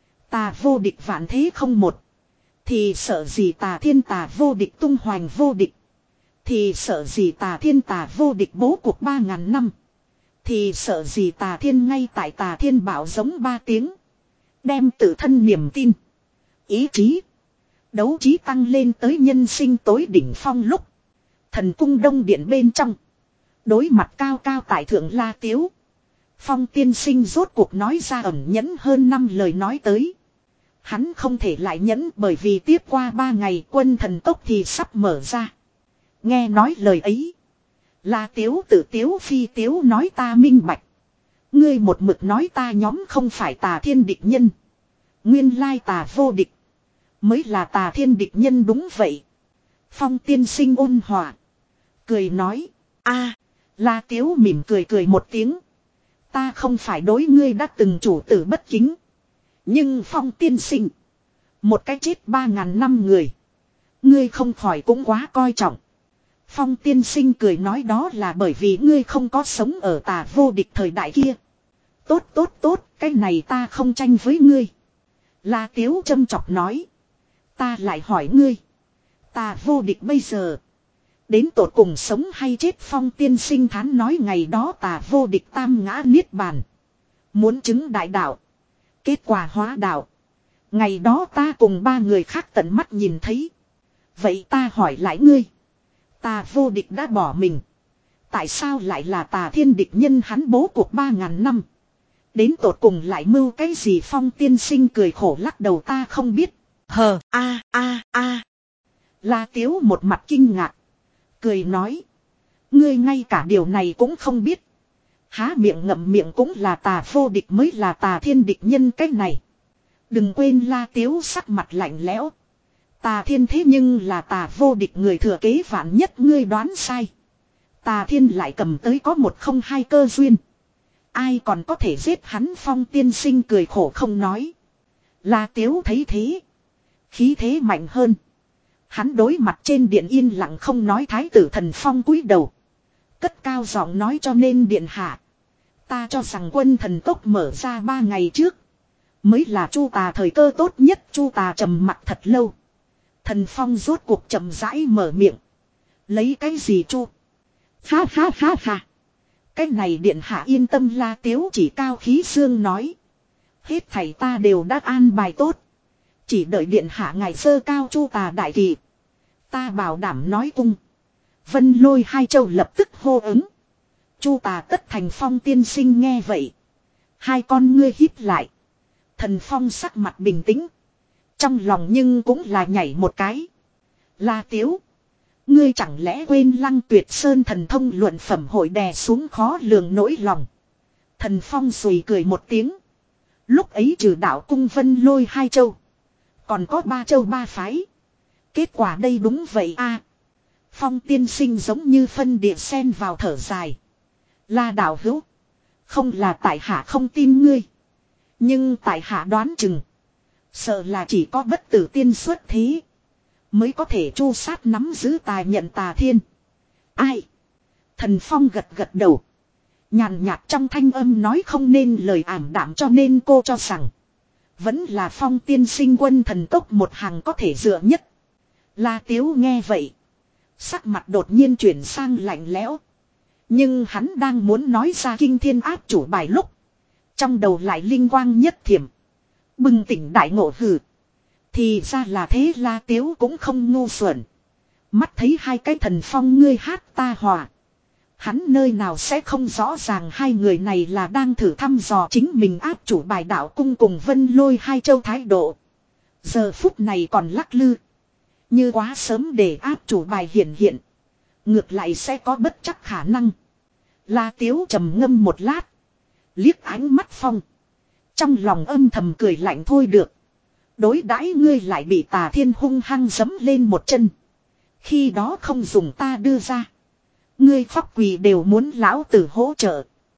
Tà vô địch vạn thế không một. Thì sợ gì Tà Thiên tà vô địch tung hoành vô địch. Thì sợ gì Tà Thiên tà vô địch bố cuộc ba ngàn năm. Thì sợ gì Tà Thiên ngay tại Tà Thiên bảo giống ba tiếng. Đem tự thân niềm tin, ý chí, đấu trí tăng lên tới nhân sinh tối đỉnh phong lúc. Thần cung đông điện bên trong. Đối mặt cao cao tại thượng La Tiếu. Phong tiên sinh rốt cuộc nói ra ẩn nhẫn hơn năm lời nói tới. Hắn không thể lại nhẫn bởi vì tiếp qua ba ngày quân thần tốc thì sắp mở ra. Nghe nói lời ấy. La Tiếu tự tiếu phi tiếu nói ta minh bạch. Ngươi một mực nói ta nhóm không phải Tà Thiên địch nhân. Nguyên lai tà vô địch. Mới là Tà Thiên địch nhân đúng vậy. Phong tiên sinh ôn hòa. Cười nói. a La Tiếu mỉm cười cười một tiếng. Ta không phải đối ngươi đã từng chủ tử bất kính. Nhưng Phong tiên sinh. Một cái chết ba ngàn năm người. Ngươi không khỏi cũng quá coi trọng. Phong tiên sinh cười nói đó là bởi vì ngươi không có sống ở tà vô địch thời đại kia. Tốt tốt tốt, cái này ta không tranh với ngươi. La Tiếu châm chọc nói. Ta lại hỏi ngươi. Tà vô địch bây giờ. Đến tột cùng sống hay chết. Phong tiên sinh thán nói ngày đó tà vô địch tam ngã niết bàn. Muốn chứng đại đạo. Kết quả hóa đạo. Ngày đó ta cùng ba người khác tận mắt nhìn thấy. Vậy ta hỏi lại ngươi. Tà vô địch đã bỏ mình. Tại sao lại là Tà Thiên địch nhân hắn bố cuộc ba ngàn năm. Đến tột cùng lại mưu cái gì. Phong tiên sinh cười khổ lắc đầu ta không biết. Hờ a a a. La Tiếu một mặt kinh ngạc. Cười nói. Ngươi ngay cả điều này cũng không biết. Há miệng ngậm miệng cũng là tà vô địch mới là Tà Thiên địch nhân cái này. Đừng quên La Tiếu sắc mặt lạnh lẽo. Tà Thiên thế nhưng là tà vô địch người thừa kế vạn nhất ngươi đoán sai. Tà Thiên lại cầm tới có một không hai cơ duyên. Ai còn có thể giết hắn. Phong tiên sinh cười khổ không nói. La Tiếu thấy thế. Khí thế mạnh hơn. Hắn đối mặt trên điện yên lặng không nói. Thái tử Thần Phong cúi đầu. Cất cao giọng nói cho nên điện hạ. Ta cho rằng quân thần tốc mở ra ba ngày trước. Mới là Chu Tà thời cơ tốt nhất. Chu Tà trầm mặc thật lâu. Thần Phong rốt cuộc chậm rãi mở miệng. Lấy cái gì Chu? Ha ha ha ha. Cái này điện hạ yên tâm. La Tiếu chỉ cao khí xương nói. Hết thảy ta đều đã an bài tốt. Chỉ đợi điện hạ ngày sơ cao Chu Tà đại kỳ. Ta bảo đảm nói cung. Vân Lôi hai châu lập tức hô ứng. Chu Tà tất thành. Phong tiên sinh nghe vậy. Hai con ngươi híp lại. Thần Phong sắc mặt bình tĩnh. Trong lòng nhưng cũng là nhảy một cái. La Tiếu. Ngươi chẳng lẽ quên Lăng Tuyệt Sơn thần thông luận phẩm hội đè xuống khó lường nỗi lòng. Thần Phong sùi cười một tiếng. Lúc ấy trừ đạo cung Vân Lôi hai châu. Còn có ba châu ba phái. Kết quả đây đúng vậy a. Phong tiên sinh giống như phân địa sen vào thở dài. La đạo hữu. Không là tại hạ không tin ngươi. Nhưng tại hạ đoán chừng. Sợ là chỉ có bất tử tiên xuất thế. Mới có thể chu sát nắm giữ tài nhận Tà Thiên. Ai? Thần Phong gật gật đầu. Nhàn nhạt trong thanh âm nói không nên lời ảm đạm cho nên cô cho rằng. Vẫn là Phong tiên sinh quân thần tốc một hàng có thể dựa nhất. La Tiếu nghe vậy. Sắc mặt đột nhiên chuyển sang lạnh lẽo. Nhưng hắn đang muốn nói ra kinh thiên áp chủ bài lúc. Trong đầu lại linh quang nhất thiểm. Bừng tỉnh đại ngộ hử. Thì ra là thế. La Tiếu cũng không ngu xuẩn. Mắt thấy hai cái Thần Phong ngươi hát ta hòa. Hắn nơi nào sẽ không rõ ràng hai người này là đang thử thăm dò chính mình áp chủ bài đạo cung cùng Vân Lôi hai châu thái độ. Giờ phút này còn lắc lư. Như quá sớm để áp chủ bài hiện hiện. Ngược lại sẽ có bất chắc khả năng. La Tiếu trầm ngâm một lát. Liếc ánh mắt Phong. Trong lòng âm thầm cười lạnh thôi được. Đối đãi ngươi lại bị Tà Thiên hung hăng giẫm lên một chân. Khi đó không dùng ta đưa ra. Ngươi khóc quỳ đều muốn lão tử hỗ trợ.